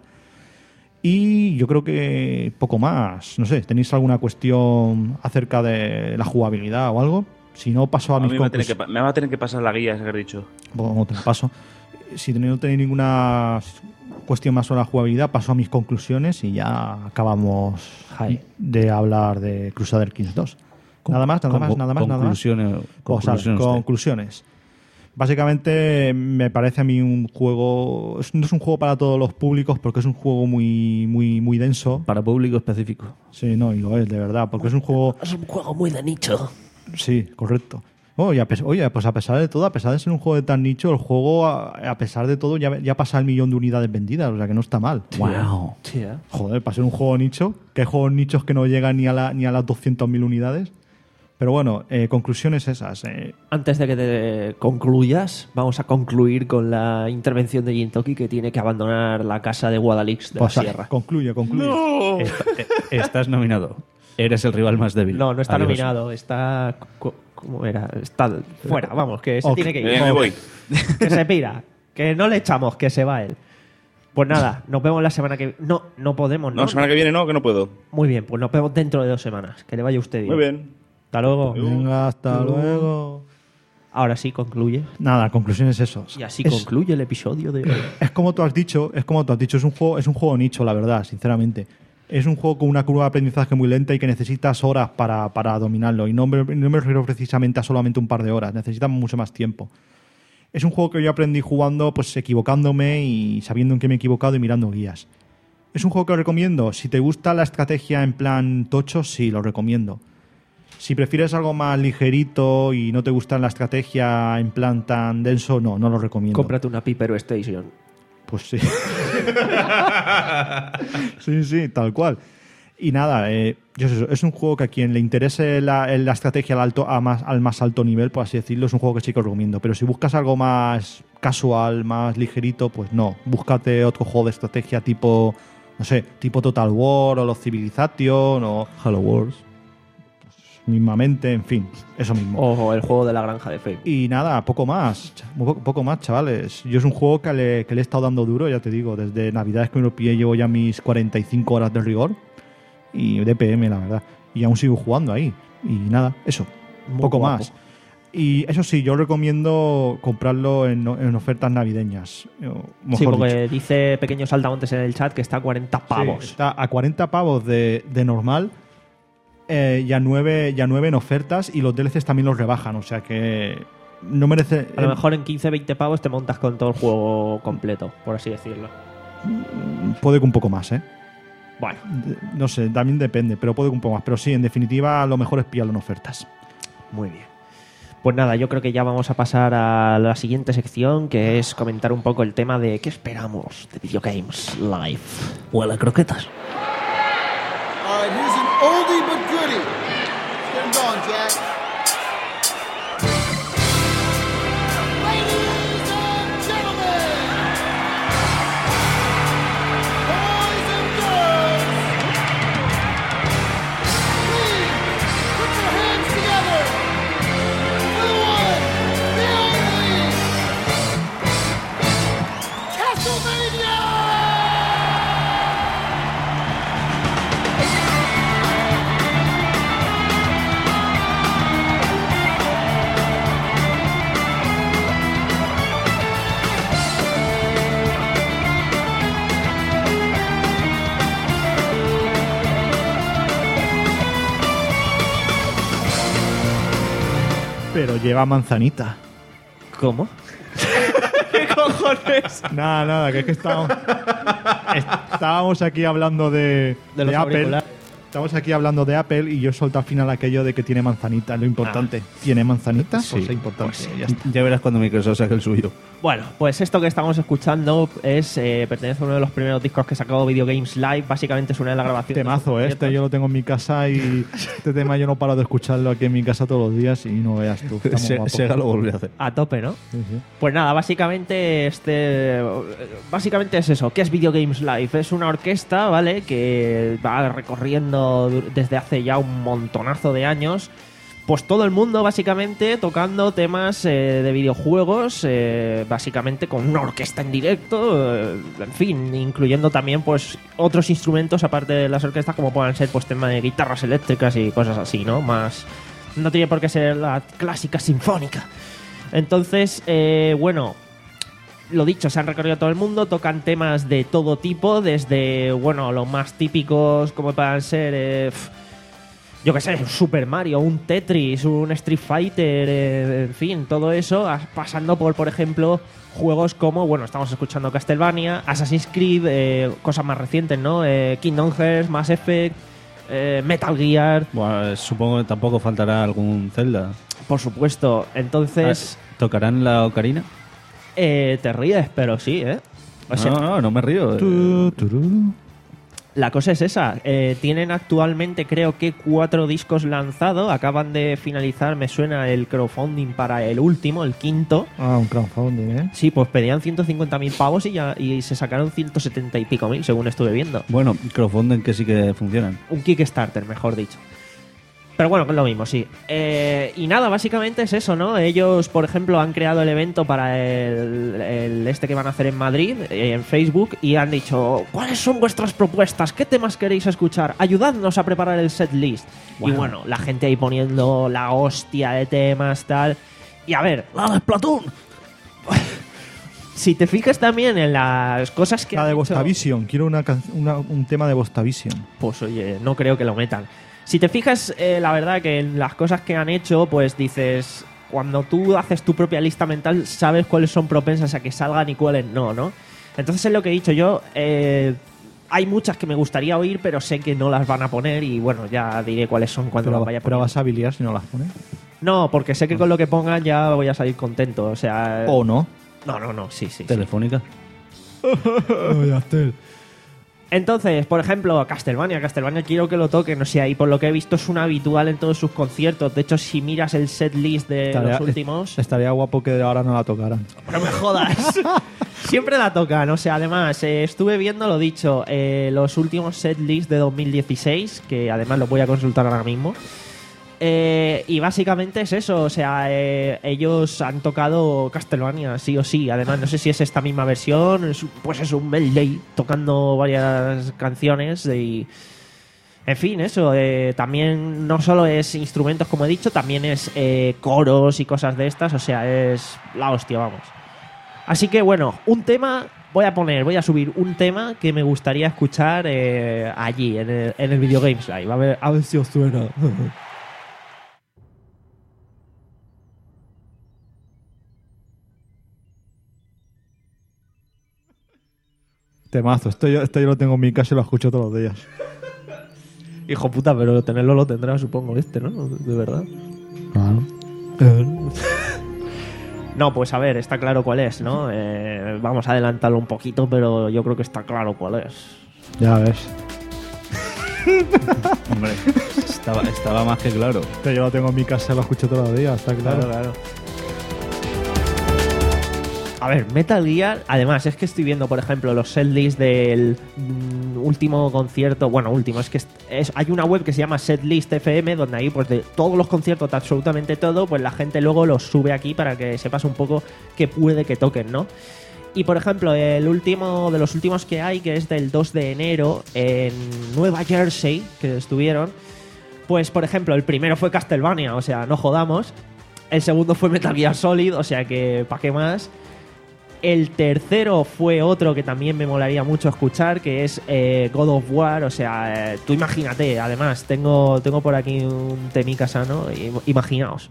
Y yo creo que poco más. No sé, ¿tenéis alguna cuestión acerca de la jugabilidad o algo? Si no, paso a, A mis mí me, va a tener conclusiones. que, pa- me va a tener que pasar la guía, ese que has dicho. Bueno, te la paso. Si no tenéis ninguna cuestión más sobre la jugabilidad, paso a mis conclusiones y ya acabamos de hablar de Crusader Kings dos. Nada más, nada más, nada más, nada más. Conclusiones. Pues, a ver, conclusiones. conclusiones. Básicamente me parece a mí un juego, es- no es un juego para todos los públicos porque es un juego muy muy muy denso. Para público específico. Sí, no, y lo es, de verdad, porque es un juego... Es un juego muy de nicho. Sí, correcto. Oh, y a pes- oye, pues a pesar de todo, a pesar de ser un juego de tan nicho, el juego, a, a pesar de todo, ya, ya pasa el millón de unidades vendidas, o sea que no está mal. Wow. Sí, ¿eh? Joder, para ser un juego nicho, que hay juegos nichos que no llegan ni a, la, ni a las doscientas mil unidades. Pero bueno, eh, conclusiones esas. Eh. Antes de que te concluyas, vamos a concluir con la intervención de Jintoki, que tiene que abandonar la casa de Guadalix de Pues, la Sierra. concluye, concluye. Está- eh, estás nominado. Eres el rival más débil. No, no está Adiós. nominado, está... co- ¿Cómo era? Está fuera, vamos, que se Ok. tiene que ir. Eh, me voy. Que se pira, que no le echamos, que se va él. Pues nada, nos vemos la semana que... No, no podemos, ¿no? No, la semana que viene no, que no puedo. Muy bien, pues nos vemos dentro de dos semanas. Que le vaya usted bien. Muy bien. Hasta luego. Venga, hasta luego. Ahora sí concluye. Nada, conclusiones eso. Y así Es- concluye el episodio de hoy. Es como tú has dicho, es como tú has dicho, es un juego, es un juego nicho, la verdad, sinceramente. Es un juego con una curva de aprendizaje muy lenta y que necesitas horas para, para dominarlo. Y no me, no me refiero precisamente a solamente un par de horas, necesitas mucho más tiempo. Es un juego que yo aprendí jugando, pues equivocándome y sabiendo en qué me he equivocado y mirando guías. Es un juego que recomiendo. Si te gusta la estrategia en plan tocho, sí, lo recomiendo. Si prefieres algo más ligerito y no te gusta la estrategia en plan tan denso, no, no lo recomiendo. Cómprate una Pipero Station. Pues sí. sí, sí, tal cual. Y nada, eh, yo sé, es un juego que a quien le interese la, la estrategia al, alto, a más, al más alto nivel, por así decirlo, es un juego que sí que os recomiendo. Pero si buscas algo más casual, más ligerito, pues no. Búscate otro juego de estrategia tipo, no sé, tipo Total War o los Civilization o Halo Wars. mismamente, en fin, eso mismo. O el juego de la granja de Facebook. Y nada, poco más, poco, poco más, chavales. Yo es un juego que le, que le he estado dando duro, ya te digo, desde Navidades que me lo pillé llevo ya mis cuarenta y cinco horas de rigor y D P M, la verdad. Y aún sigo jugando ahí. Y nada, eso, Muy poco guapo. más. Y eso sí, yo recomiendo comprarlo en, en ofertas navideñas. o Mejor Sí, porque dicho. dice Pequeños Saltamontes en el chat que está a cuarenta pavos. Sí, está a cuarenta pavos de, de normal eh, y, a nueve, y a nueve en ofertas, y los D L Cs también los rebajan, o sea que no merece... A lo eh, mejor en quince veinte pavos te montas con todo el juego completo, por así decirlo. puede que un poco más, ¿eh? Bueno, De- No sé, también depende, pero puede que un poco más. Pero sí, en definitiva, lo mejor es pillarlo en ofertas. muy bien. Pues nada, yo creo que ya vamos a pasar a la siguiente sección, que es comentar un poco el tema de qué esperamos de Video Games Live. Huele a croquetas. All right, here's an oldie but goodie. Let's get 'em going, Jack. Ladies and gentlemen, boys and girls, please put your hands together for the one, the only Castlevania! Pero lleva manzanita. ¿Cómo? ¿Qué cojones? Nada, nada, que es que estábamos, estábamos aquí hablando de, De los Apple. auriculares. Estamos aquí hablando de Apple y yo solto al final aquello de que tiene manzanita, lo importante. ¿Tiene manzanita? Sí, Pues es importante. pues ya está. Ya verás cuando Microsoft saque el suyo. Bueno, pues esto que estamos escuchando es eh, pertenece a uno de los primeros discos que sacó Video Games Live. Básicamente es una de las grabaciones. Temazo, ¿eh? Este yo lo tengo en mi casa y este tema yo no paro de escucharlo aquí en mi casa todos los días y no veas tú. está muy Se- guapo. Sega lo volvió a hacer. A tope, ¿no? Sí, sí. Pues nada, básicamente este básicamente es eso. ¿Qué es Video Games Live? Es una orquesta, ¿vale? Que va recorriendo du- desde hace ya un montonazo de años. Pues todo el mundo básicamente tocando temas eh, de videojuegos, eh, básicamente con una orquesta en directo, eh, en fin, incluyendo también pues otros instrumentos aparte de las orquestas como puedan ser pues temas de guitarras eléctricas y cosas así, ¿no? Más no tiene por qué ser la clásica sinfónica. Entonces, eh, bueno, lo dicho, se han recorrido todo el mundo, tocan temas de todo tipo, desde, bueno, los más típicos como puedan ser, eh, pf, yo qué sé, un Super Mario, un Tetris, un Street Fighter, eh, en fin, todo eso, a- pasando por, por ejemplo, juegos como, bueno, estamos escuchando Castlevania, Assassin's Creed, eh, cosas más recientes, ¿no? Eh, Kingdom Hearts, Mass Effect, eh, Metal Gear, Bueno, supongo que tampoco faltará algún Zelda. por supuesto. Entonces, Ah, ¿Tocarán la ocarina? eh, te ríes, pero sí, ¿eh? O sea, no, no, no me río. Tu, turú. la cosa es esa. Eh, tienen actualmente, creo que, cuatro discos lanzados. Acaban de finalizar, me suena, el crowdfunding para el último, el quinto. Ah, un crowdfunding, ¿eh? Sí, pues pedían ciento cincuenta mil pavos y, ya, y se sacaron ciento setenta y pico mil, según estuve viendo. Bueno, crowdfunding que sí que funcionan. Un Kickstarter, mejor dicho. Pero bueno, que es lo mismo, sí. Eh, y nada, básicamente es eso, ¿no? Ellos, por ejemplo, han creado el evento para el, el este que van a hacer en Madrid, eh, en Facebook, y han dicho, ¿cuáles son vuestras propuestas? ¿Qué temas queréis escuchar? Ayudadnos a preparar el set list. Y bueno, la gente ahí poniendo la hostia de temas, tal. Y a ver, ¡La de Splatoon! si te fijas también en las cosas que La han de hecho- Vostavision. Quiero una, can- una- un tema de Vostavision. Pues oye, no creo que lo metan. Si te fijas, eh, la verdad que en las cosas que han hecho, pues dices, cuando tú haces tu propia lista mental, sabes cuáles son propensas a que salgan y cuáles no, ¿no? Entonces es lo que he dicho yo. eh, hay muchas que me gustaría oír, pero sé que no las van a poner y bueno, ya diré cuáles son cuando Pero, las vaya a pero poner. vas a habiliar si no las pones. No, porque sé que con lo que pongan ya voy a salir contento. O sea. ¿O no? No, no, no, sí, sí. sí. Telefónica. Entonces, por ejemplo, Castlevania. Castlevania quiero que lo toquen. O sea, y por lo que he visto es un habitual en todos sus conciertos. De hecho, si miras el set list de Estaría- los últimos... Estaría guapo que ahora no la tocaran. No me jodas. Siempre la tocan. O sea, además, eh, estuve viendo, lo dicho, eh, los últimos set list de dos mil dieciséis, que además los voy a consultar ahora mismo. Eh, y básicamente es eso, o sea, eh, ellos han tocado Castlevania, sí o sí. Además, no sé si es esta misma versión, es, pues es un medley tocando varias canciones y... En fin, eso, eh, también no solo es instrumentos, como he dicho, también es eh, coros y cosas de estas, o sea, es la hostia, vamos. Así que bueno, un tema, voy a poner, voy a subir un tema que me gustaría escuchar eh, allí, en el, en el Video Games Live, a ver, a ver si os suena. Temazo, esto yo, esto yo lo tengo en mi casa y lo escucho todos los días. Hijo puta, pero tenerlo lo tendrá, supongo, este, ¿no? De verdad. Claro. No, pues a ver, está claro cuál es, ¿no? Eh, vamos a adelantarlo un poquito, pero yo creo que está claro cuál es. Ya ves. Hombre, estaba, estaba más que claro. Esto yo lo tengo en mi casa y lo escucho todos los días, está claro. Claro, claro. A ver, Metal Gear, además, es que estoy viendo, por ejemplo, los setlists del mm, último concierto. Bueno, último, es que es, es- hay una web que se llama Setlist F M, donde ahí, pues de todos los conciertos, de absolutamente todo, pues la gente luego los sube aquí para que sepas un poco qué puede que toquen, ¿no? Y por ejemplo, el último de los últimos que hay, que es del dos de enero en Nueva Jersey, que estuvieron, pues por ejemplo, el primero fue Castlevania, o sea, no jodamos. El segundo fue Metal Gear Solid, o sea que, ¿pa' qué más? El tercero fue otro que también me molaría mucho escuchar, que es eh, God of War. O sea, eh, tú imagínate, además, tengo, tengo por aquí un temica sano, im- imaginaos.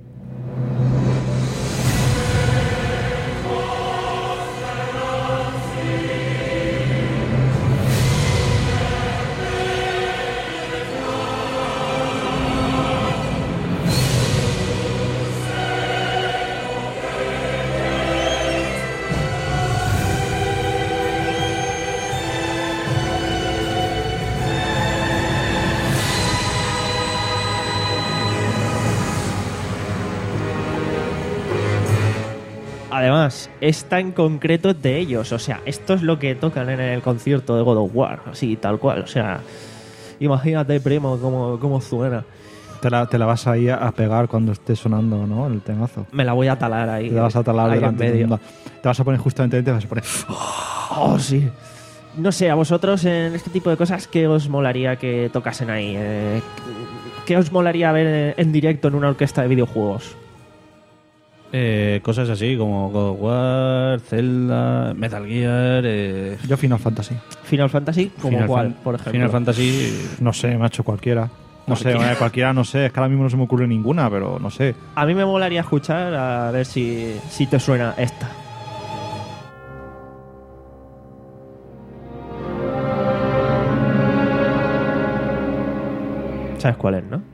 Además, esta en concreto es de ellos. O sea, esto es lo que tocan en el concierto de God of War. Así, tal cual. O sea, imagínate, primo, cómo, cómo suena. Te la, te la vas ahí a, a pegar cuando esté sonando, ¿no? El temazo. Me la voy a talar ahí. Te la vas a talar ahí en delante de medio. todo el mundo. Te vas a poner justamente ahí, te vas a poner... Oh, sí. No sé, a vosotros en este tipo de cosas, ¿qué os molaría que tocasen ahí? Eh, ¿Qué os molaría ver en directo en una orquesta de videojuegos? Eh, cosas así como God of War, Zelda, Metal Gear. Eh, Yo Final Fantasy. ¿Final Fantasy? ¿Como Final cuál, Fan- por ejemplo? Final Fantasy. No sé, macho, cualquiera. No sé, Cualquiera. eh, cualquiera no sé. Es que ahora mismo no se me ocurre ninguna, pero no sé. A mí me molaría escuchar, a ver si, si te suena esta. ¿Sabes cuál es, no?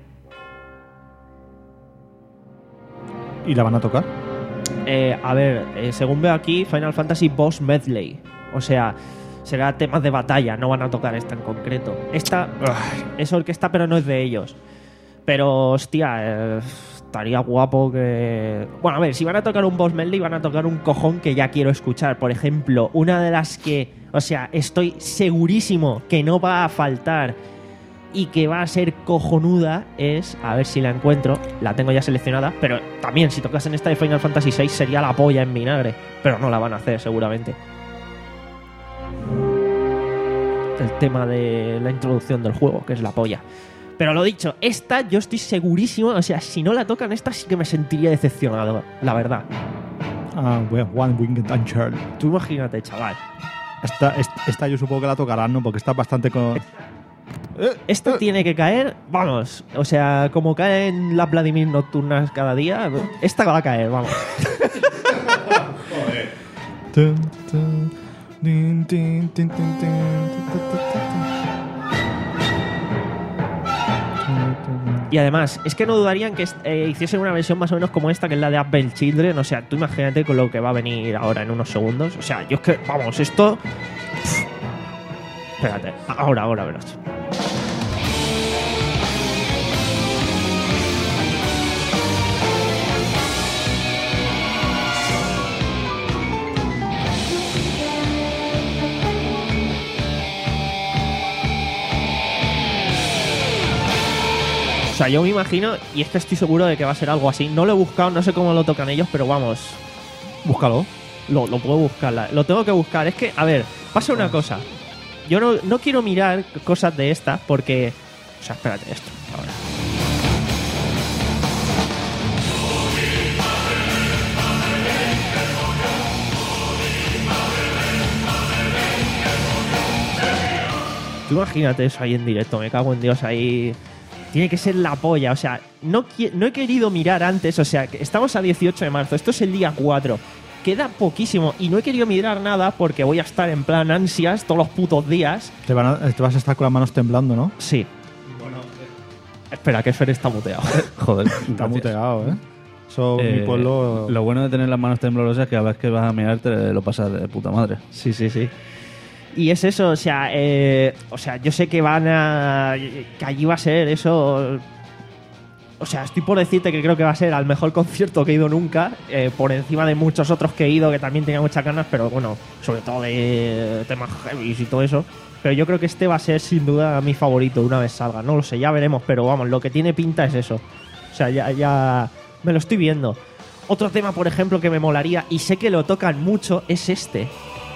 ¿Y la van a tocar? Eh, a ver, eh, según veo aquí, Final Fantasy Boss Medley. O sea, será temas de batalla, no van a tocar esta en concreto. Esta ugh, es orquesta, pero no es de ellos. Pero, hostia, eh, estaría guapo que... Bueno, a ver, si van a tocar un Boss Medley, van a tocar un cojón que ya quiero escuchar. Por ejemplo, una de las que, o sea, estoy segurísimo que no va a faltar y que va a ser cojonuda es, a ver si la encuentro, la tengo ya seleccionada, pero también si tocasen esta de Final Fantasy seis sería la polla en vinagre, pero no la van a hacer seguramente. El tema de la introducción del juego, que es la polla. Pero lo dicho, esta yo estoy segurísimo, o sea, si no la tocan esta sí que me sentiría decepcionado, la verdad. Ah, bueno, One Winged Angel. Tú imagínate, chaval. Esta, esta, esta yo supongo que la tocarán, ¿no? Porque está bastante con... Esta tiene que caer, vamos, o sea, como caen las Vladimir nocturnas cada día, esta va a caer, vamos. Tun, tun, tin, tin, tin, tin, tin, tin, Y además, es que no dudarían que eh, hiciesen una versión más o menos como esta, que es la de Apple Children. O sea, tú imagínate con lo que va a venir ahora en unos segundos. O sea, yo es que, vamos, esto... Pff. Espérate, ahora, ahora verás. O sea, yo me imagino, y es que estoy seguro de que va a ser algo así. No lo he buscado, no sé cómo lo tocan ellos, pero vamos, Búscalo. lo, lo puedo buscar. la- Lo tengo que buscar. Es que, a ver, pasa una cosa. Yo no, no quiero mirar cosas de estas porque... O sea, espérate, esto, ahora. Tú imagínate eso ahí en directo, me cago en Dios, ahí... Tiene que ser la polla, o sea, no, qui- no he querido mirar antes, o sea, que estamos a dieciocho de marzo, esto es el día cuatro, queda poquísimo y no he querido mirar nada porque voy a estar en plan ansias todos los putos días. Te, van a- te vas a estar con las manos temblando, ¿no? Sí. Espera, que Fer está muteado. Joder, Está muteado, ¿eh? Eso, Eh, mi pueblo... Lo bueno de tener las manos temblorosas es que a la vez que vas a mirar te lo pasas de puta madre. Sí, sí, sí. Y es eso, o sea, eh, o sea, yo sé que van a... que allí va a ser eso... O sea, estoy por decirte que creo que va a ser al mejor concierto que he ido nunca, eh, por encima de muchos otros que he ido que también tenía muchas ganas, pero bueno, sobre todo de temas heavy y todo eso. Pero yo creo que este va a ser sin duda mi favorito una vez salga. No lo sé, ya veremos, pero vamos, lo que tiene pinta es eso. O sea, ya, ya me lo estoy viendo. Otro tema, por ejemplo, que me molaría, y sé que lo tocan mucho, es este.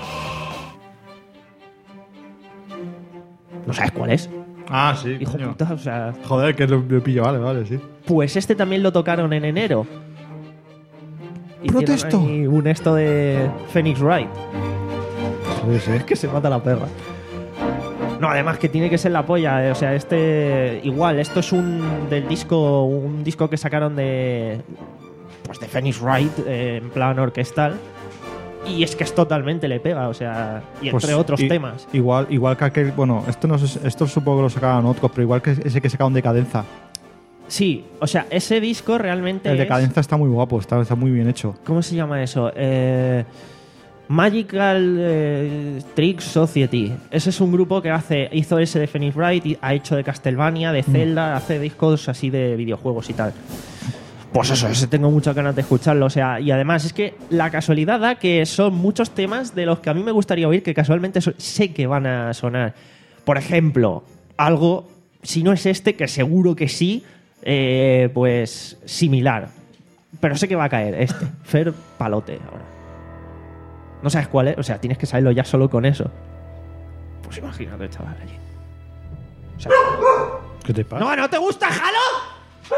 ¿No sabes cuál es? Ah, sí, Hijo coño. puta, o sea... Joder, que lo, lo pillo, vale, vale, sí. Pues este también lo tocaron en enero. Hicieron ¡Protesto! ahí un esto de Phoenix Wright. Sí, sí. Es que se mata la perra. No, además que tiene que ser la polla. eh, O sea, este... Igual, esto es un... Del disco... Un disco que sacaron de... Pues de Phoenix Wright, eh, en plan orquestal. Y es que es totalmente le pega, o sea... Y entre Pues, otros i- temas. Igual, igual que aquel, bueno, esto no sé, esto supongo que lo sacaban otros, pero igual que ese que sacaron Decadenza. Sí, o sea, ese disco realmente El es... Decadenza está muy guapo, está, está muy bien hecho. ¿Cómo se llama eso? Eh, Magical eh, Trick Society. Ese es un grupo que hace hizo ese de Phoenix Wright, y ha hecho de Castlevania, de Zelda, hace discos así de videojuegos y tal. Pues eso, ese tengo muchas ganas de escucharlo. O sea, y además es que la casualidad da que son muchos temas de los que a mí me gustaría oír que casualmente so- sé que van a sonar. Por ejemplo, algo, si no es este, que seguro que sí, eh, pues similar. Pero sé que va a caer este. Fer Palote ahora. No sabes cuál es, o sea, tienes que saberlo ya solo con eso. Pues imagínate, chaval, allí. O sea, ¿Qué te pasa? ¡no, no te gusta, Halo!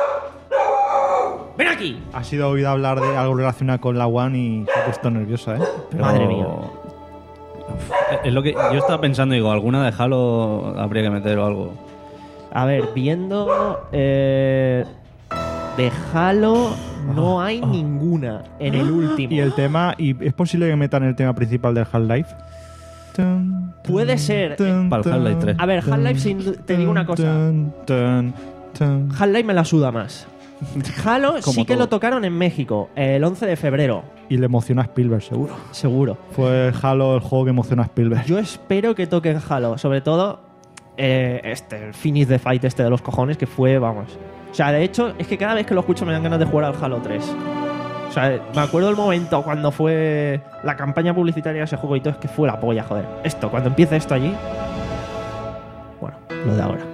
¡Ven aquí! Has ido oído hablar de algo relacionado con la One y se ha puesto nerviosa, ¿eh? Pero- Madre mía. Uf, es lo que yo estaba pensando, digo, alguna de Halo habría que meter o algo. A ver, viendo... eh, de Halo no hay ninguna en el último. Y el tema, y es posible que metan el tema principal del Half-Life. Tun, Puede ser. tun, Para el Half-Life tres. A ver, Half-Life, sin du- te digo una cosa. tun, tun, tun. Half-Life me la suda más. Halo Como sí que todo. lo tocaron en México, el once de febrero, Y le emociona a Spielberg, seguro. seguro. Fue Halo el juego que emociona a Spielberg. Yo espero que toquen Halo, sobre todo eh, este, el Finish the Fight este de los cojones, que fue, vamos. O sea, de hecho, es que cada vez que lo escucho me dan ganas de jugar al Halo tres. O sea, me acuerdo el momento cuando fue la campaña publicitaria de ese juego y todo, es que fue la polla, joder. Esto, cuando empiece esto allí... Bueno, lo de ahora.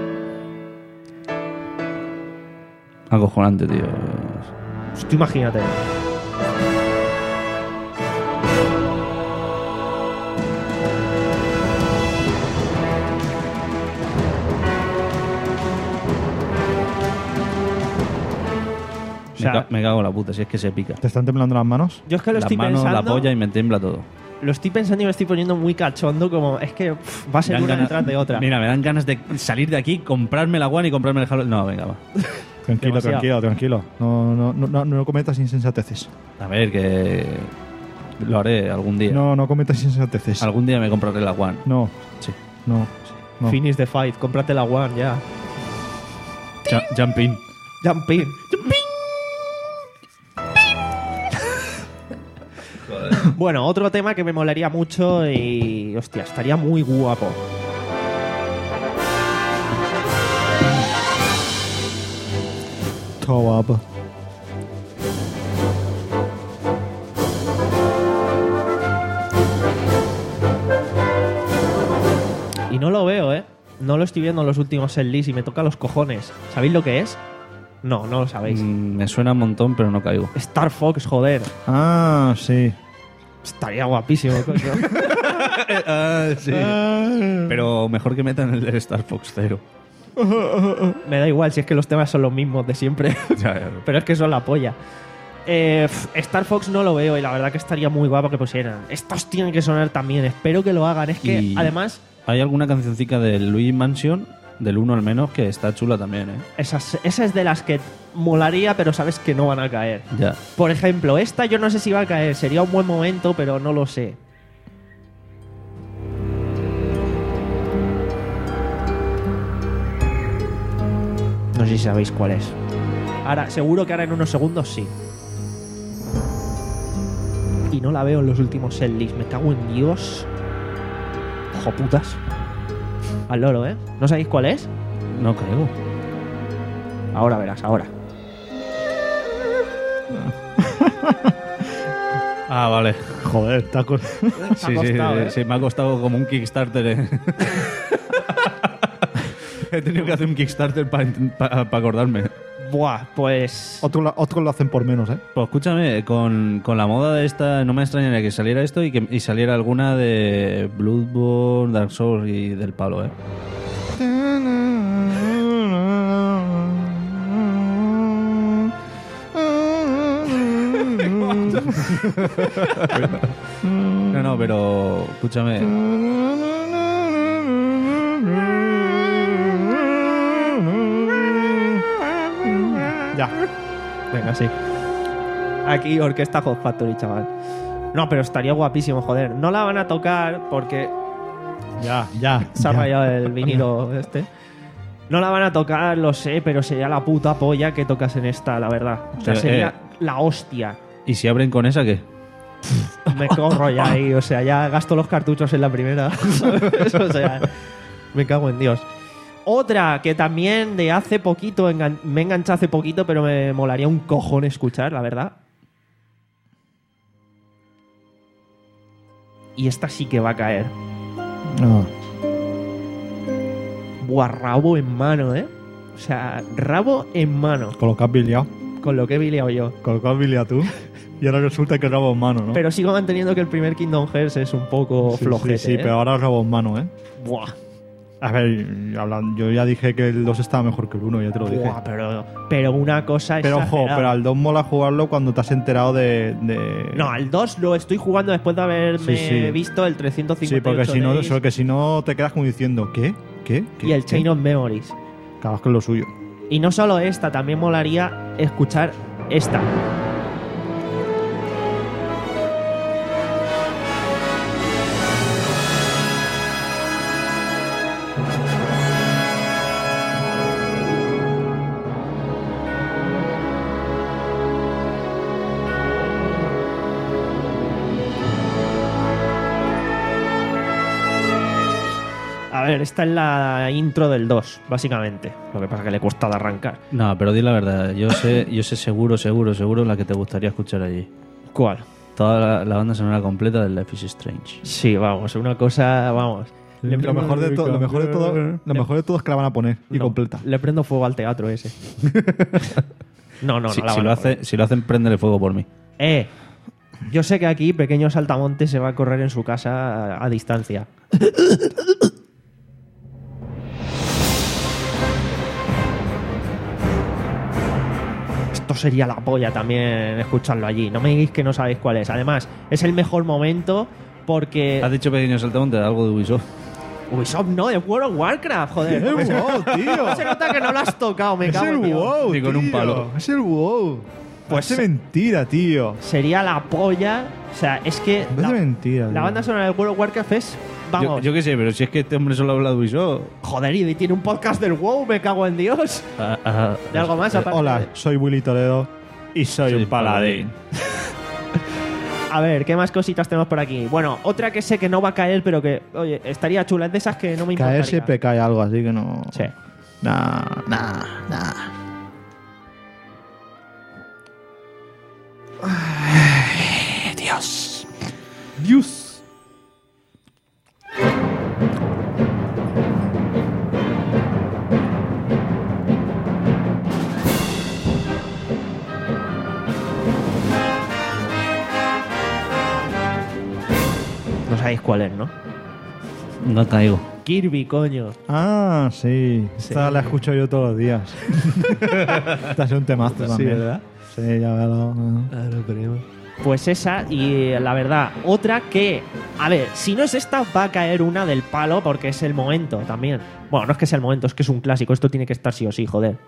Acojonante, tío. Pues tú imagínate. O sea, me, ca- me cago en la puta, si es que se pica. ¿Te están temblando las manos? yo es que lo Las estoy manos, la pensando... polla y me tiembla todo. Lo estoy pensando y me estoy poniendo muy cachondo, como... Es que pff, va a Me ser dan una ganas- detrás de otra. Mira, me dan ganas de salir de aquí, comprarme la One y comprarme el Halo. No, venga, va. Tranquilo, Demasiado. tranquilo, tranquilo. No, no, no, no, no cometas insensateces. A ver, que lo haré algún día. No, no cometas insensateces. Algún día me compraré la One. No, Sí. no, no. Finish the fight, cómprate la One ya. Ju- Jump in. Jump in. Bueno, otro tema que me molaría mucho y... Hostia, estaría muy guapo. Todo guapo. Y no lo veo, ¿eh? no lo estoy viendo en los últimos setlists y me toca los cojones. ¿Sabéis lo que es? No, no lo sabéis. Mm, me suena un montón, pero no caigo. Star Fox, joder. Ah, sí. Estaría guapísimo, coño. ah, sí. Pero mejor que metan el de Star Fox Zero. Me da igual si es que los temas son los mismos de siempre. Ya, ya. Pero es que son la polla. Eh, pf, Star Fox no lo veo y la verdad que estaría muy guapo que pusieran. Estos tienen que sonar también. Espero que lo hagan. Es que Y además hay alguna cancioncica del Luigi Mansion, del uno al menos, que está chula también, ¿eh? esas, esa es de las que molaría, pero sabes que no van a caer. Ya. Por ejemplo, esta yo no sé si va a caer. Sería un buen momento, pero no lo sé. No sé si sabéis cuál es. Ahora, seguro que ahora en unos segundos sí. Y no la veo en los últimos setlists. Me cago en Dios. Ojo putas. Al loro, ¿eh? ¿No sabéis cuál es? No creo. Ahora verás, ahora. Ah, vale. Joder, está con... Sí, sí, costado, ¿eh? sí, me ha costado como un Kickstarter, ¿eh? He tenido que hacer un Kickstarter para pa, pa acordarme. Buah, pues... Otros otro lo hacen por menos, ¿eh? Pues escúchame, con, con la moda de esta, no me extrañaría que saliera esto y que y saliera alguna de Bloodborne, Dark Souls y del palo, ¿eh? No, no, pero escúchame. Ya. Venga, sí. Aquí Orquesta Hot Factory, chaval. No, pero estaría guapísimo, joder. No la van a tocar porque Ya, ya. se ha ya. rayado el vinilo este. No la van a tocar, lo sé, pero sería la puta polla que tocas en esta, la verdad. O sea, Pero, sería eh. la hostia. ¿Y si abren con esa qué? Me corro ya ahí, o sea, ya gasto los cartuchos en la primera. ¿Sabes? O sea, me cago en Dios. Otra que también de hace poquito, engan- me enganché hace poquito, pero me molaría un cojón escuchar, la verdad. Y esta sí que va a caer. No. Buah, rabo en mano, ¿eh? O sea, rabo en mano. Con lo que has biliado. Con lo que he biliado yo. Con lo que has biliado tú. Y ahora resulta que rabo en mano, ¿no? Pero sigo manteniendo que el primer Kingdom Hearts es un poco sí, flojete, Sí, sí, ¿eh? pero ahora rabo en mano, ¿eh? Buah. A ver, hablan- yo ya dije que el dos estaba mejor que el uno, ya te lo dije. Buah, pero, pero una cosa Pero ojo, exagerada. pero al dos mola jugarlo cuando te has enterado de... de- No, al dos lo estoy jugando después de haberme Sí, sí. visto el trescientos cincuenta y Sí, porque ocho si no, Days porque si no te quedas como diciendo, ¿qué? ¿Qué? ¿Qué? y el ¿Qué? Chain of Memories. Acabas con lo suyo. Y no solo esta, también molaría escuchar esta. A ver, esta es la intro del dos, básicamente. Lo que pasa es que le cuesta de arrancar. No, pero di la verdad. Yo sé, yo sé seguro, seguro, seguro la que te gustaría escuchar allí. ¿Cuál? Toda la, la banda sonora completa del Life is Strange. Sí, vamos, una cosa, vamos. Le Lo prendo- mejor de todo, lo mejor de todo, lo Le- mejor de todo es que la van a poner y No, completa. Le prendo fuego al teatro ese. no, no, si, no la si van lo a hace, si lo hacen, préndele fuego por mí. Eh, yo sé que aquí pequeño saltamonte se va a correr en su casa a, a distancia. Esto sería la polla también escucharlo allí. No me digáis que no sabéis cuál es. Además, es el mejor momento porque... ¿Has dicho pequeño saltamonte? Algo de Ubisoft. Ubisoft no, de World of Warcraft, joder. ¡Es el WoW, tío! No se nota que no lo has tocado, me ¡Es cago el en Dios. WoW, Ni con un tío! palo. ¡Es el WoW! Pues- Pues es mentira, tío. Sería la polla. O sea, es que Es la, de mentira. la tío. banda sonora del World of Warcraft es... Vamos, Yo, yo qué sé, pero si es que este hombre solo habla de Ubisoft. joder, y tiene un podcast del WoW, me cago en Dios. Ah, ah, De algo más aparte. Hola, de- soy Willy Toledo y soy, Soy un paladín. A ver, ¿qué más cositas tenemos por aquí? Bueno, otra que sé que no va a caer, pero que, oye, estaría chula. Es de esas que no me importaría. Caer siempre cae algo, así que no. Sí. Nah, nah, nah. Dios. Dios. sabéis cuál es, ¿no? No caigo. Kirby, coño. Ah, sí. Sí. Esta la escucho yo todos los días. Esta es un temazo Sí, también. ¿verdad? Sí, ya veo. Pues esa, y la verdad, otra que, a ver, si no es esta, va a caer una del palo porque es el momento también. Bueno, no es que sea el momento, es que es un clásico. Esto tiene que estar sí o sí, joder.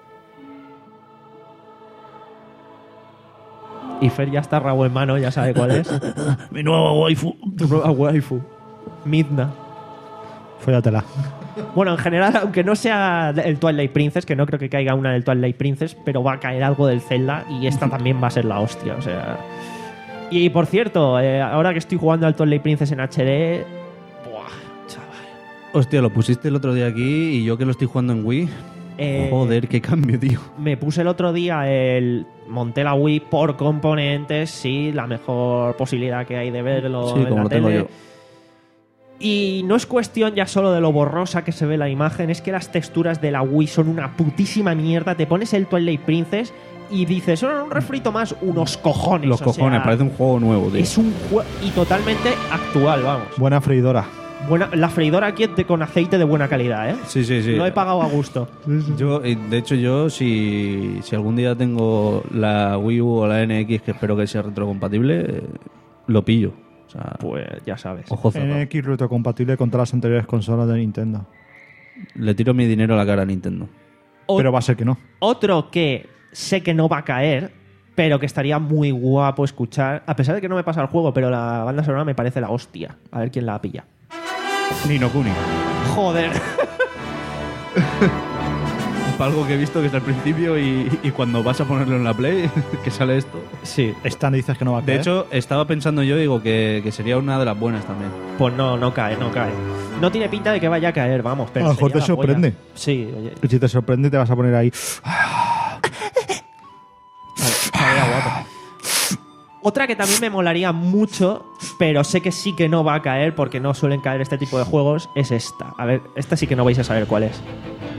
Y Fer ya está rabo en mano, ya sabe cuál es. Mi nueva waifu. Tu nueva waifu. Midna. Fóllatela. Bueno, en general, aunque no sea el Twilight Princess, que no creo que caiga una del Twilight Princess, pero va a caer algo del Zelda y esta también va a ser la hostia, o sea... Y por cierto, eh, ahora que estoy jugando al Twilight Princess en H D... Buah, chaval. Hostia, lo pusiste el otro día aquí y yo que lo estoy jugando en Wii. Eh, Joder, qué cambio, tío. Me puse el otro día el... Monté la Wii por componentes, sí, la mejor posibilidad que hay de verlo Sí, en como la lo tengo tele. yo. Y no es cuestión ya solo de lo borrosa que se ve la imagen, es que las texturas de la Wii son una putísima mierda. Te pones el Twilight Princess y dices, oh, un refrito más, unos cojones. Los o cojones, sea, parece un juego nuevo, tío. Es un juego y totalmente actual, vamos. Buena freidora. Buena, la freidora aquí es de, con aceite de buena calidad, ¿eh? Sí, sí, sí. Lo he pagado a gusto. Yo, y de hecho, yo, si, si algún día tengo la Wii U o la N X, que espero que sea retrocompatible, eh, lo pillo. O sea, pues ya sabes. Ojo cerrado. N X retrocompatible con todas las anteriores consolas de Nintendo. Le tiro mi dinero a la cara a Nintendo. O- Pero va a ser que no. Otro que sé que no va a caer, pero que estaría muy guapo escuchar, a pesar de que no me pasa el juego, pero la banda sonora me parece la hostia. A ver quién la pilla. Ni no Kuni. Joder. Algo que he visto que es al principio y, y cuando vas a ponerlo en la Play, que sale esto. Sí. Esta dices que no va a De caer. hecho, estaba pensando yo, digo, que, que sería una de las buenas también. Pues no, no cae, no cae. No tiene pinta de que vaya a caer, vamos. Pero A lo mejor sería te la polla. sorprende. Sí, oye. Y si te sorprende, te vas a poner ahí. Estaría guapo. Otra que también me molaría mucho, pero sé que sí que no va a caer porque no suelen caer este tipo de juegos, es esta. A ver, esta sí que no vais a saber cuál es.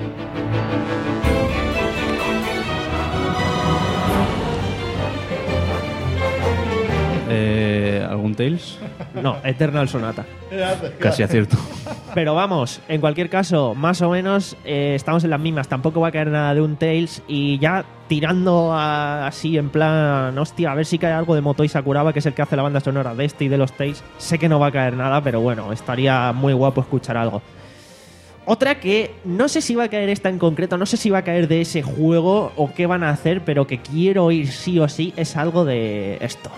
Eh, ¿Algún Tales? No, Eternal Sonata. Casi acierto. Pero vamos, en cualquier caso, más o menos eh, estamos en las mismas. Tampoco va a caer nada de un Tales. Y ya tirando a- así en plan, hostia, a ver si cae algo de Motoi Sakuraba, que es el que hace la banda sonora de este y de los Tales. Sé que no va a caer nada, pero bueno, estaría muy guapo escuchar algo. Otra que no sé si va a caer esta en concreto, no sé si va a caer de ese juego o qué van a hacer, pero que quiero oír sí o sí, es algo de esto.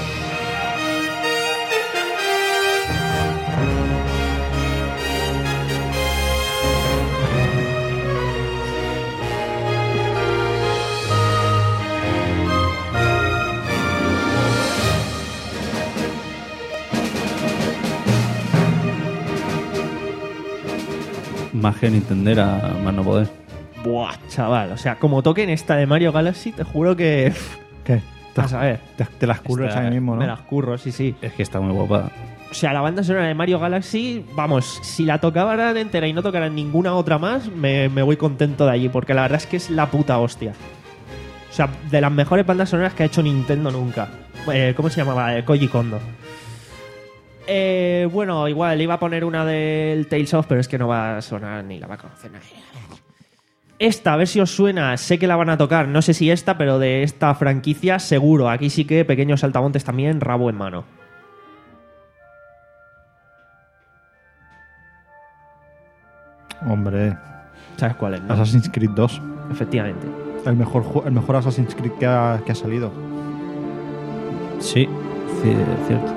Magia Nintendera, más no poder. Buah, chaval, o sea, como toquen esta de Mario Galaxy, te juro que... ¿Qué? A saber. Te, te las curras Está- ahí mismo, ¿no? Me las curro, sí, sí. Es que está muy guapa. O sea, la banda sonora de Mario Galaxy, vamos, si la tocaran entera y no tocaran ninguna otra más, me, me voy contento de allí, porque la verdad es que es la puta hostia. O sea, de las mejores bandas sonoras que ha hecho Nintendo nunca. Eh, ¿Cómo se llamaba? Eh, Koji Kondo. Eh, bueno, igual iba a poner una del Tales of, pero es que no va a sonar ni la va a conocer nadie. Esta, a ver si os suena, sé que la van a tocar, no sé si esta, pero de esta franquicia seguro. Aquí sí que pequeños saltamontes también, rabo en mano. Hombre, ¿Sabes cuál es, no? Assassin's Creed dos. Efectivamente. El mejor, ju- el mejor Assassin's Creed que ha, que ha salido. Sí, sí, es cierto.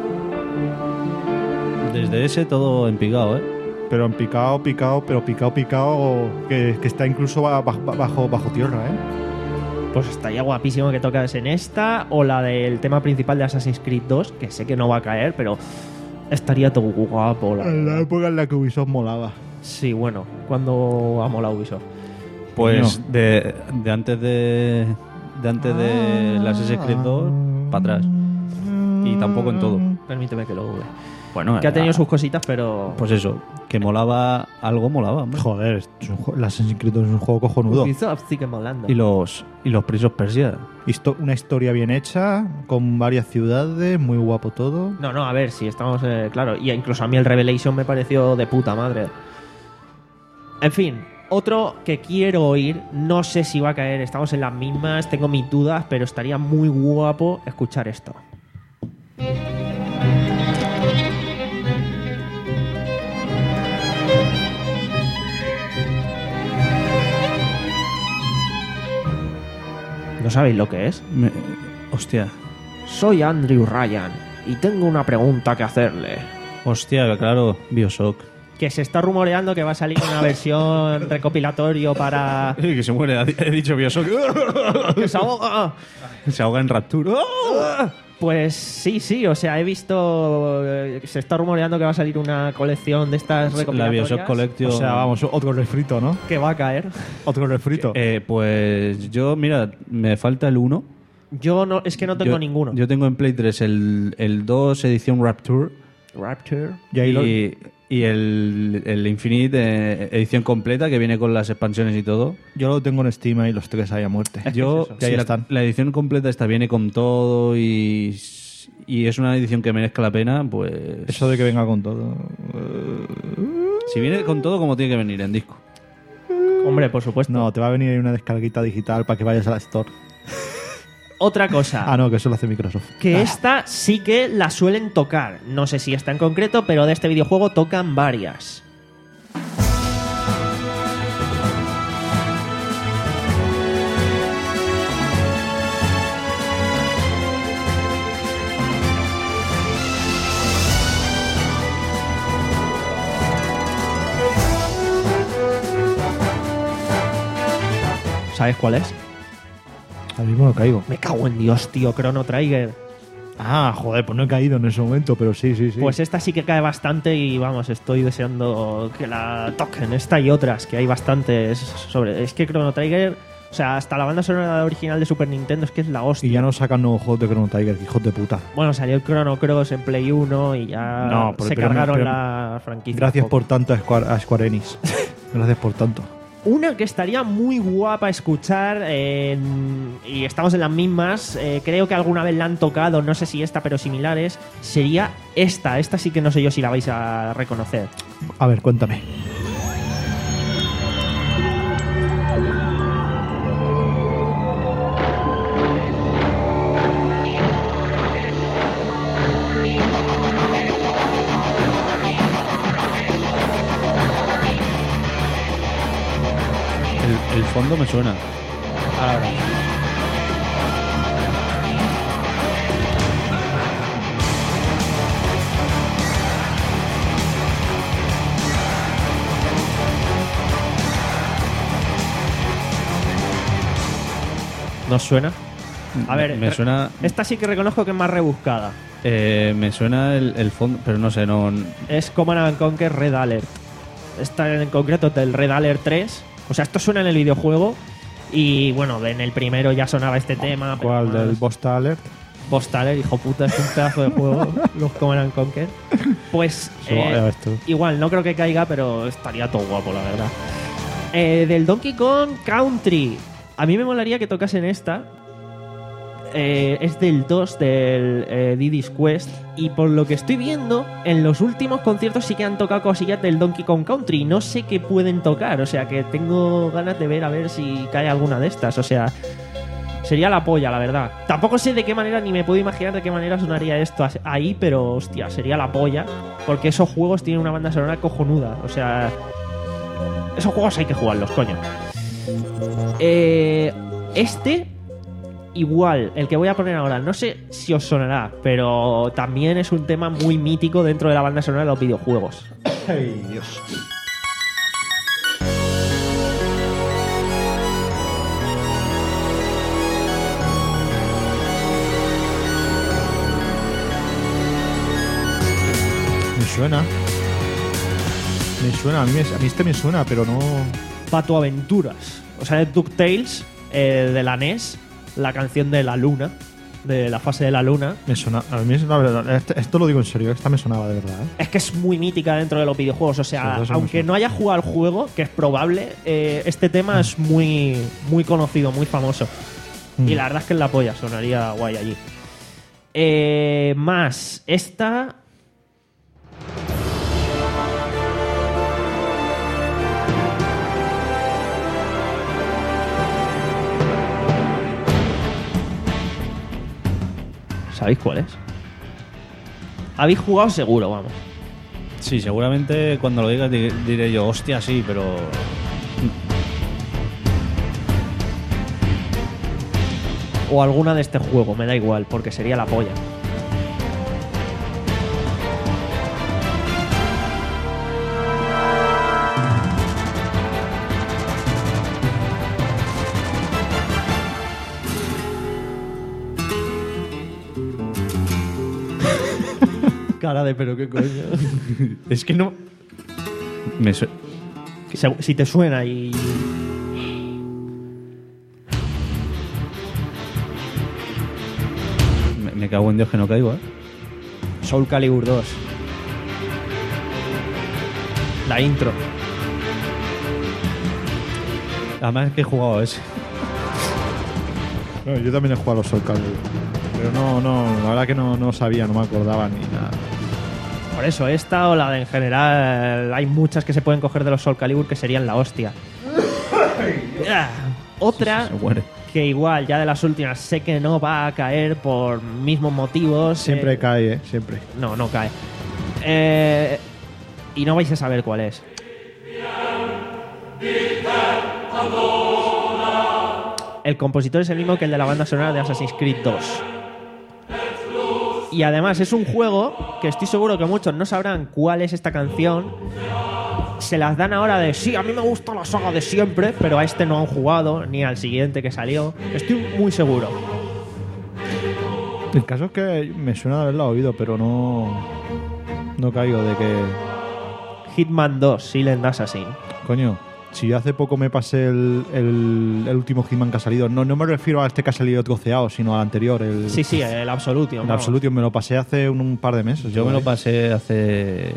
Desde ese todo en picado, ¿eh? Pero en picado, picado, pero picado, picado, que, que está incluso ba- ba- bajo, bajo tierra, ¿eh? Pues estaría guapísimo que tocas en esta o la del tema principal de Assassin's Creed dos, que sé que no va a caer, pero estaría todo guapo. La En la verdad. época en la que Ubisoft molaba. Sí, bueno, cuando amo la Ubisoft. Pues de, de antes de. De antes de la Assassin's Creed dos, para atrás. Y tampoco en todo. Permíteme que lo google. Bueno, Que ha tenido ah, sus cositas, pero... Pues eso, que molaba, algo molaba, hombre. Joder, es un juego- el Assassin's Creed es un juego cojonudo. Ubisoft sigue molando. Y los, y los Prince of Persia. Histo- una historia bien hecha, con varias ciudades, muy guapo todo. No, no, a ver, si estamos... eh, claro, y incluso a mí el Revelation me pareció de puta madre. En fin, otro que quiero oír, no sé si va a caer, estamos en las mismas, tengo mis dudas, pero estaría muy guapo escuchar esto. ¿No sabéis lo que es? Me- hostia. Soy Andrew Ryan y tengo una pregunta que hacerle. Hostia, claro, Bioshock. Que se está rumoreando que va a salir una versión recopilatorio para... Que se muere, he dicho Bioshock. que se ahoga. Se ahoga en Rapture. Pues sí, sí, o sea, he visto... eh, Se está rumoreando que va a salir una colección de estas La recopilatorias. Bioshock Collection. O sea, vamos, otro refrito, ¿no? Que va a caer. Otro refrito. Eh, pues yo, mira, me falta el uno. Yo no, es que no tengo Yo- ninguno. Yo tengo en Play tres el, el dos edición Rapture. Rapture. Y ahí lo- Y, y el, el Infinite eh, edición completa que viene con las expansiones y todo. Yo lo tengo en Steam y los tres ahí a muerte. Yo, Y ahí si la, están. la edición completa esta viene con todo y, y es una edición que merezca la pena, pues... Eso de que venga con todo. Si viene con todo, como tiene que venir en disco. Hombre, por supuesto. No, te va a venir ahí una descarguita digital para que vayas a la Store. Otra cosa. Ah, no, que eso lo hace Microsoft. Que esta sí que la suelen tocar. No sé si esta en concreto, pero de este videojuego tocan varias. ¿Sabes cuál es? Ahora mismo no caigo. Me cago en Dios, tío, Chrono Trigger. Ah, joder, pues no he caído en ese momento, pero sí, sí, sí. Pues esta sí que cae bastante y vamos, estoy deseando que la toquen. Esta y otras, que hay bastantes sobre... Es que Chrono Trigger, o sea, hasta la banda sonora original de Super Nintendo es que es la hostia. Y ya no sacan nuevos juegos de Chrono Trigger, que hijos de puta. Bueno, salió el Chrono Cross en Play uno y ya No, pero- se pero- cargaron pero- la franquicia. Gracias un poco. por tanto a Square, a Square Enix. Gracias por tanto. Una que estaría muy guapa escuchar, eh, y estamos en las mismas, eh, creo que alguna vez la han tocado, no sé si esta, pero similares, sería esta. Esta sí que no sé yo si la vais a reconocer. A ver, cuéntame. El, el fondo me suena. Ahora. ¿Nos suena? A ver, me suena... esta sí que reconozco que es más rebuscada. eh, me suena el, el fondo, pero no sé, no... Es Command and Conquer Red Alert. Esta en concreto del Red Alert tres. O sea, esto suena en el videojuego. Y bueno, en el primero ya sonaba este tema. pero ¿Cuál? más- ¿Del Boss Alert? Bostaler, hijo puta, es un pedazo de juego. Los Command and Conquer. Pues Eso, eh, ya ves tú. igual, no creo que caiga, pero estaría todo guapo, la verdad. Eh, del Donkey Kong Country. A mí me molaría que tocasen esta. Eh, es del dos, del eh, Diddy's Quest. Y por lo que estoy viendo, en los últimos conciertos sí que han tocado cosillas del Donkey Kong Country. No sé qué pueden tocar. O sea que tengo ganas de ver a ver si cae alguna de estas. O sea, sería la polla, la verdad. Tampoco sé de qué manera, ni me puedo imaginar de qué manera sonaría esto as- ahí, pero hostia, sería la polla. Porque esos juegos tienen una banda sonora cojonuda. O sea, esos juegos hay que jugarlos, coño. Eh, este, igual, el que voy a poner ahora, no sé si os sonará, pero también es un tema muy mítico dentro de la banda sonora de los videojuegos. Ay, Dios. Me suena. Me suena, a mí, me- a mí este me suena, pero no... Pato Aventuras. O sea, de DuckTales, eh, de la N E S, la canción de la luna. de la fase de la luna. Me suena, a mí la verdad, este- esto lo digo en serio, esta me sonaba de verdad. ¿eh? Es que es muy mítica dentro de los videojuegos. O sea, Sí, eso me aunque suena. no haya jugado al juego, que es probable, eh, este tema es muy, muy conocido, muy famoso. Mm. Y la verdad es que es la polla, sonaría guay allí. Eh, más, esta. ¿Sabéis cuál es? Habéis jugado seguro, vamos. Sí, seguramente cuando lo digas di- diré yo, hostia, sí, pero... O alguna de este juego, me da igual, porque sería la polla. Cara de pero qué coño. Es que no... Me su- Se- Si te suena y. me, me cago en Dios que no caigo, ¿eh? Soul Calibur dos. La intro. Además es que he jugado ese. No, yo también he jugado a los Soul Calibur. Pero no, no, la verdad que no, no sabía, no me acordaba ni nada. Por eso, esta o la de en general, hay muchas que se pueden coger de los Soul Calibur que serían la hostia. Ah, Otra Se muere. que igual, ya de las últimas, sé que no va a caer por mismos motivos. Siempre eh, cae, ¿eh? Siempre. No, no cae. Eh, y no vais a saber cuál es. El compositor es el mismo que el de la banda sonora de Assassin's Creed dos. Y además es un juego que estoy seguro que muchos no sabrán cuál es esta canción. Se las dan ahora de sí, a mí me gusta la saga de siempre, pero a este no han jugado, ni al siguiente que salió. Estoy muy seguro. El caso es que me suena de haberla oído, pero no. No caigo de que. Hitman dos, Silent Assassin. Coño, si yo hace poco me pasé el, el, el último Hitman que ha salido. No, no me refiero a este que ha salido troceado, sino al anterior. El, Sí, sí, el Absolution. el vamos. Absolution me lo pasé hace un, un par de meses. Yo me lo pasé hace...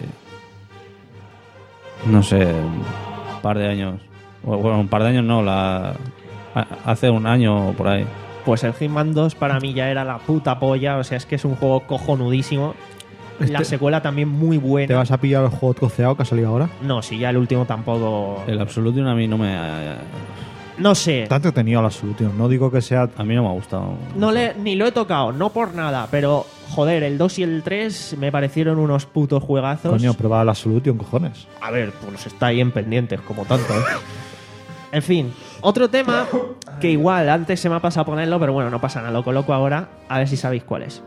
No sé, un par de años. Bueno, un par de años no, la... hace un año o por ahí. Pues el Hitman dos para mí ya era la puta polla. O sea, es que es un juego cojonudísimo. La Este- secuela también muy buena. ¿Te vas a pillar el juego troceado que ha salido ahora? No, si ya el último tampoco. El Absolution a mí no me... No sé. Está entretenido el Absolution. No digo que sea. A mí no me ha gustado. No le, ni lo he tocado, no por nada, pero joder, el dos y el tres me parecieron unos putos juegazos. Coño, prueba el Absolution, cojones. A ver, pues está ahí en pendientes, como tanto, ¿eh? En fin, otro tema que igual antes se me ha pasado a ponerlo, pero bueno, no pasa nada, lo coloco ahora, a ver si sabéis cuál es.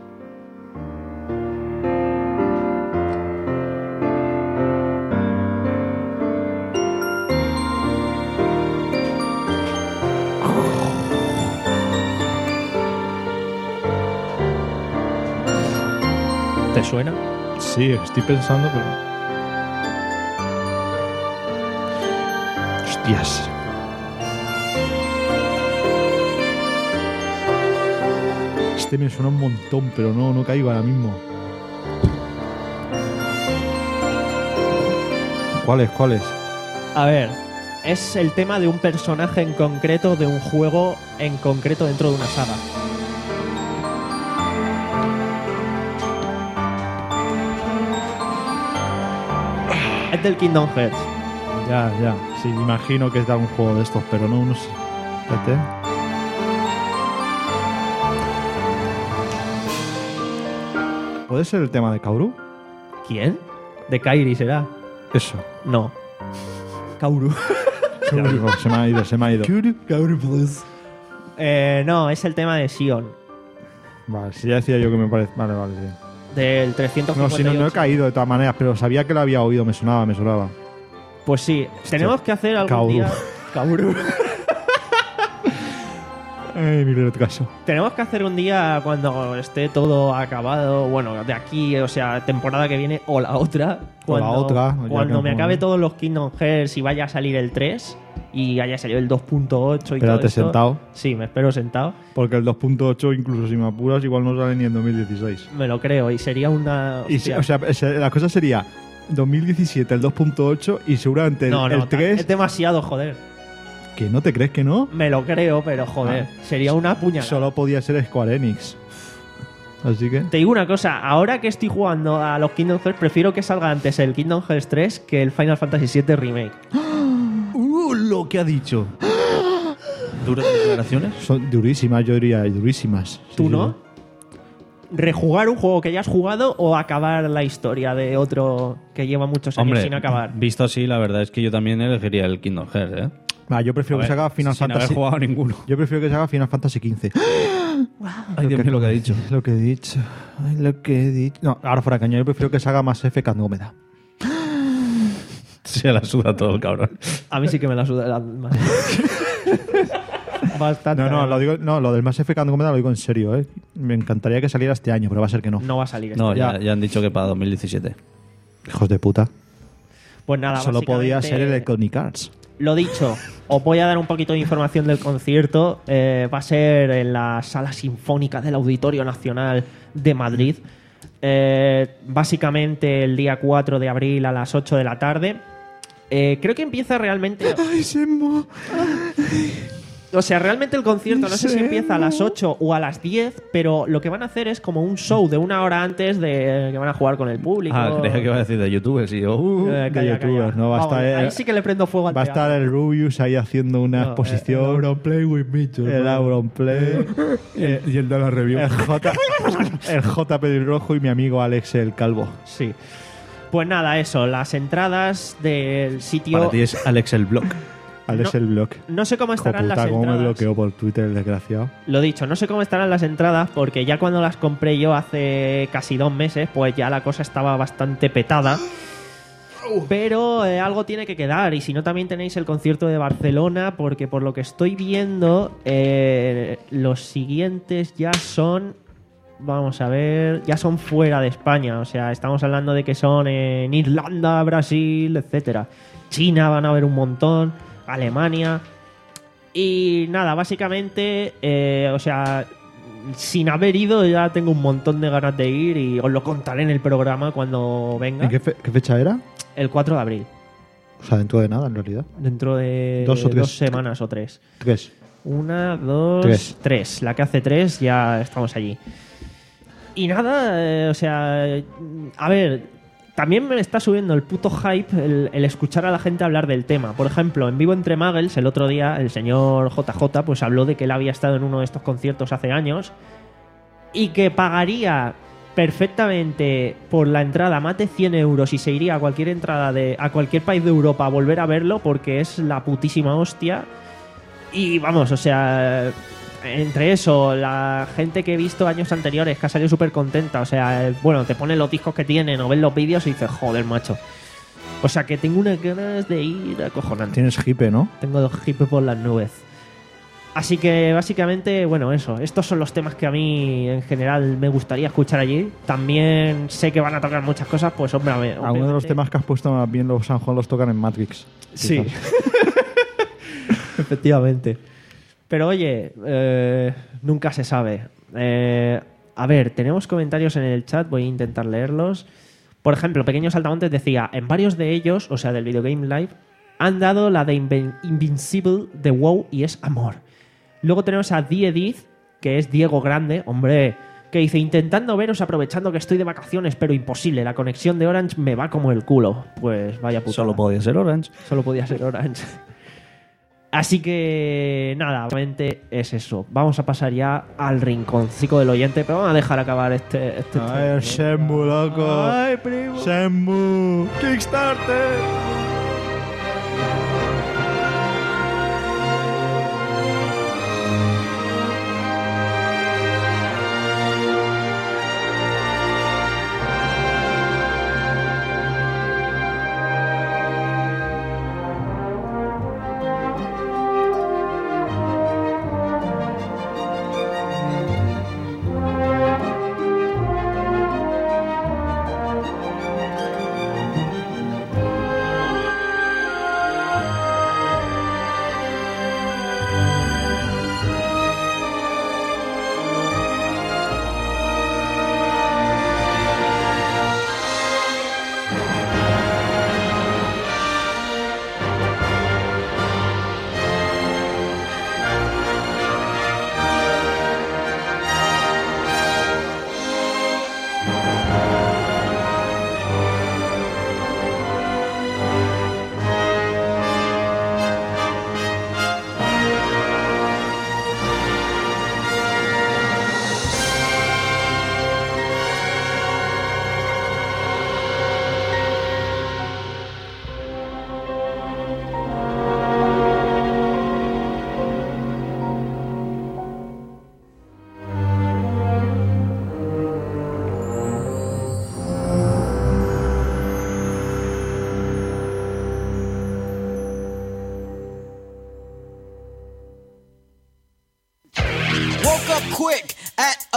¿Te suena? Sí, estoy pensando, pero. Hostias. Este me suena un montón, pero no, no caigo ahora mismo. ¿Cuál es? ¿Cuál es? A ver, es el tema de un personaje en concreto, de un juego en concreto dentro de una saga. Es del Kingdom Hearts. Ya, ya. Sí, imagino que es de algún juego de estos, pero no, no sé. Espérate. ¿Puede ser el tema de Kaoru? ¿Quién? De Kairi será. Eso. No. Kaoru. Ya digo, se me ha ido, se me ha ido. Kaoru Plus. Eh, no, es el tema de Sion. Vale, si ya decía yo que me parece. Vale, vale, sí. Del trescientos No, cincuenta si y ocho. no, no he caído de todas maneras, pero sabía que lo había oído, me sonaba, me sonaba. Pues sí, tenemos que hacer algún Kaoru. día. Kaoru. Ay, mi retraso. Tenemos que hacer un día cuando esté todo acabado, bueno, de aquí, o sea, temporada que viene o la otra. O la Cuando, otra, ya Cuando que me no- acabe todos los Kingdom Hearts y vaya a salir el tres, y haya salido el dos punto ocho y Espérate todo esto. sentado. Sí, me espero sentado. Porque el dos punto ocho, incluso si me apuras, igual no sale ni en dos mil dieciséis. Me lo creo y sería una... Y, hostia. o sea, ese- la cosa sería dos mil diecisiete, el dos punto ocho y seguramente el, no, no, el tres... es demasiado, joder. ¿Que no te crees que no? Me lo creo, pero joder, Ah. sería una puñalada. Solo podía ser Square Enix. Así que... Te digo una cosa, ahora que estoy jugando a los Kingdom Hearts, prefiero que salga antes el Kingdom Hearts tres que el Final Fantasy siete Remake. ¡Uh, lo que ha dicho! ¿Duras declaraciones? Son durísimas, yo diría, durísimas. ¿Tú Sí, no? sí. ¿Rejugar un juego que ya has jugado o acabar la historia de otro que lleva muchos años Hombre, sin acabar? visto así, la verdad es que yo también elegiría el Kingdom Hearts, ¿eh? Va, yo prefiero A que se ver, haga Final sin Fantasy... haber jugado ninguno. Yo prefiero que se haga Final Fantasy quince. Ay, Dios mío, lo que ha dicho. Lo que he dicho. Ay, lo que he dicho. No, ahora fuera caña, yo prefiero que se haga Mass Effect Andrómeda. Se la suda todo el cabrón. A mí sí que me la suda la más. Bastante. No, no, lo digo, no, lo del Mass Effect Andrómeda lo digo en serio, ¿eh? Me encantaría que saliera este año, pero va a ser que no. No va a salir este No, año. ya, ya han dicho que para dos mil diecisiete. Hijos de puta. Pues nada, Solo podía básicamente, ser Electronic Arts. Lo dicho, os voy a dar un poquito de información del concierto. Eh, va a ser en la Sala Sinfónica del Auditorio Nacional de Madrid. Eh, básicamente el día cuatro de abril a las ocho de la tarde. Eh, creo que empieza realmente... Ay, se mo... O sea, realmente el concierto no sé si empieza a las ocho o a las diez, pero lo que van a hacer es como un show de una hora antes de que van a jugar con el público. Ah, creía que iba a decir de youtubers y yo... Uh, Eh, de calla, youtubers, calla. ¿no? Va a Vamos, estar el- ahí sí que le prendo fuego al Va a teatro. estar el Rubius ahí haciendo una No, exposición. eh, el Auronplay with Mitchell. El Auronplay. Eh, y el de la review. el J. El J. Pelirrojo y mi amigo Alex el Calvo. Sí. Pues nada, eso, las entradas del sitio... Para ti es Alex el Blog. Alex No- el Blog. No sé cómo Hijo estarán puta, las cómo me entradas. bloqueó por Twitter el desgraciado. Lo dicho, no sé cómo estarán las entradas porque ya cuando las compré yo hace casi dos meses, pues ya la cosa estaba bastante petada. Pero eh, algo tiene que quedar y si no también tenéis el concierto de Barcelona porque por lo que estoy viendo eh, los siguientes ya son, vamos a ver, ya son fuera de España. O sea, estamos hablando de que son en Irlanda, Brasil, etcétera. China van a haber un montón, Alemania. Y nada, básicamente, eh, o sea, sin haber ido ya tengo un montón de ganas de ir y os lo contaré en el programa cuando venga. ¿En qué, fe- qué fecha era? El cuatro de abril, O sea, dentro de nada, en realidad. dentro de Dos o tres. dos semanas o tres. Tres. Una, dos, Tres. tres. La que hace tres ya estamos allí. Y nada, eh, o sea, a ver, también me está subiendo el puto hype el, el escuchar a la gente hablar del tema. Por ejemplo, en Vivo Entre Muggles, el otro día, el señor J J pues habló de que él había estado en uno de estos conciertos hace años y que pagaría perfectamente por la entrada más de cien euros y se iría a cualquier entrada de a cualquier país de Europa a volver a verlo porque es la putísima hostia. Y vamos, o sea, entre eso, la gente que he visto años anteriores que ha salido súper contenta, o sea, eh, bueno, te ponen los discos que tienen o ves los vídeos y dices, joder, macho. O sea, que tengo unas ganas de ir acojonante. Tienes hipe, ¿no? Tengo los hippie por las nubes. Así que básicamente, bueno, eso. Estos son los temas que a mí en general me gustaría escuchar allí. También sé que van a tocar muchas cosas, pues hombre, a ver, Algunos de los obviamente- temas que has puesto más bien los San Juan los tocan en Matrix. Sí. quizás. Efectivamente. Pero oye, eh, nunca se sabe. Eh, a ver, tenemos comentarios en el chat, voy a intentar leerlos. Por ejemplo, Pequeños Saltamontes decía, en varios de ellos, o sea, del Videogame Live, han dado la de Inven- Invincible de WoW y es amor. Luego tenemos a The Edith, que es Diego Grande, hombre, que dice, intentando veros aprovechando que estoy de vacaciones, pero imposible, la conexión de Orange me va como el culo. Pues vaya puta. Solo podía ser Orange. Solo podía ser Orange. Así que nada, obviamente es eso. Vamos a pasar ya al rinconcito del oyente, pero vamos a dejar acabar este... este Ay, el Shenmue, loco. Ay, primo. Shenmue. Kickstarter.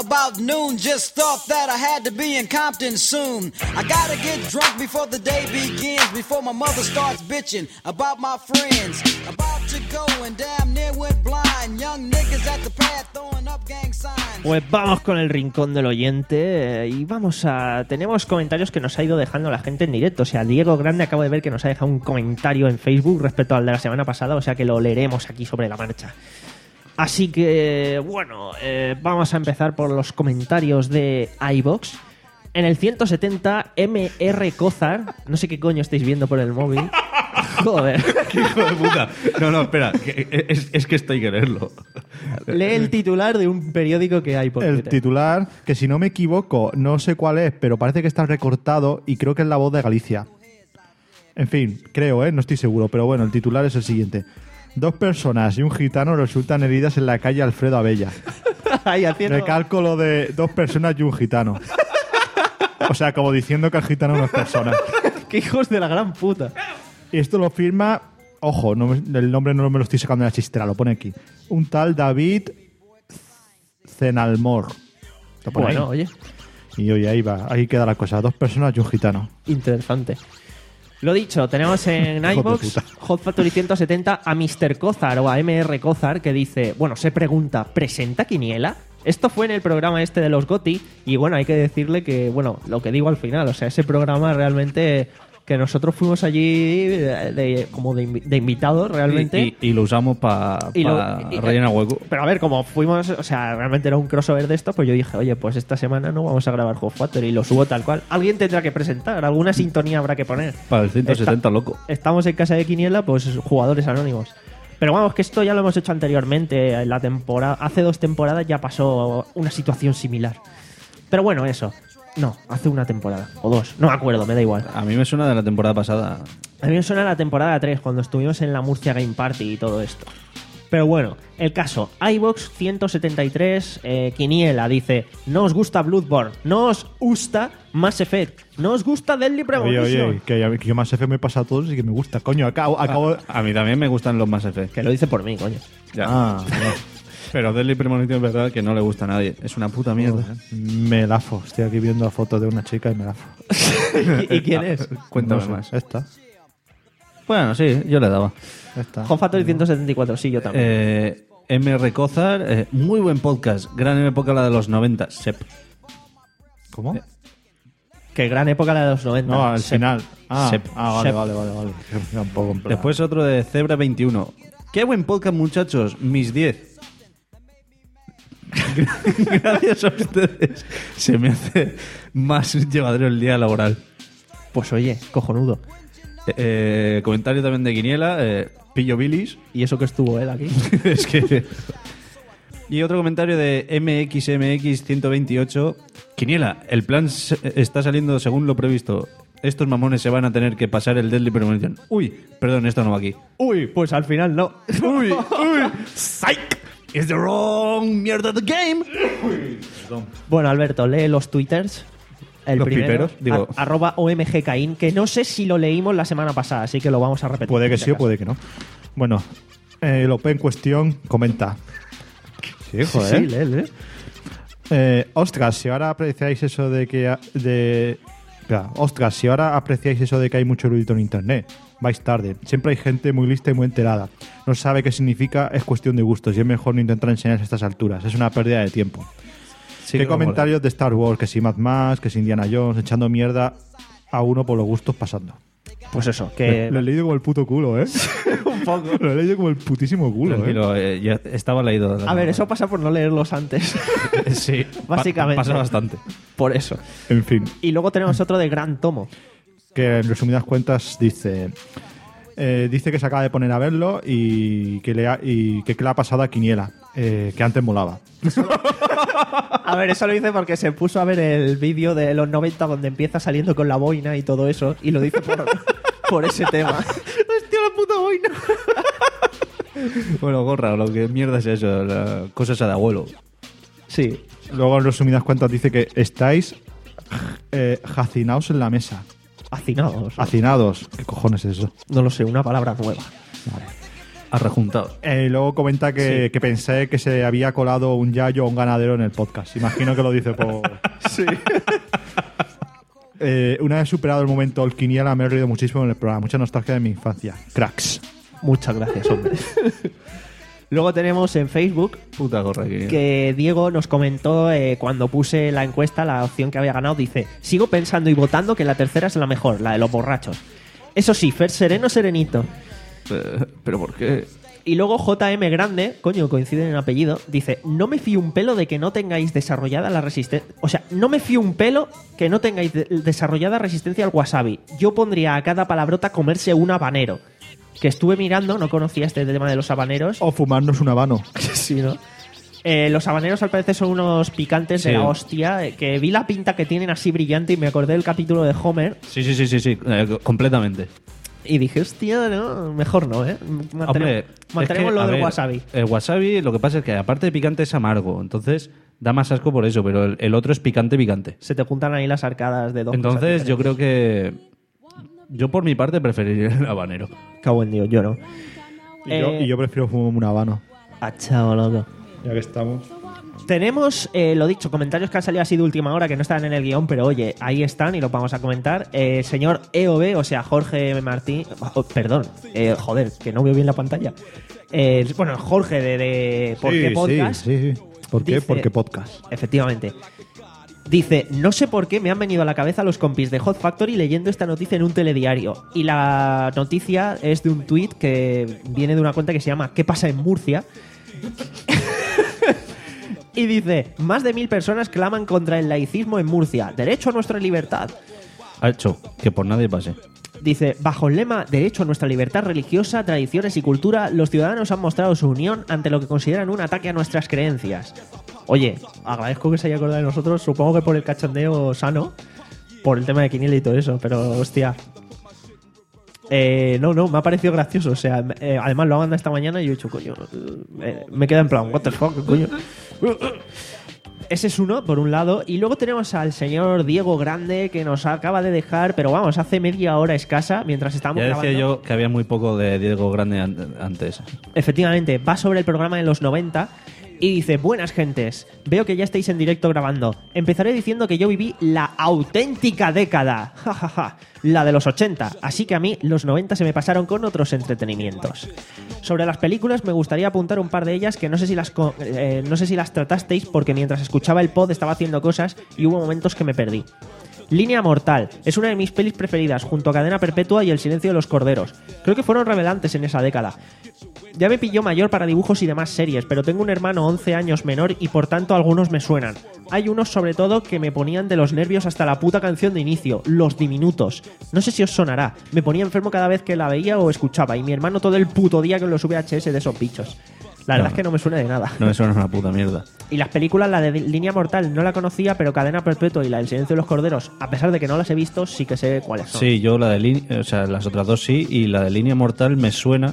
about noon. Just thought that I had to be in Compton soon. I gotta get drunk before the day begins, before my mother starts bitching about my friends. About to go and damn near went blind. Young niggas at the pad throwing up gang signs. Pues vamos con el rincón del oyente eh, y vamos a... Tenemos comentarios que nos ha ido dejando la gente en directo. O sea, Diego Grande acabo de ver que nos ha dejado un comentario en Facebook respecto al de la semana pasada, o sea que lo leeremos aquí sobre la marcha. Así que, bueno, eh, vamos a empezar por los comentarios de iVoox. En el ciento setenta, M R Cozar, no sé qué coño estáis viendo por el móvil. Joder. ¡Qué hijo de puta! No, no, espera, que es, es que esto hay que leerlo. Lee el titular de un periódico que hay por El Twitter. titular, que si no me equivoco, no sé cuál es, pero parece que está recortado y creo que es La Voz de Galicia. En fin, creo, ¿eh? No estoy seguro, pero bueno, el titular es el siguiente. Dos personas y un gitano resultan heridas en la calle Alfredo Abella. Ahí haciendo... Recalco lo de dos personas y un gitano. O sea, como diciendo que el gitano no es persona. ¡Qué hijos de la gran puta! Y esto lo firma... Ojo, no me- el nombre no me lo estoy sacando de la chistera, lo pone aquí. Un tal David Zenalmor. Lo pone Bueno, ahí. oye, Y oye, ahí va, ahí queda la cosa. Dos personas y un gitano. interesante. Lo dicho, tenemos en de iVoox puta. Hot Factory ciento setenta a mister Cozar o a M R Cozar que dice, bueno, se pregunta, ¿presenta Quiniela? Esto fue en el programa este de los GOTY y bueno, hay que decirle que, bueno, lo que digo al final, o sea, ese programa realmente que nosotros fuimos allí de, de- como de, invi- de invitados realmente. Y, y- y lo usamos para Y lo- pa y- rellenar hueco. Pero a ver, como fuimos, o sea, realmente era un crossover de esto, pues yo dije, oye, pues esta semana no vamos a grabar Hot Factory y lo subo tal cual. Alguien tendrá que presentar, alguna sintonía habrá que poner. Para el ciento setenta, Está- loco. Estamos en casa de Quiniela, pues jugadores anónimos. Pero vamos, que esto ya lo hemos hecho anteriormente. En la temporada, hace dos temporadas ya pasó una situación similar. Pero bueno, eso. No, hace una temporada. O dos. No me acuerdo, me da igual. A mí me suena de la temporada pasada. A mí me suena la temporada tres, cuando estuvimos en la Murcia Game Party y todo esto. Pero bueno, el caso. iVoox ciento setenta y tres, eh, Quiniela dice: no os gusta Bloodborne, no os gusta Mass Effect, no os gusta Deadly Oye, Premonition. oye, que, que yo Mass Effect me pasa a todos y que me gusta. Coño, acabo... acabo A, a mí también me gustan los Mass Effect. Que lo dice por mí, coño. Ya. Ah, Pero Deadly Premonition es verdad que no le gusta a nadie. Es una puta mierda. ¿eh? me lafo. Estoy aquí viendo la foto de una chica y me lafo. ¿Y, y quién es? Cuéntame No sé, más. Esta. Bueno, sí, yo le daba. Esta. Hot Factory ciento setenta y cuatro, sí, yo también. Eh, M R Cozar, eh, muy buen podcast. Gran época la de los noventa. Sep. ¿Cómo? Que gran época la de los noventa. No, al Sep. final. Ah, Sep. ah, vale, Sep. vale, vale, vale. Era un poco en plan. Después otro de Zebra veintiuno. Qué buen podcast, muchachos. Mis diez. Gracias a ustedes. Se me hace más llevadero el día laboral. Pues oye, cojonudo. Eh, comentario también de Quiniela. Eh, Pillo Bilis. Y eso que estuvo él aquí. Es que... Y otro comentario de M X M X ciento veintiocho. Quiniela, el plan se- está saliendo según lo previsto. Estos mamones se van a tener que pasar el Deadly Premonition. Uy, perdón, esto no va aquí. Uy, pues al final no. Uy, uy, psych. It's the wrong mierda the game. Bueno, Alberto, lee los twitters. El Los primero, piperos, digo. a- arroba O M G Caín, que no sé si lo leímos la semana pasada, así que lo vamos a repetir. Puede que por si sí o acaso. puede que no. Bueno, eh, el O P en cuestión comenta. Sí, joder. Sí, lee, lee. Eh, ostras, si ahora apreciáis eso de que... ha- de Espera, ostras, si ahora apreciáis eso de que hay mucho erudito en internet, vais tarde. Siempre hay gente muy lista y muy enterada. No sabe qué significa, es cuestión de gustos y es mejor no intentar enseñarse a estas alturas. Es una pérdida de tiempo. Sí ¿Qué que me comentarios de Star Wars? Que si Mad Max, que si Indiana Jones, echando mierda a uno por los gustos pasando. Pues eso, que... Lo he leído como el puto culo, ¿eh? un poco. Lo he leído como el putísimo culo, ¿eh? Tranquilo, eh, ya estaba leído. A ver, eso pasa por no leerlos antes. Sí, Básicamente. pa- pasa bastante. Por eso. En fin. Y luego tenemos otro de Gran Tomo. Que en resumidas cuentas dice... eh, dice que se acaba de poner a verlo y que le ha, y que, que le ha pasado a Quiniela, eh, que antes molaba. A ver, eso lo dice porque se puso a ver el vídeo de los noventa donde empieza saliendo con la boina y todo eso, y lo dice por, por ese tema. ¡Hostia, la puta boina! Bueno, gorra, lo que mierda es eso, la cosa esa de abuelo. Sí. Luego en resumidas cuentas dice que estáis eh, hacinados en la mesa. Hacinados. Hacinados. ¿Qué cojones es eso? No lo sé, una palabra nueva. Arrejuntados. Eh, luego comenta que, Sí. que pensé que se había colado un yayo o un ganadero en el podcast. Imagino que lo dice por... Sí. Eh, una vez superado el momento el Quiniela, me he reído muchísimo en el programa. Mucha nostalgia de mi infancia. Cracks. Muchas gracias, hombre. Luego tenemos en Facebook Puta gorra que... que Diego nos comentó eh, cuando puse la encuesta, la opción que había ganado, dice: sigo pensando y votando que la tercera es la mejor, la de los borrachos. Eso sí, Fer sereno, serenito. Eh, ¿Pero por qué? Y luego J M Grande, coño, coinciden en apellido, dice: no me fío un pelo de que no tengáis desarrollada la resistencia... O sea, no me fío un pelo que no tengáis de- desarrollada resistencia al wasabi. Yo pondría a cada palabrota comerse un habanero. Que estuve mirando, no conocía este tema de los habaneros. O fumarnos un habano. Sí, ¿no? Eh, los habaneros al parecer son unos picantes Sí. de la hostia, eh, que vi la pinta que tienen así brillante y me acordé del capítulo de Homer Sí, sí, sí, sí, sí, eh, completamente. y dije, hostia, no, mejor no, ¿eh? Mantenemos, Hombre, mantenemos es que, lo a del ver, wasabi. El wasabi, lo que pasa es que aparte de picante es amargo, entonces da más asco por eso, pero el, el otro es picante, picante. Se te juntan ahí las arcadas de dos Entonces cosas yo diferentes. creo que... Yo por mi parte preferiría el habanero. Cago en Dios, yo no. Y, yo, Eh, y yo prefiero fumar un habano. Ah, chao, loco. Ya que estamos. Tenemos, eh, lo dicho, comentarios que han salido así de última hora que no están en el guión, pero oye, ahí están y los vamos a comentar. Eh, señor E O B, o sea, Jorge Martín, oh, perdón, eh, joder, que no veo bien la pantalla. Eh, bueno, Jorge de, de ¿Por qué Podcast? Sí, sí, sí. ¿Por qué? Dice- Porque podcast. Efectivamente. Dice, no sé por qué me han venido a la cabeza los compis de Hot Factory leyendo esta noticia en un telediario. Y la noticia es de un tuit que viene de una cuenta que se llama ¿Qué pasa en Murcia? Y dice, más de mil personas claman contra el laicismo en Murcia. Derecho a nuestra libertad. Ha hecho que por nadie pase. Dice, bajo el lema Derecho a nuestra libertad religiosa, tradiciones y cultura, los ciudadanos han mostrado su unión ante lo que consideran un ataque a nuestras creencias. Oye, agradezco que se haya acordado de nosotros, supongo que por el cachondeo sano, por el tema de Quiniela y todo eso, pero hostia. Eh, no, no, me ha parecido gracioso, o sea, eh, además lo han mandado esta mañana y yo he dicho, coño, eh, me queda en plan, what the fuck, coño. Ese es uno, por un lado. Y luego tenemos al señor Diego Grande, que nos acaba de dejar, pero vamos, hace media hora escasa, mientras estábamos Ya decía grabando. yo que había muy poco de Diego Grande an- antes. Efectivamente, va sobre el programa de los noventa y dice, buenas gentes, veo que ya estáis en directo grabando. Empezaré diciendo que yo viví la auténtica década, jajaja, la de los ochenta, así que a mí los noventa se me pasaron con otros entretenimientos. Sobre las películas me gustaría apuntar un par de ellas que no sé si las co- eh, no sé si las tratasteis porque mientras escuchaba el pod estaba haciendo cosas y hubo momentos que me perdí. Línea Mortal es una de mis pelis preferidas junto a Cadena Perpetua y El silencio de los corderos. Creo que fueron revelantes en esa década. Ya me pilló mayor para dibujos y demás series, pero tengo un hermano once años menor y por tanto algunos me suenan. Hay unos sobre todo que me ponían de los nervios hasta la puta canción de inicio, Los Diminutos. No sé si os sonará, me ponía enfermo cada vez que la veía o escuchaba y mi hermano todo el puto día con los V H S de esos bichos. La verdad No. es que no me suena de nada. No me suena una puta mierda. Y las películas, la de Línea Mortal no la conocía, pero Cadena Perpetua y la del Silencio de los Corderos, a pesar de que no las he visto, sí que sé cuáles son. Sí, yo la de línea, o sea, las otras dos sí, y la de Línea Mortal me suena.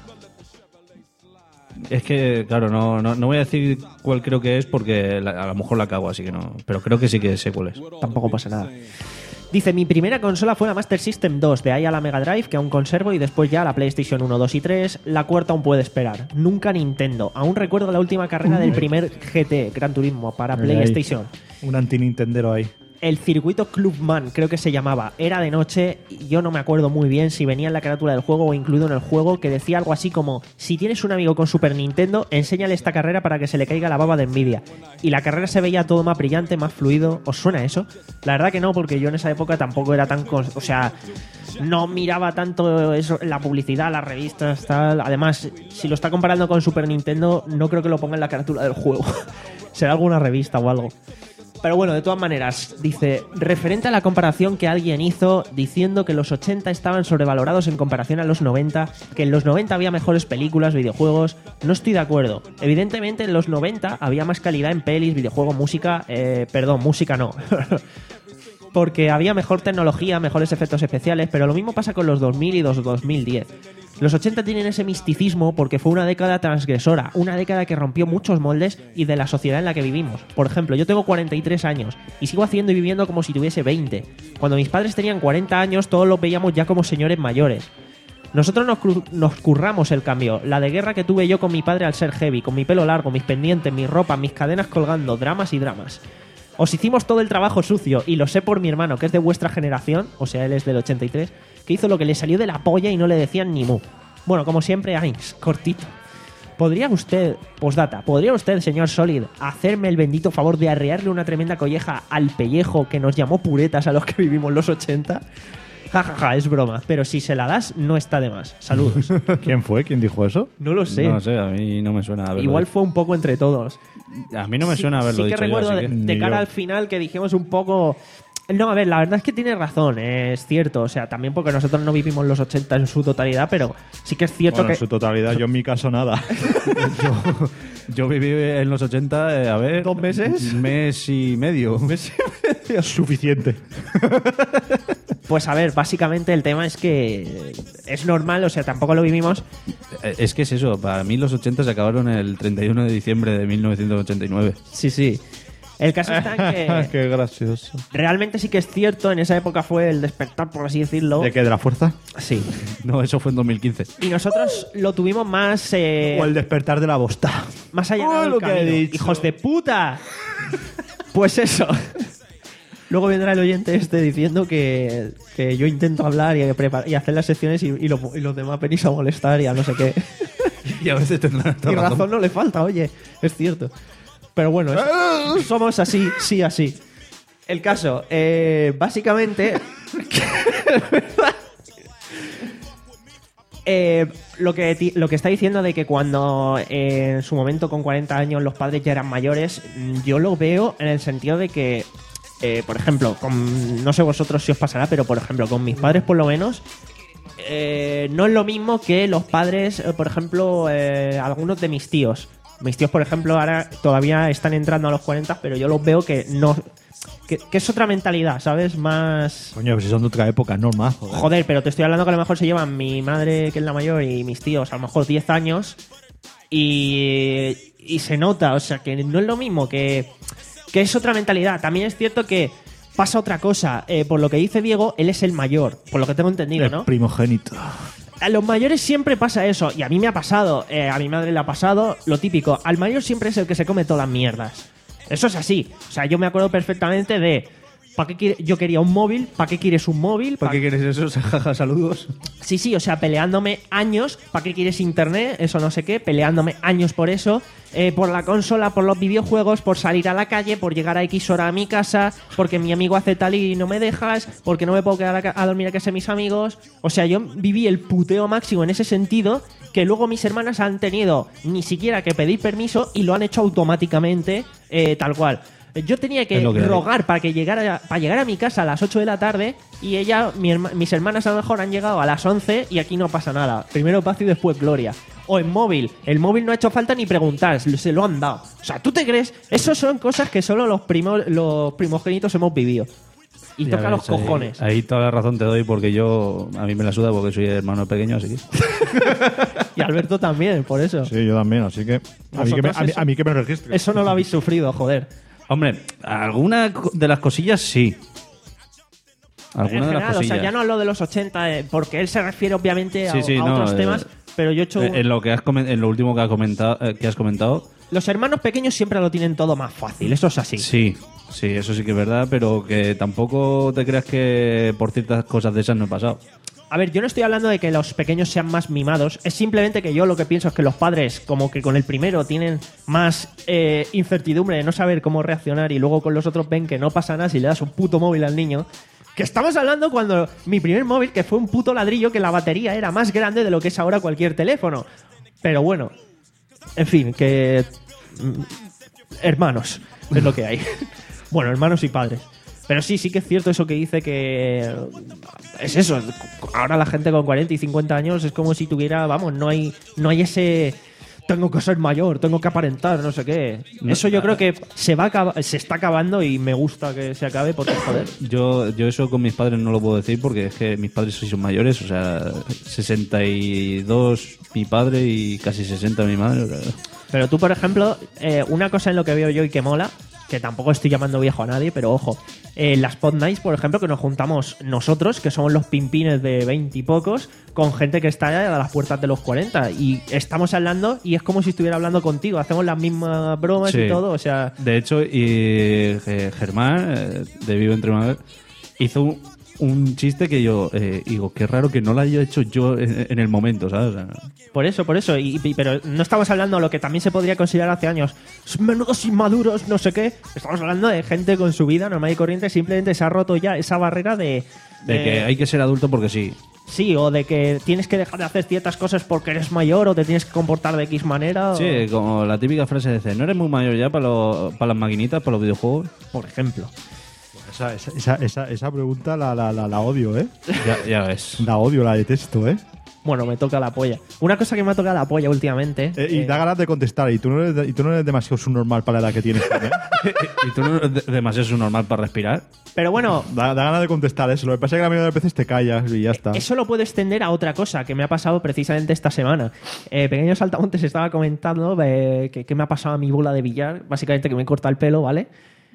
Es que, claro, no, no, no voy a decir cuál creo que es porque la- a lo mejor la cago, así que no. Pero creo que sí que sé cuál es. Tampoco pasa nada. Dice, mi primera consola fue la Master System dos, de ahí a la Mega Drive, que aún conservo, y después ya la PlayStation uno, dos y tres. La cuarta aún puede esperar. Nunca Nintendo. Aún recuerdo la última carrera del primer G T, Gran Turismo, para Ahí. PlayStation. Un anti-nintendero ahí. El circuito Clubman, creo que se llamaba. Era de noche y yo no me acuerdo muy bien si venía en la carátula del juego o incluido en el juego, que decía algo así como, si tienes un amigo con Super Nintendo, enséñale esta carrera para que se le caiga la baba de envidia. Y la carrera se veía todo más brillante, más fluido. ¿Os suena eso? La verdad que no, porque yo en esa época tampoco era tan... cons- O sea, no miraba tanto eso, la publicidad, las revistas, tal. Además, si lo está comparando con Super Nintendo, no creo que lo ponga en la carátula del juego. Será alguna revista o algo. Pero bueno, de todas maneras, dice, referente a la comparación que alguien hizo diciendo que los ochenta estaban sobrevalorados en comparación a los noventa, que en los noventa había mejores películas, videojuegos, no estoy de acuerdo. Evidentemente en los noventa había más calidad en pelis, videojuegos, música, eh, perdón, música no. Porque había mejor tecnología, mejores efectos especiales, pero lo mismo pasa con los dos mil y los dos mil diez. Los ochenta tienen ese misticismo porque fue una década transgresora, una década que rompió muchos moldes y de la sociedad en la que vivimos. Por ejemplo, yo tengo cuarenta y tres años y sigo haciendo y viviendo como si tuviese veinte. Cuando mis padres tenían cuarenta años, todos los veíamos ya como señores mayores. Nosotros nos, cru- nos curramos el cambio. La de guerra que tuve yo con mi padre al ser heavy, con mi pelo largo, mis pendientes, mi ropa, mis cadenas colgando, dramas y dramas. Os hicimos todo el trabajo sucio, y lo sé por mi hermano, que es de vuestra generación, o sea, él es del ochenta y tres, que hizo lo que le salió de la polla y no le decían ni mu. Bueno, como siempre, Ains, cortito. ¿Podría usted, postdata, podría usted, señor Solid, hacerme el bendito favor de arrearle una tremenda colleja al pellejo que nos llamó puretas a los que vivimos los ochenta? Ja, ja, ja, es broma. Pero si se la das, no está de más. Saludos. ¿Quién fue? ¿Quién dijo eso? No lo sé. No sé, a mí no me suena haberlo Igual dicho. fue un poco entre todos. A mí no me suena haberlo Sí que dicho yo, recuerdo así de, que- de Ni cara yo. al final que dijimos un poco... No, a ver, la verdad es que tiene razón, es cierto. O sea, también porque nosotros no vivimos los ochenta en su totalidad, pero sí que es cierto Bueno, que... en su totalidad, yo en mi caso nada. yo, yo viví en los ochenta, eh, a ver... ¿Dos meses? Un mes y medio. Un mes y medio. Suficiente. Pues a ver, básicamente el tema es que es normal, o sea, tampoco lo vivimos. Eh, Es que es eso, para mí los ochenta se acabaron el treinta y uno de diciembre de mil novecientos ochenta y nueve. Sí, sí. El caso está en que Qué gracioso. realmente sí que es cierto, en esa época fue el despertar, por así decirlo. ¿De qué? ¿De la fuerza? Sí. No, eso fue en dos mil quince. Y nosotros lo tuvimos más... eh, O el despertar de la bosta. más allá Oh, del lo que he camino. dicho. ¡Hijos de puta! Pues eso. Luego vendrá el oyente este diciendo que, que yo intento hablar y, prepar- y hacer las secciones y, y, lo- y los demás venís a molestar y a no sé qué. Y a veces tendrán Y razón no le falta, oye, es cierto. Pero bueno, es- somos así, sí, así. El caso, eh, básicamente... Eh, lo, que, ti- lo que está diciendo de que cuando eh, en su momento con cuarenta años los padres ya eran mayores, mm, yo lo veo en el sentido de que, eh, por ejemplo, con, no sé vosotros si os pasará, pero por ejemplo, con mis padres por lo menos, eh, no es lo mismo que los padres, eh, por ejemplo, eh, algunos de mis tíos. Mis tíos, por ejemplo, ahora todavía están entrando a los cuarenta, pero yo los veo que no... Que, que es otra mentalidad, ¿sabes? Más... Coño, si son de otra época, es normal. Joder. Joder, pero te estoy hablando que a lo mejor se llevan mi madre, que es la mayor, y mis tíos, a lo mejor diez años, y, y se nota, o sea, que no es lo mismo, que, que es otra mentalidad. También es cierto que pasa otra cosa. Eh, por lo que dice Diego, él es el mayor, por lo que tengo entendido, El ¿no? primogénito. A los mayores siempre pasa eso, y a mí me ha pasado, eh, a mi madre le ha pasado, lo típico, al mayor siempre es el que se come todas las mierdas. Eso es así. O sea, yo me acuerdo perfectamente de... ¿Para qué quiere- yo quería un móvil? ¿Para qué quieres un móvil? ¿Para qué quieres eso? Jaja, saludos. Sí, sí, o sea, peleándome años. ¿Para qué quieres internet? Eso no sé qué. Peleándome años por eso. Eh, por la consola, por los videojuegos, por salir a la calle, por llegar a X hora a mi casa, porque mi amigo hace tal y no me dejas, porque no me puedo quedar a, ca- a dormir a casa de mis amigos. O sea, yo viví el puteo máximo en ese sentido, que luego mis hermanas han tenido ni siquiera que pedir permiso y lo han hecho automáticamente, eh, tal cual. Yo tenía que, Es lo que hay. rogar para que llegara para llegar a mi casa a las ocho de la tarde y ella, mi herma- mis hermanas a lo mejor han llegado a las once y aquí no pasa nada. Primero paz y después gloria. O en móvil. El móvil no ha hecho falta ni preguntar, se lo han dado. O sea, ¿tú te crees? Eso son cosas que solo los, primo, los primogénitos hemos vivido. Y Ya toca ves, los cojones. Ahí, ahí toda la razón te doy porque yo... A mí me la suda porque soy hermano pequeño, así que... Y Alberto también, por eso. Sí, yo también, así que... A mí que me, Vosotros a mí- eso- a mí que me registre. Eso no lo habéis sufrido, joder. Hombre, alguna co- de las cosillas sí. En Alguna de las general, o cosillas. sea, ya no hablo de los ochenta, eh, porque él se refiere obviamente a, Sí, sí, a no, otros eh, temas, pero yo he hecho... Eh, En lo que has comen- en lo último que has comentado, eh, que has comentado, Los hermanos pequeños siempre lo tienen todo más fácil, eso es así. sí, sí, eso sí que es verdad, pero que tampoco te creas que por ciertas cosas de esas no he pasado. A ver, yo no estoy hablando de que los pequeños sean más mimados, es simplemente que yo lo que pienso es que los padres, como que con el primero tienen más eh, incertidumbre de no saber cómo reaccionar y luego con los otros ven que no pasa nada si le das un puto móvil al niño. Que estamos hablando cuando mi primer móvil, que fue un puto ladrillo, que la batería era más grande de lo que es ahora cualquier teléfono. Pero bueno, en fin, que... mm, hermanos, es lo que hay. Bueno, hermanos y padres. Pero sí, sí que es cierto eso que dice que... Es eso, ahora la gente con cuarenta y cincuenta años es como si tuviera, vamos, no hay, no hay ese... Tengo que ser mayor, tengo que aparentar, no sé qué. Eso yo creo que se va a acaba- se está acabando y me gusta que se acabe porque, joder... Yo, yo eso con mis padres no lo puedo decir porque es que mis padres sí son mayores, o sea, sesenta y dos mi padre y casi sesenta mi madre. O sea, Pero tú, por ejemplo, eh, una cosa en lo que veo yo y que mola que tampoco estoy llamando viejo a nadie, pero ojo, eh, las Pod Nights, por ejemplo, que nos juntamos nosotros, que somos los pimpines de veinte y pocos, con gente que está a las puertas de los cuarenta, y estamos hablando y es como si estuviera hablando contigo, hacemos las mismas bromas Sí. y todo, o sea... De hecho, y eh, Germán, eh, de Vivo Entre Madres, hizo un, un chiste que yo eh, digo, qué raro que no lo haya hecho yo en, en el momento, ¿sabes? O sea, Por eso, por eso. Y, y- pero no estamos hablando de lo que también se podría considerar hace años. Menudos inmaduros, no sé qué. Estamos hablando de gente con su vida normal y corriente. Simplemente se ha roto ya esa barrera de... de que hay que ser adulto porque sí. Sí, o de que tienes que dejar de hacer ciertas cosas porque eres mayor o te tienes que comportar de X manera. o- Sí, como la típica frase de decir, ¿no eres muy mayor ya para, los- para las maquinitas, para los videojuegos? Por ejemplo. Esa, esa, esa, esa, esa pregunta la, la, la, la odio, ¿eh? Ya, ya ves. La odio, la detesto, ¿eh? Bueno, me toca la polla. Una cosa que me ha tocado la polla últimamente... Eh, y eh, da ganas de contestar. Y tú no eres, de- y tú no eres demasiado subnormal para la edad que tienes también. ¿Y tú no eres de- demasiado normal para respirar? Pero bueno, Da, da ganas de contestar eso. Lo que pasa es que la mayoría de las veces te callas y ya está. eso lo puedo extender a otra cosa que me ha pasado precisamente esta semana. Eh, Pequeño Saltamontes estaba comentando eh, que, que me ha pasado a mi bola de billar. Básicamente que me corta el pelo, ¿vale?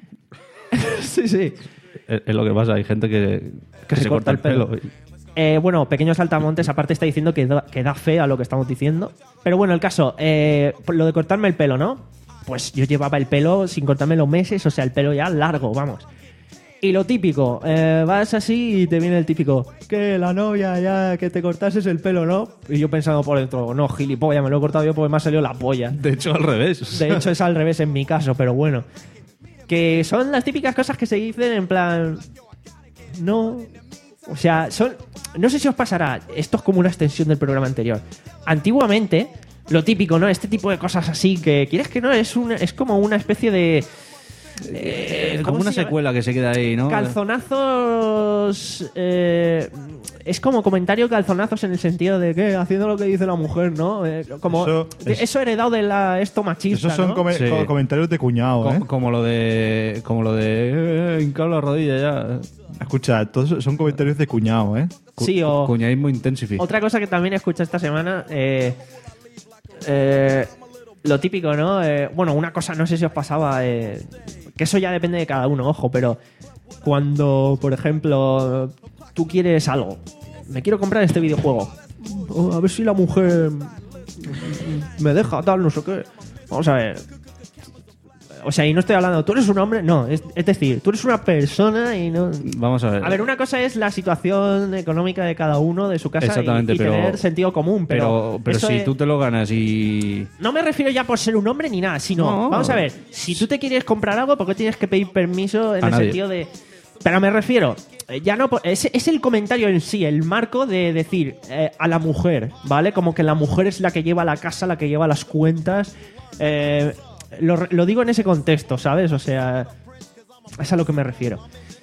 sí, sí. Es, es lo que pasa, hay gente que, que se, corta el pelo. Eh, bueno, Pequeño Saltamontes aparte está diciendo que da, que da fe a lo que estamos diciendo. Pero bueno, el caso, eh, por lo de cortarme el pelo, ¿no? Pues yo llevaba el pelo sin cortármelo meses, o sea, el pelo ya largo, vamos. Y lo típico, eh, vas así y te viene el típico, que la novia ya, que te cortases el pelo, ¿no? Y yo pensando por dentro, no, gilipollas, me lo he cortado yo porque me ha salido la polla. De hecho, al revés. De hecho, es al revés en mi caso, pero bueno. Que son las típicas cosas que se dicen en plan... No... O sea, son... No sé si os pasará, esto es como una extensión del programa anterior. Antiguamente, lo típico, ¿no? Este tipo de cosas así que, ¿quieres que no? Es, una, es como una especie de... eh, como ¿cómo una se llama? secuela que se queda ahí, ¿no? Calzonazos... eh, es como comentario calzonazos en el sentido de que haciendo lo que dice la mujer, ¿no? Eh, como Eso de- es- eso heredado de la esto machista, Esos son ¿no? come- Sí. co- comentarios de cuñado, Co- ¿eh? Como lo de. Como lo de. Eh, hincar la rodilla ya. Escucha, todos son comentarios de cuñado, ¿eh? Cu- Sí, o- Cuñadismo intensifi. Otra cosa que también escuché esta semana, eh, eh, lo típico, ¿no? Eh, bueno, una cosa, no sé si os pasaba, eh, que eso ya depende de cada uno, ojo, pero cuando, por ejemplo, tú quieres algo, me quiero comprar este videojuego, oh, a ver si la mujer me deja, tal, no sé qué. Vamos a ver. O sea, y no estoy hablando, tú eres un hombre, no, es, es decir, tú eres una persona y no... Vamos a ver. A ver, una cosa es la situación económica de cada uno, de su casa, Exactamente, y, y pero- tener sentido común, pero... Pero, pero eso si es- tú te lo ganas y. No me refiero ya por ser un hombre ni nada, sino... No. Vamos a ver, si tú te quieres comprar algo, ¿por qué tienes que pedir permiso en A el nadie. sentido de... Pero me refiero, eh, ya no... por- Es, es el comentario en sí, el marco de decir eh, a la mujer, ¿vale? Como que la mujer es la que lleva la casa, la que lleva las cuentas... Eh, lo, re- lo digo en ese contexto, ¿sabes? O sea, es a lo que me refiero.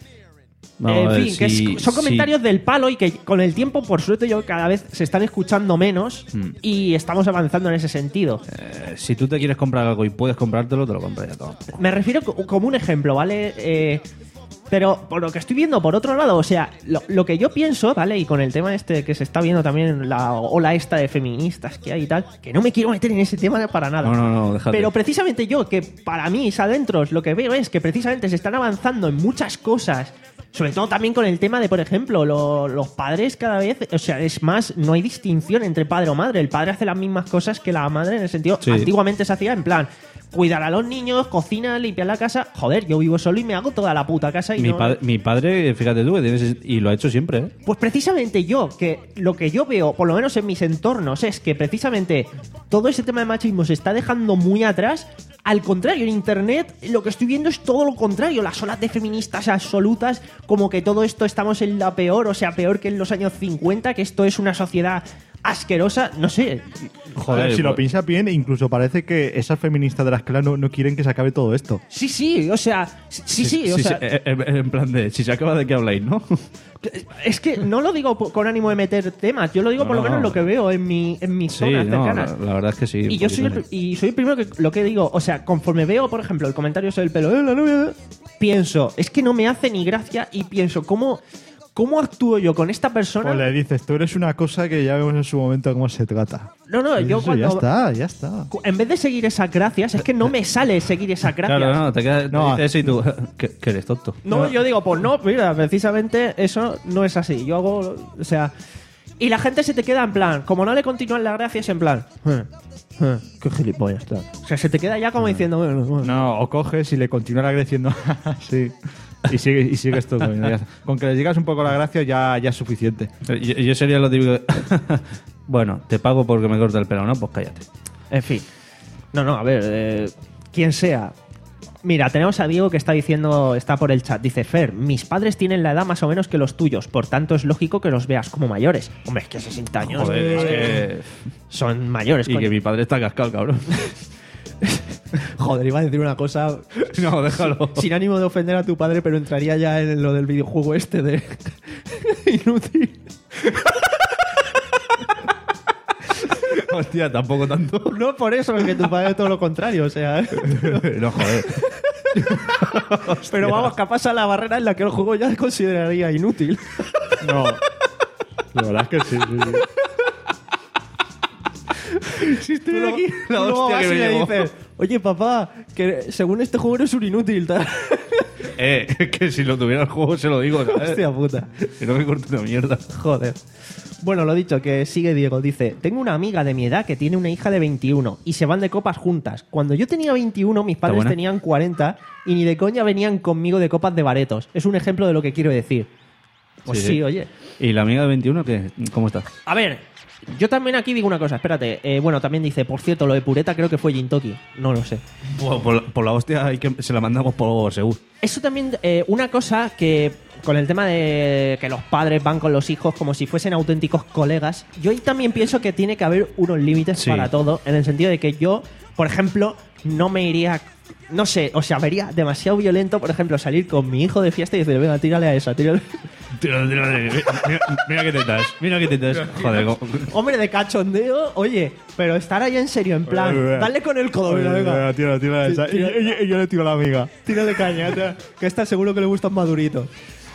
Vamos en a ver, fin, que es- si- son si- comentarios del palo y que con el tiempo, por suerte, yo cada vez se están escuchando menos Hmm. y estamos avanzando en ese sentido. eh, si tú te quieres comprar algo y puedes comprártelo, te lo compras ya todo. Me refiero co- como un ejemplo, ¿vale? Eh, pero por lo que estoy viendo, por otro lado, o sea, lo, lo que yo pienso, ¿vale? Y con el tema este que se está viendo también, la ola esta de feministas que hay y tal, que no me quiero meter en ese tema para nada. No, no, no, déjate. Pero precisamente yo, que para mí, adentro, lo que veo es que precisamente se están avanzando en muchas cosas. Sobre todo también con el tema de, por ejemplo, lo- los padres cada vez, o sea, es más, no hay distinción entre padre o madre. El padre hace las mismas cosas que la madre en el sentido, Sí. antiguamente se hacía en plan, cuidar a los niños, cocina, limpiar la casa. Joder, yo vivo solo y me hago toda la puta casa y Mi, no... padre, mi padre, fíjate tú, que tienes, y lo ha hecho siempre, ¿eh? Pues precisamente yo, que lo que yo veo, por lo menos en mis entornos, es que precisamente todo ese tema de machismo se está dejando muy atrás. Al contrario, en internet lo que estoy viendo es todo lo contrario. Las olas de feministas absolutas, como que todo esto estamos en la peor, o sea, peor que en los años cincuenta, que esto es una sociedad asquerosa, no sé. Joder, Joder, si lo pues- piensas bien, incluso parece que esas feministas de las clases no, no quieren que se acabe todo esto. Sí, sí, o sea, sí, sí, o Sí, sea, sí, eh, eh, en plan de, si se acaba de qué habláis, ¿no? es que no lo digo po- con ánimo de meter temas, yo lo digo No, por lo no. menos lo que veo en mi en mis Sí, zonas no, cercanas. la, la verdad es que sí. Y un yo soy el, poquito y soy el primero que lo que digo, o sea, conforme veo, por ejemplo, el comentario sobre el pelo, eh, la novia, pienso, es que no me hace ni gracia y pienso, ¿cómo, ¿cómo actúo yo con esta persona? Pues le dices, tú eres una cosa que ya vemos en su momento cómo se trata. No, no, yo Eso, cuando... Ya está, ya está. En vez de seguir esas gracias, es que no me sale seguir esas gracias. Claro, no, te quedas No. te dices eso y tú, que, que eres tonto. No, yo digo, pues no, mira, precisamente eso no es así. Yo hago, o sea... Y la gente se te queda en plan, como no le continúan las gracias, en plan... Eh, eh, qué gilipollas, tal. O sea, se te queda ya como diciendo... Bueno, bueno. No, o coges y le continúas agradeciendo sí. Y, sigue, y sigues tú comiendo. Ya está. Con que le digas un poco la gracia ya, ya es suficiente. Yo, yo sería lo típico de, bueno, te pago porque me corta el pelo, ¿no? Pues cállate. En fin. No, no, a ver, eh, quien sea... Mira, tenemos a Diego que está diciendo, está por el chat, dice, Fer, mis padres tienen la edad más o menos que los tuyos, por tanto es lógico que los veas como mayores. Hombre, es que sesenta años Joder, es eh, que... son mayores. Y coño. que mi padre está cascado, cabrón. Joder, iba a decir una cosa... No, déjalo. Sin ánimo de ofender a tu padre, pero entraría ya en lo del videojuego este de... Inútil. Hostia, tampoco tanto. No por eso, es que tu padre es todo lo contrario, o sea... No, joder. Pero vamos, que pasa la barrera en la que el juego ya consideraría inútil. No. La verdad es que sí, sí, sí. Si estoy Tú aquí, la tú luego hostia vas que y me le llevó. dices, oye papá, que según este juego eres un inútil. Tal. Eh, que si lo tuviera el juego se lo digo, ¿sabes? Hostia puta. Que no me corte una mierda. Joder. Bueno, lo dicho, que sigue Diego. Dice, tengo una amiga de mi edad que tiene una hija de veintiuno y se van de copas juntas. Cuando yo tenía veintiuno, mis padres buena? tenían cuarenta y ni de coña venían conmigo de copas de baretos. Es un ejemplo de lo que quiero decir. Pues sí, Sí, sí. oye. ¿Y la amiga de veintiuno qué? ¿Cómo está? A ver, yo también aquí digo una cosa, espérate. Eh, bueno, también dice, por cierto, lo de Pureta creo que fue Jintoki. No lo sé. Por, por la, por la hostia hay que, se la mandamos por seguro. Eso también, eh, una cosa que con el tema de que los padres van con los hijos como si fuesen auténticos colegas, yo ahí también pienso que tiene que haber unos límites Sí. para todo, en el sentido de que yo, por ejemplo, no me iría, no sé, o sea, vería demasiado violento, por ejemplo, salir con mi hijo de fiesta y decir, venga, tírale a esa, tírale. Tírale, tírale. Mira, mira que tetas, mira que tetas. Joder, co- Hombre, de cachondeo, oye, pero estar ahí en serio, en plan, dale con el codo, venga, venga. Tira, tira esa. Tira- Y, y- y yo le tiro a la amiga. Tírale caña, tira- que está seguro que le gustan maduritos.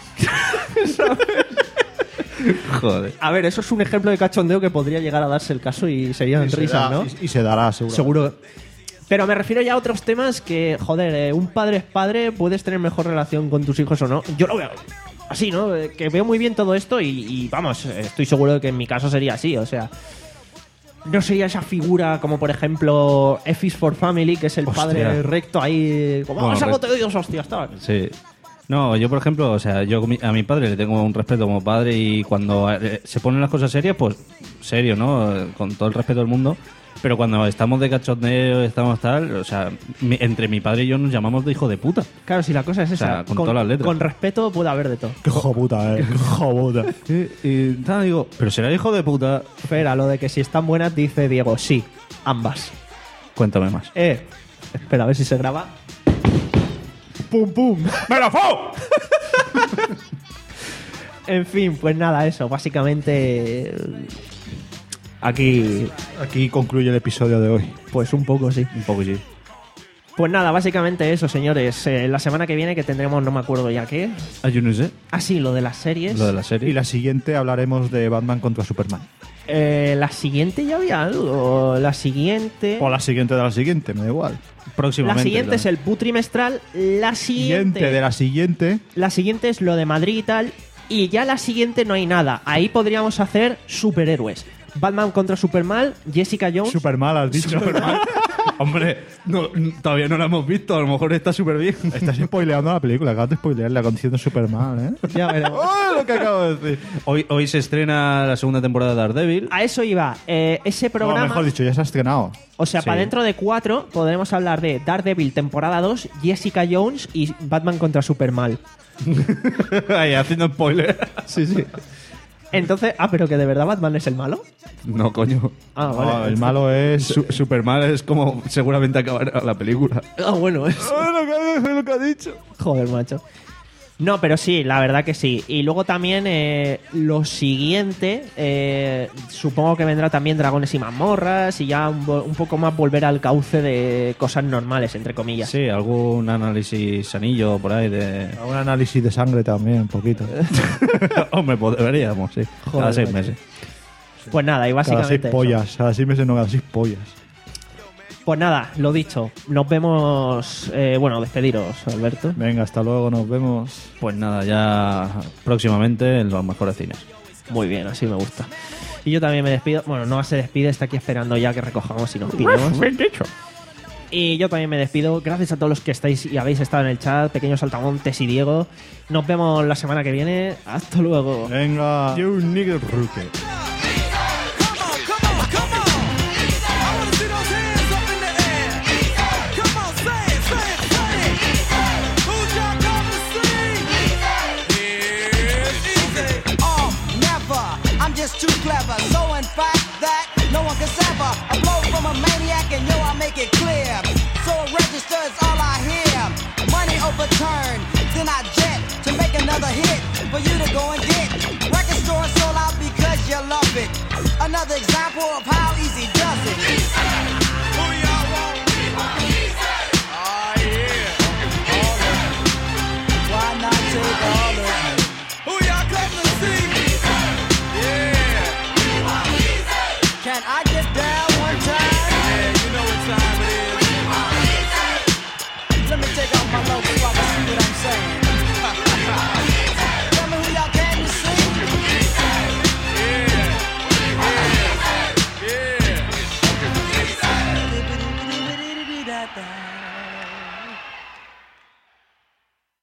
Joder. A ver, eso es un ejemplo de cachondeo que podría llegar a darse el caso y serían Y se risas, da- ¿no? Y, y se dará, seguro. Seguro. Pero me refiero ya a otros temas que, joder, eh, un padre es padre, puedes tener mejor relación con tus hijos o no. Yo lo veo así, ¿no? Eh, Que veo muy bien todo esto y, y, vamos, eh, estoy seguro de que en mi caso sería así, o sea... No sería esa figura como, por ejemplo, F is for Family, que es el Hostia. padre recto ahí... Como, Bueno, vamos a re- bote de Dios, hostias, tal. Sí. No, yo por ejemplo, o sea, yo a mi padre le tengo un respeto como padre y cuando eh, se ponen las cosas serias, pues serio, ¿no? Eh, Con todo el respeto del mundo. Pero cuando estamos de cachondeo, estamos tal, o sea, mi- entre mi padre y yo nos llamamos de hijo de puta. Claro, si la cosa es O esa, sea, con todas las letras. con respeto puede haber de todo. Qué hijo puta, eh. Qué hijo puta. Y, y tal, digo, pero será hijo de puta. Espera, lo de que si están buenas, dice Diego, sí, ambas. Cuéntame más. Eh, espera, a ver si se graba. ¡Pum, pum! ¡Me la fo! En fin, pues nada, eso. Básicamente, eh, aquí, Aquí concluye el episodio de hoy. pues un poco, sí. Un poco sí. Pues nada, básicamente eso, señores. Eh, la semana que viene que tendremos, no me acuerdo ya qué. Ah, yo no sé. Ah, sí, lo de las series. Lo de la serie. Y la siguiente hablaremos de Batman contra Superman. Eh, la siguiente ya había algo. La siguiente... O la siguiente de la siguiente, me da igual. Próximamente. La siguiente ¿no? es el putrimestral. La siguiente... Siguiente de la siguiente. La siguiente es lo de Madrid y tal. Y ya la siguiente no hay nada. Ahí podríamos hacer superhéroes. Batman contra Superman, Jessica Jones. Super mal, has dicho. Hombre, no, todavía no la hemos visto, a lo mejor está súper bien. Estás spoileando la película, acabas de spoilearla diciendo Superman, ¿eh? Ya veremos. ¡Oh, lo que acabo de decir! Hoy, hoy se estrena la segunda temporada de Daredevil. A eso iba. Eh, ese No, programa. mejor dicho, ya se ha estrenado. O sea, Sí. para dentro de cuatro podremos hablar de Daredevil temporada dos, Jessica Jones y Batman contra Superman. Ahí, haciendo spoiler. Sí, sí. Entonces, ah, pero que de verdad Batman es el malo. No, coño. Ah, No, vale. el malo es... Su- Superman es como seguramente acabará la película. Ah, bueno, eso. lo, que, lo que ha dicho. Joder, macho. No, pero sí, la verdad que sí. Y luego también eh, lo siguiente, eh, supongo que vendrá también Dragones y Mazmorras y ya un, un poco más volver al cauce de cosas normales, entre comillas. Sí, algún análisis anillo por ahí de... Un análisis de sangre también, un poquito. Hombre, pues deberíamos, sí. Joder, Cada seis macho. meses. Pues nada, y Cada básicamente seis eso. pollas, cada seis meses no, cada seis pollas. Pues nada, lo dicho, nos vemos, eh, bueno, despediros, Alberto. Venga, hasta luego, nos vemos. Pues nada, ya próximamente en los mejores cines. Muy bien, así me gusta. Y yo también me despido, bueno, no se despide, está aquí esperando ya que recojamos y nos piremos. Y yo también me despido, gracias a todos los que estáis y habéis estado en el chat, pequeños saltamontes y Diego. Nos vemos la semana que viene, hasta luego. Venga. You nigger rookie. Just too clever, so in fact that no one can sever a blow from a maniac, and yo, I make it clear. So register is all I hear. Money overturned, then I jet to make another hit for you to go and get. Record store sold out because you love it. Another example of how easy does it.